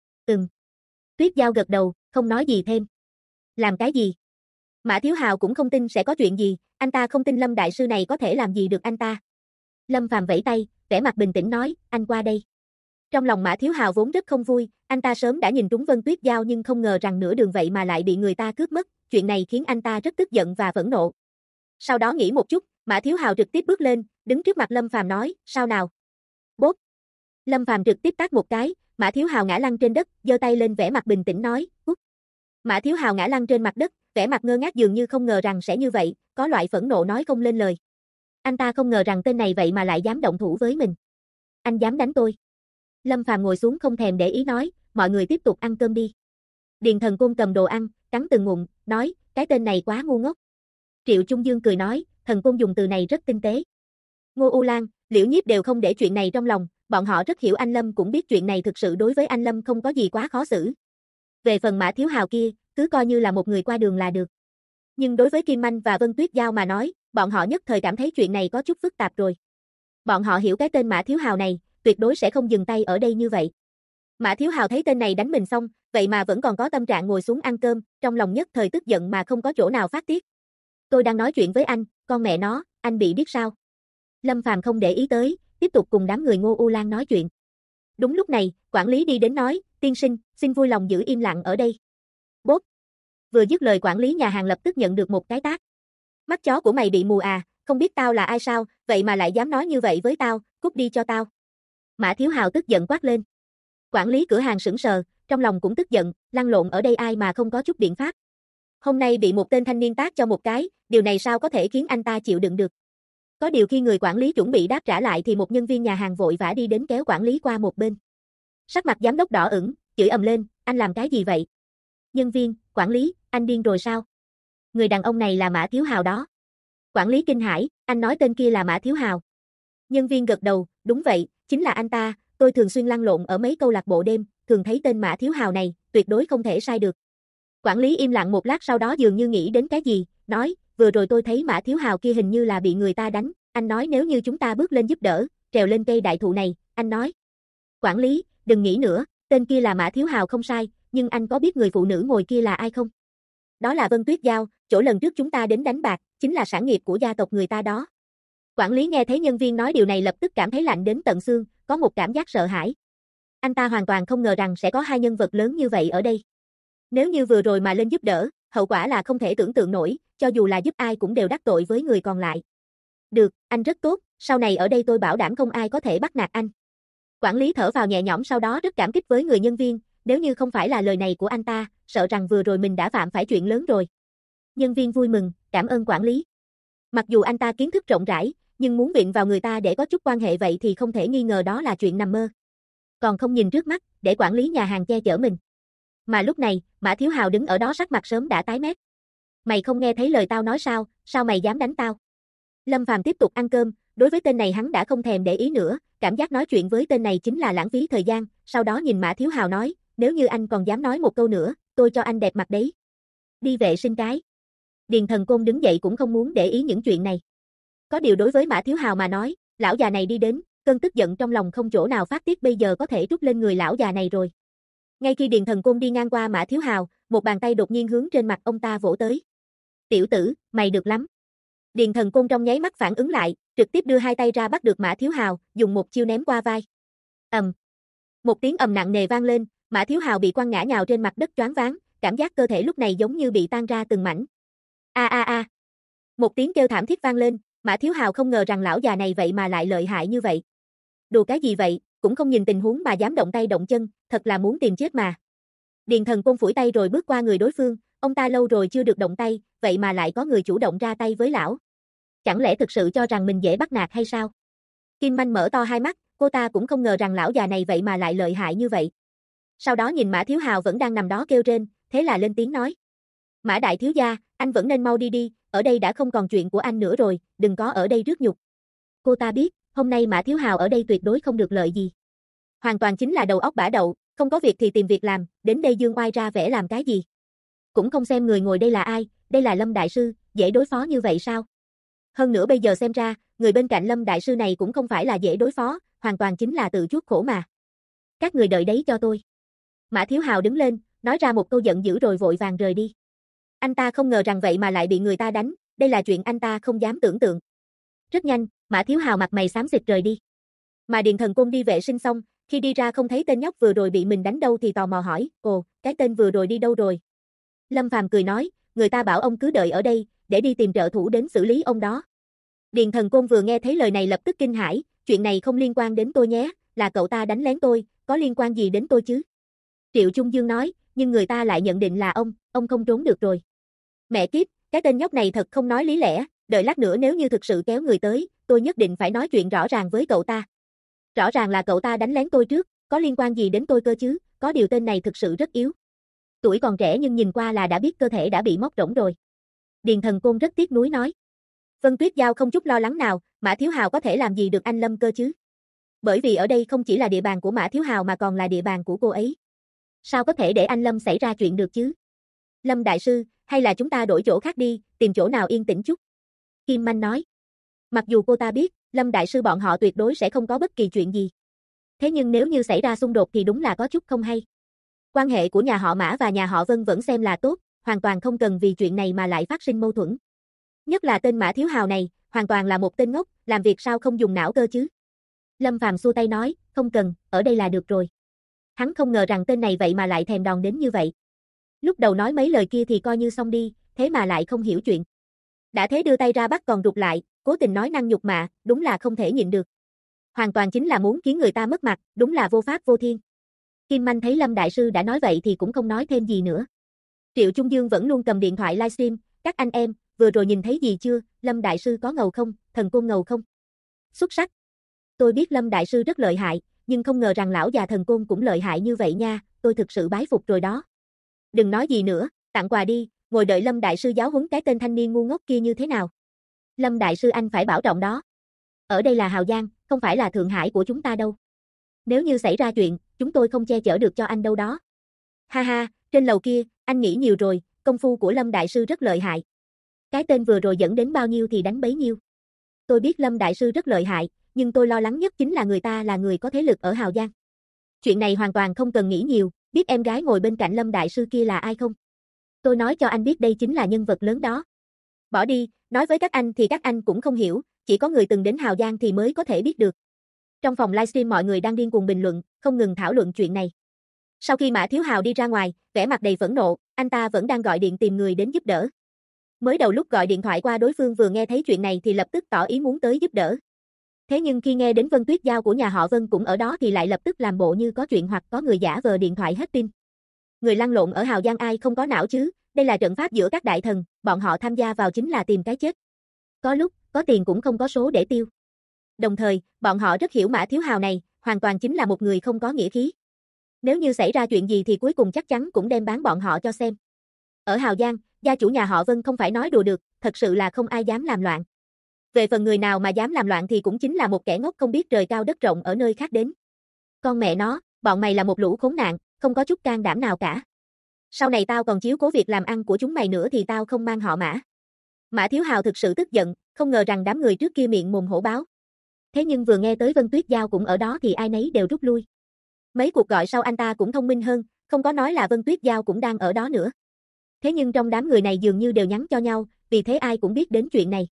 Tuyết Giao gật đầu, không nói gì thêm. Làm cái gì? Mã Thiếu Hào cũng không tin sẽ có chuyện gì, anh ta không tin Lâm Đại Sư này có thể làm gì được anh ta. Lâm Phàm vẫy tay, vẻ mặt bình tĩnh nói, anh qua đây. Trong lòng Mã Thiếu Hào vốn rất không vui, anh ta sớm đã nhìn trúng Vân Tuyết Giao nhưng không ngờ rằng nửa đường vậy mà lại bị người ta cướp mất, chuyện này khiến anh ta rất tức giận và phẫn nộ. Sau đó nghĩ một chút, Mã Thiếu Hào trực tiếp bước lên, đứng trước mặt Lâm Phàm nói, sao nào? Bốp. Lâm Phàm trực tiếp tát một cái, Mã Thiếu Hào ngã lăn trên đất, giơ tay lên vẻ mặt bình tĩnh nói, cút. Mã Thiếu Hào ngã lăn trên mặt đất, vẻ mặt ngơ ngác dường như không ngờ rằng sẽ như vậy, có loại phẫn nộ nói không lên lời. Anh ta không ngờ rằng tên này vậy mà lại dám động thủ với mình. Anh dám đánh tôi. Lâm Phàm ngồi xuống không thèm để ý nói, mọi người tiếp tục ăn cơm đi. Điền Thần Côn cầm đồ ăn, cắn từng ngụm, nói, cái tên này quá ngu ngốc. Triệu Trung Dương cười nói, Thần Côn dùng từ này rất tinh tế. Ngô U Lan, Liễu Nhiếp đều không để chuyện này trong lòng, bọn họ rất hiểu anh Lâm cũng biết chuyện này thực sự đối với anh Lâm không có gì quá khó xử. Về phần Mã Thiếu Hào kia, cứ coi như là một người qua đường là được. Nhưng đối với Kim Manh và Vân Tuyết Giao mà nói, bọn họ nhất thời cảm thấy chuyện này có chút phức tạp rồi. Bọn họ hiểu cái tên Mã Thiếu Hào này, tuyệt đối sẽ không dừng tay ở đây như vậy. Mã Thiếu Hào thấy tên này đánh mình xong, vậy mà vẫn còn có tâm trạng ngồi xuống ăn cơm, trong lòng nhất thời tức giận mà không có chỗ nào phát tiết. Tôi đang nói chuyện với anh, con mẹ nó, anh bị điếc sao? Lâm Phàm không để ý tới, tiếp tục cùng đám người Ngô U Lan nói chuyện. Đúng lúc này, quản lý đi đến nói, tiên sinh, xin vui lòng giữ im lặng ở đây. Bốp. Vừa dứt lời quản lý nhà hàng lập tức nhận được một cái tát. Mắt chó của mày bị mù à, không biết tao là ai sao, vậy mà lại dám nói như vậy với tao, cút đi cho tao. Mã Thiếu Hào tức giận quát lên. Quản lý cửa hàng sững sờ, trong lòng cũng tức giận, lăn lộn ở đây ai mà không có chút biện pháp. Hôm nay bị một tên thanh niên tát cho một cái, điều này sao có thể khiến anh ta chịu đựng được. Có điều khi người quản lý chuẩn bị đáp trả lại thì một nhân viên nhà hàng vội vã đi đến kéo quản lý qua một bên. Sắc mặt giám đốc đỏ ửng, chửi ầm lên, anh làm cái gì vậy? Nhân viên, quản lý, anh điên rồi sao? Người đàn ông này là Mã Thiếu Hào đó. Quản lý kinh hãi, anh nói tên kia là Mã Thiếu Hào. Nhân viên gật đầu, đúng vậy, chính là anh ta, tôi thường xuyên lăn lộn ở mấy câu lạc bộ đêm, thường thấy tên Mã Thiếu Hào này, tuyệt đối không thể sai được. Quản lý im lặng một lát sau đó dường như nghĩ đến cái gì, nói, vừa rồi tôi thấy Mã Thiếu Hào kia hình như là bị người ta đánh, anh nói nếu như chúng ta bước lên giúp đỡ, trèo lên cây đại thụ này, anh nói. Quản lý, đừng nghĩ nữa, tên kia là Mã Thiếu Hào không sai, nhưng anh có biết người phụ nữ ngồi kia là ai không? Đó là Vân Tuyết Giao, chỗ lần trước chúng ta đến đánh bạc, chính là sản nghiệp của gia tộc người ta đó. Quản lý nghe thấy nhân viên nói điều này lập tức cảm thấy lạnh đến tận xương, có một cảm giác sợ hãi. Anh ta hoàn toàn không ngờ rằng sẽ có hai nhân vật lớn như vậy ở đây. Nếu như vừa rồi mà lên giúp đỡ, hậu quả là không thể tưởng tượng nổi, cho dù là giúp ai cũng đều đắc tội với người còn lại. Được, anh rất tốt, sau này ở đây tôi bảo đảm không ai có thể bắt nạt anh. Quản lý thở vào nhẹ nhõm sau đó rất cảm kích với người nhân viên, nếu như không phải là lời này của anh ta, sợ rằng vừa rồi mình đã phạm phải chuyện lớn rồi. Nhân viên vui mừng, cảm ơn quản lý. Mặc dù anh ta kiến thức rộng rãi, nhưng muốn viện vào người ta để có chút quan hệ vậy thì không thể nghi ngờ đó là chuyện nằm mơ. Còn không nhìn trước mắt, để quản lý nhà hàng che chở mình. Mà lúc này, Mã Thiếu Hào đứng ở đó sắc mặt sớm đã tái mét. Mày không nghe thấy lời tao nói sao, sao mày dám đánh tao? Lâm Phàm tiếp tục ăn cơm, đối với tên này hắn đã không thèm để ý nữa, cảm giác nói chuyện với tên này chính là lãng phí thời gian, sau đó nhìn Mã Thiếu Hào nói, nếu như anh còn dám nói một câu nữa, tôi cho anh đẹp mặt đấy. Đi vệ sinh cái. Điền Thần Côn đứng dậy cũng không muốn để ý những chuyện này. Có điều đối với Mã Thiếu Hào mà nói, lão già này đi đến, cơn tức giận trong lòng không chỗ nào phát tiết bây giờ có thể trút lên người lão già này rồi. Ngay khi Điền Thần Côn đi ngang qua Mã Thiếu Hào, một bàn tay đột nhiên hướng trên mặt ông ta vỗ tới. Tiểu tử, mày được lắm. Điền Thần Côn trong nháy mắt phản ứng lại, trực tiếp đưa hai tay ra bắt được Mã Thiếu Hào, dùng một chiêu ném qua vai. Một tiếng ầm nặng nề vang lên, Mã Thiếu Hào bị quăng ngã nhào trên mặt đất choáng váng, cảm giác cơ thể lúc này giống như bị tan ra từng mảnh. A a a. Một tiếng kêu thảm thiết vang lên, Mã Thiếu Hào không ngờ rằng lão già này vậy mà lại lợi hại như vậy. Đùa cái gì vậy, cũng không nhìn tình huống mà dám động tay động chân, thật là muốn tìm chết mà. Điền Thần Côn phủi tay rồi bước qua người đối phương, ông ta lâu rồi chưa được động tay, vậy mà lại có người chủ động ra tay với lão. Chẳng lẽ thực sự cho rằng mình dễ bắt nạt hay sao? Kim Manh mở to hai mắt, cô ta cũng không ngờ rằng lão già này vậy mà lại lợi hại như vậy. Sau đó nhìn Mã Thiếu Hào vẫn đang nằm đó kêu rên, thế là lên tiếng nói. Mã đại thiếu gia, anh vẫn nên mau đi đi, ở đây đã không còn chuyện của anh nữa rồi, đừng có ở đây rước nhục. Cô ta biết, hôm nay Mã Thiếu Hào ở đây tuyệt đối không được lợi gì. Hoàn toàn chính là đầu óc bả đậu, không có việc thì tìm việc làm, đến đây dương oai ra vẻ làm cái gì. Cũng không xem người ngồi đây là ai, đây là Lâm Đại Sư, dễ đối phó như vậy sao? Hơn nữa bây giờ xem ra, người bên cạnh Lâm Đại Sư này cũng không phải là dễ đối phó, hoàn toàn chính là tự chuốc khổ mà. Các người đợi đấy cho tôi. Mã Thiếu Hào đứng lên, nói ra một câu giận dữ rồi vội vàng rời đi. Anh ta không ngờ rằng vậy mà lại bị người ta đánh, đây là chuyện anh ta không dám tưởng tượng. Rất nhanh, Mã Thiếu Hào mặt mày xám xịt rời đi. Mà Điền Thần Côn đi vệ sinh xong, khi đi ra không thấy tên nhóc vừa rồi bị mình đánh đâu thì tò mò hỏi, ồ, cái tên vừa rồi đi đâu rồi? Lâm Phàm cười nói, người ta bảo ông cứ đợi ở đây, để đi tìm trợ thủ đến xử lý ông đó. Điền Thần Côn vừa nghe thấy lời này lập tức kinh hãi, chuyện này không liên quan đến tôi nhé, là cậu ta đánh lén tôi, có liên quan gì đến tôi chứ? Triệu Trung Dương nói, nhưng người ta lại nhận định là ông không trốn được rồi. Mẹ kiếp, cái tên nhóc này thật không nói lý lẽ, đợi lát nữa nếu như thực sự kéo người tới, tôi nhất định phải nói chuyện rõ ràng với cậu ta. Rõ ràng là cậu ta đánh lén tôi trước, có liên quan gì đến tôi cơ chứ, có điều tên này thực sự rất yếu. Tuổi còn trẻ nhưng nhìn qua là đã biết cơ thể đã bị móc rỗng rồi. Điền Thần Côn rất tiếc nuối nói. Vân Tuyết Giao không chút lo lắng nào, Mã Thiếu Hào có thể làm gì được anh Lâm cơ chứ? Bởi vì ở đây không chỉ là địa bàn của Mã Thiếu Hào mà còn là địa bàn của cô ấy. Sao có thể để anh Lâm xảy ra chuyện được chứ? Lâm Đại Sư, hay là chúng ta đổi chỗ khác đi, tìm chỗ nào yên tĩnh chút. Kim Manh nói. Mặc dù cô ta biết, Lâm Đại Sư bọn họ tuyệt đối sẽ không có bất kỳ chuyện gì. Thế nhưng nếu như xảy ra xung đột thì đúng là có chút không hay. Quan hệ của nhà họ Mã và nhà họ Vân vẫn xem là tốt, hoàn toàn không cần vì chuyện này mà lại phát sinh mâu thuẫn. Nhất là tên Mã Thiếu Hào này, hoàn toàn là một tên ngốc, làm việc sao không dùng não cơ chứ. Lâm Phàm xua tay nói, không cần, ở đây là được rồi. Hắn không ngờ rằng tên này vậy mà lại thèm đòn đến như vậy. Lúc đầu nói mấy lời kia thì coi như xong đi, thế mà lại không hiểu chuyện. Đã thế đưa tay ra bắt còn rụt lại, cố tình nói năng nhục mạ, đúng là không thể nhịn được. Hoàn toàn chính là muốn khiến người ta mất mặt, đúng là vô pháp vô thiên. Kim Manh thấy Lâm Đại Sư đã nói vậy thì cũng không nói thêm gì nữa. Triệu Trung Dương vẫn luôn cầm điện thoại livestream, các anh em, vừa rồi nhìn thấy gì chưa, Lâm Đại Sư có ngầu không, Thần Côn ngầu không? Xuất sắc. Tôi biết Lâm Đại Sư rất lợi hại, nhưng không ngờ rằng lão già thần côn cũng lợi hại như vậy nha, tôi thực sự bái phục rồi đó. Đừng nói gì nữa, tặng quà đi, ngồi đợi Lâm đại sư giáo huấn cái tên thanh niên ngu ngốc kia như thế nào. Lâm đại sư anh phải bảo trọng đó. Ở đây là Hào Giang, không phải là Thượng Hải của chúng ta đâu. Nếu như xảy ra chuyện, chúng tôi không che chở được cho anh đâu đó. Ha ha, trên lầu kia, anh nghĩ nhiều rồi, công phu của Lâm đại sư rất lợi hại. Cái tên vừa rồi dẫn đến bao nhiêu thì đánh bấy nhiêu. Tôi biết Lâm đại sư rất lợi hại, nhưng tôi lo lắng nhất chính là người ta là người có thế lực ở Hào Giang. Chuyện này hoàn toàn không cần nghĩ nhiều, biết em gái ngồi bên cạnh Lâm đại sư kia là ai không? Tôi nói cho anh biết đây chính là nhân vật lớn đó. Bỏ đi, nói với các anh thì các anh cũng không hiểu, chỉ có người từng đến Hào Giang thì mới có thể biết được. Trong phòng livestream mọi người đang điên cuồng bình luận, không ngừng thảo luận chuyện này. Sau khi Mã Thiếu Hào đi ra ngoài, vẻ mặt đầy phẫn nộ, anh ta vẫn đang gọi điện tìm người đến giúp đỡ. Mới đầu lúc gọi điện thoại qua đối phương vừa nghe thấy chuyện này thì lập tức tỏ ý muốn tới giúp đỡ. Thế nhưng khi nghe đến Vân Tuyết Giao của nhà họ Vân cũng ở đó thì lại lập tức làm bộ như có chuyện hoặc có người giả vờ điện thoại hết pin. Người lăn lộn ở Hào Giang ai không có não chứ, đây là trận pháp giữa các đại thần, bọn họ tham gia vào chính là tìm cái chết. Có lúc, có tiền cũng không có số để tiêu. Đồng thời, bọn họ rất hiểu Mã Thiếu Hào này, hoàn toàn chính là một người không có nghĩa khí. Nếu như xảy ra chuyện gì thì cuối cùng chắc chắn cũng đem bán bọn họ cho xem. Ở Hào Giang, gia chủ nhà họ Vân không phải nói đùa được, thật sự là không ai dám làm loạn. Về phần người nào mà dám làm loạn thì cũng chính là một kẻ ngốc không biết trời cao đất rộng ở nơi khác đến. Con mẹ nó, bọn mày là một lũ khốn nạn, không có chút can đảm nào cả. Sau này tao còn chiếu cố việc làm ăn của chúng mày nữa thì tao không mang họ Mã. Mã Thiếu Hào thực sự tức giận, không ngờ rằng đám người trước kia miệng mồm hổ báo. Thế nhưng vừa nghe tới Vân Tuyết Giao cũng ở đó thì ai nấy đều rút lui. Mấy cuộc gọi sau anh ta cũng thông minh hơn, không có nói là Vân Tuyết Giao cũng đang ở đó nữa. Thế nhưng trong đám người này dường như đều nhắn cho nhau, vì thế ai cũng biết đến chuyện này.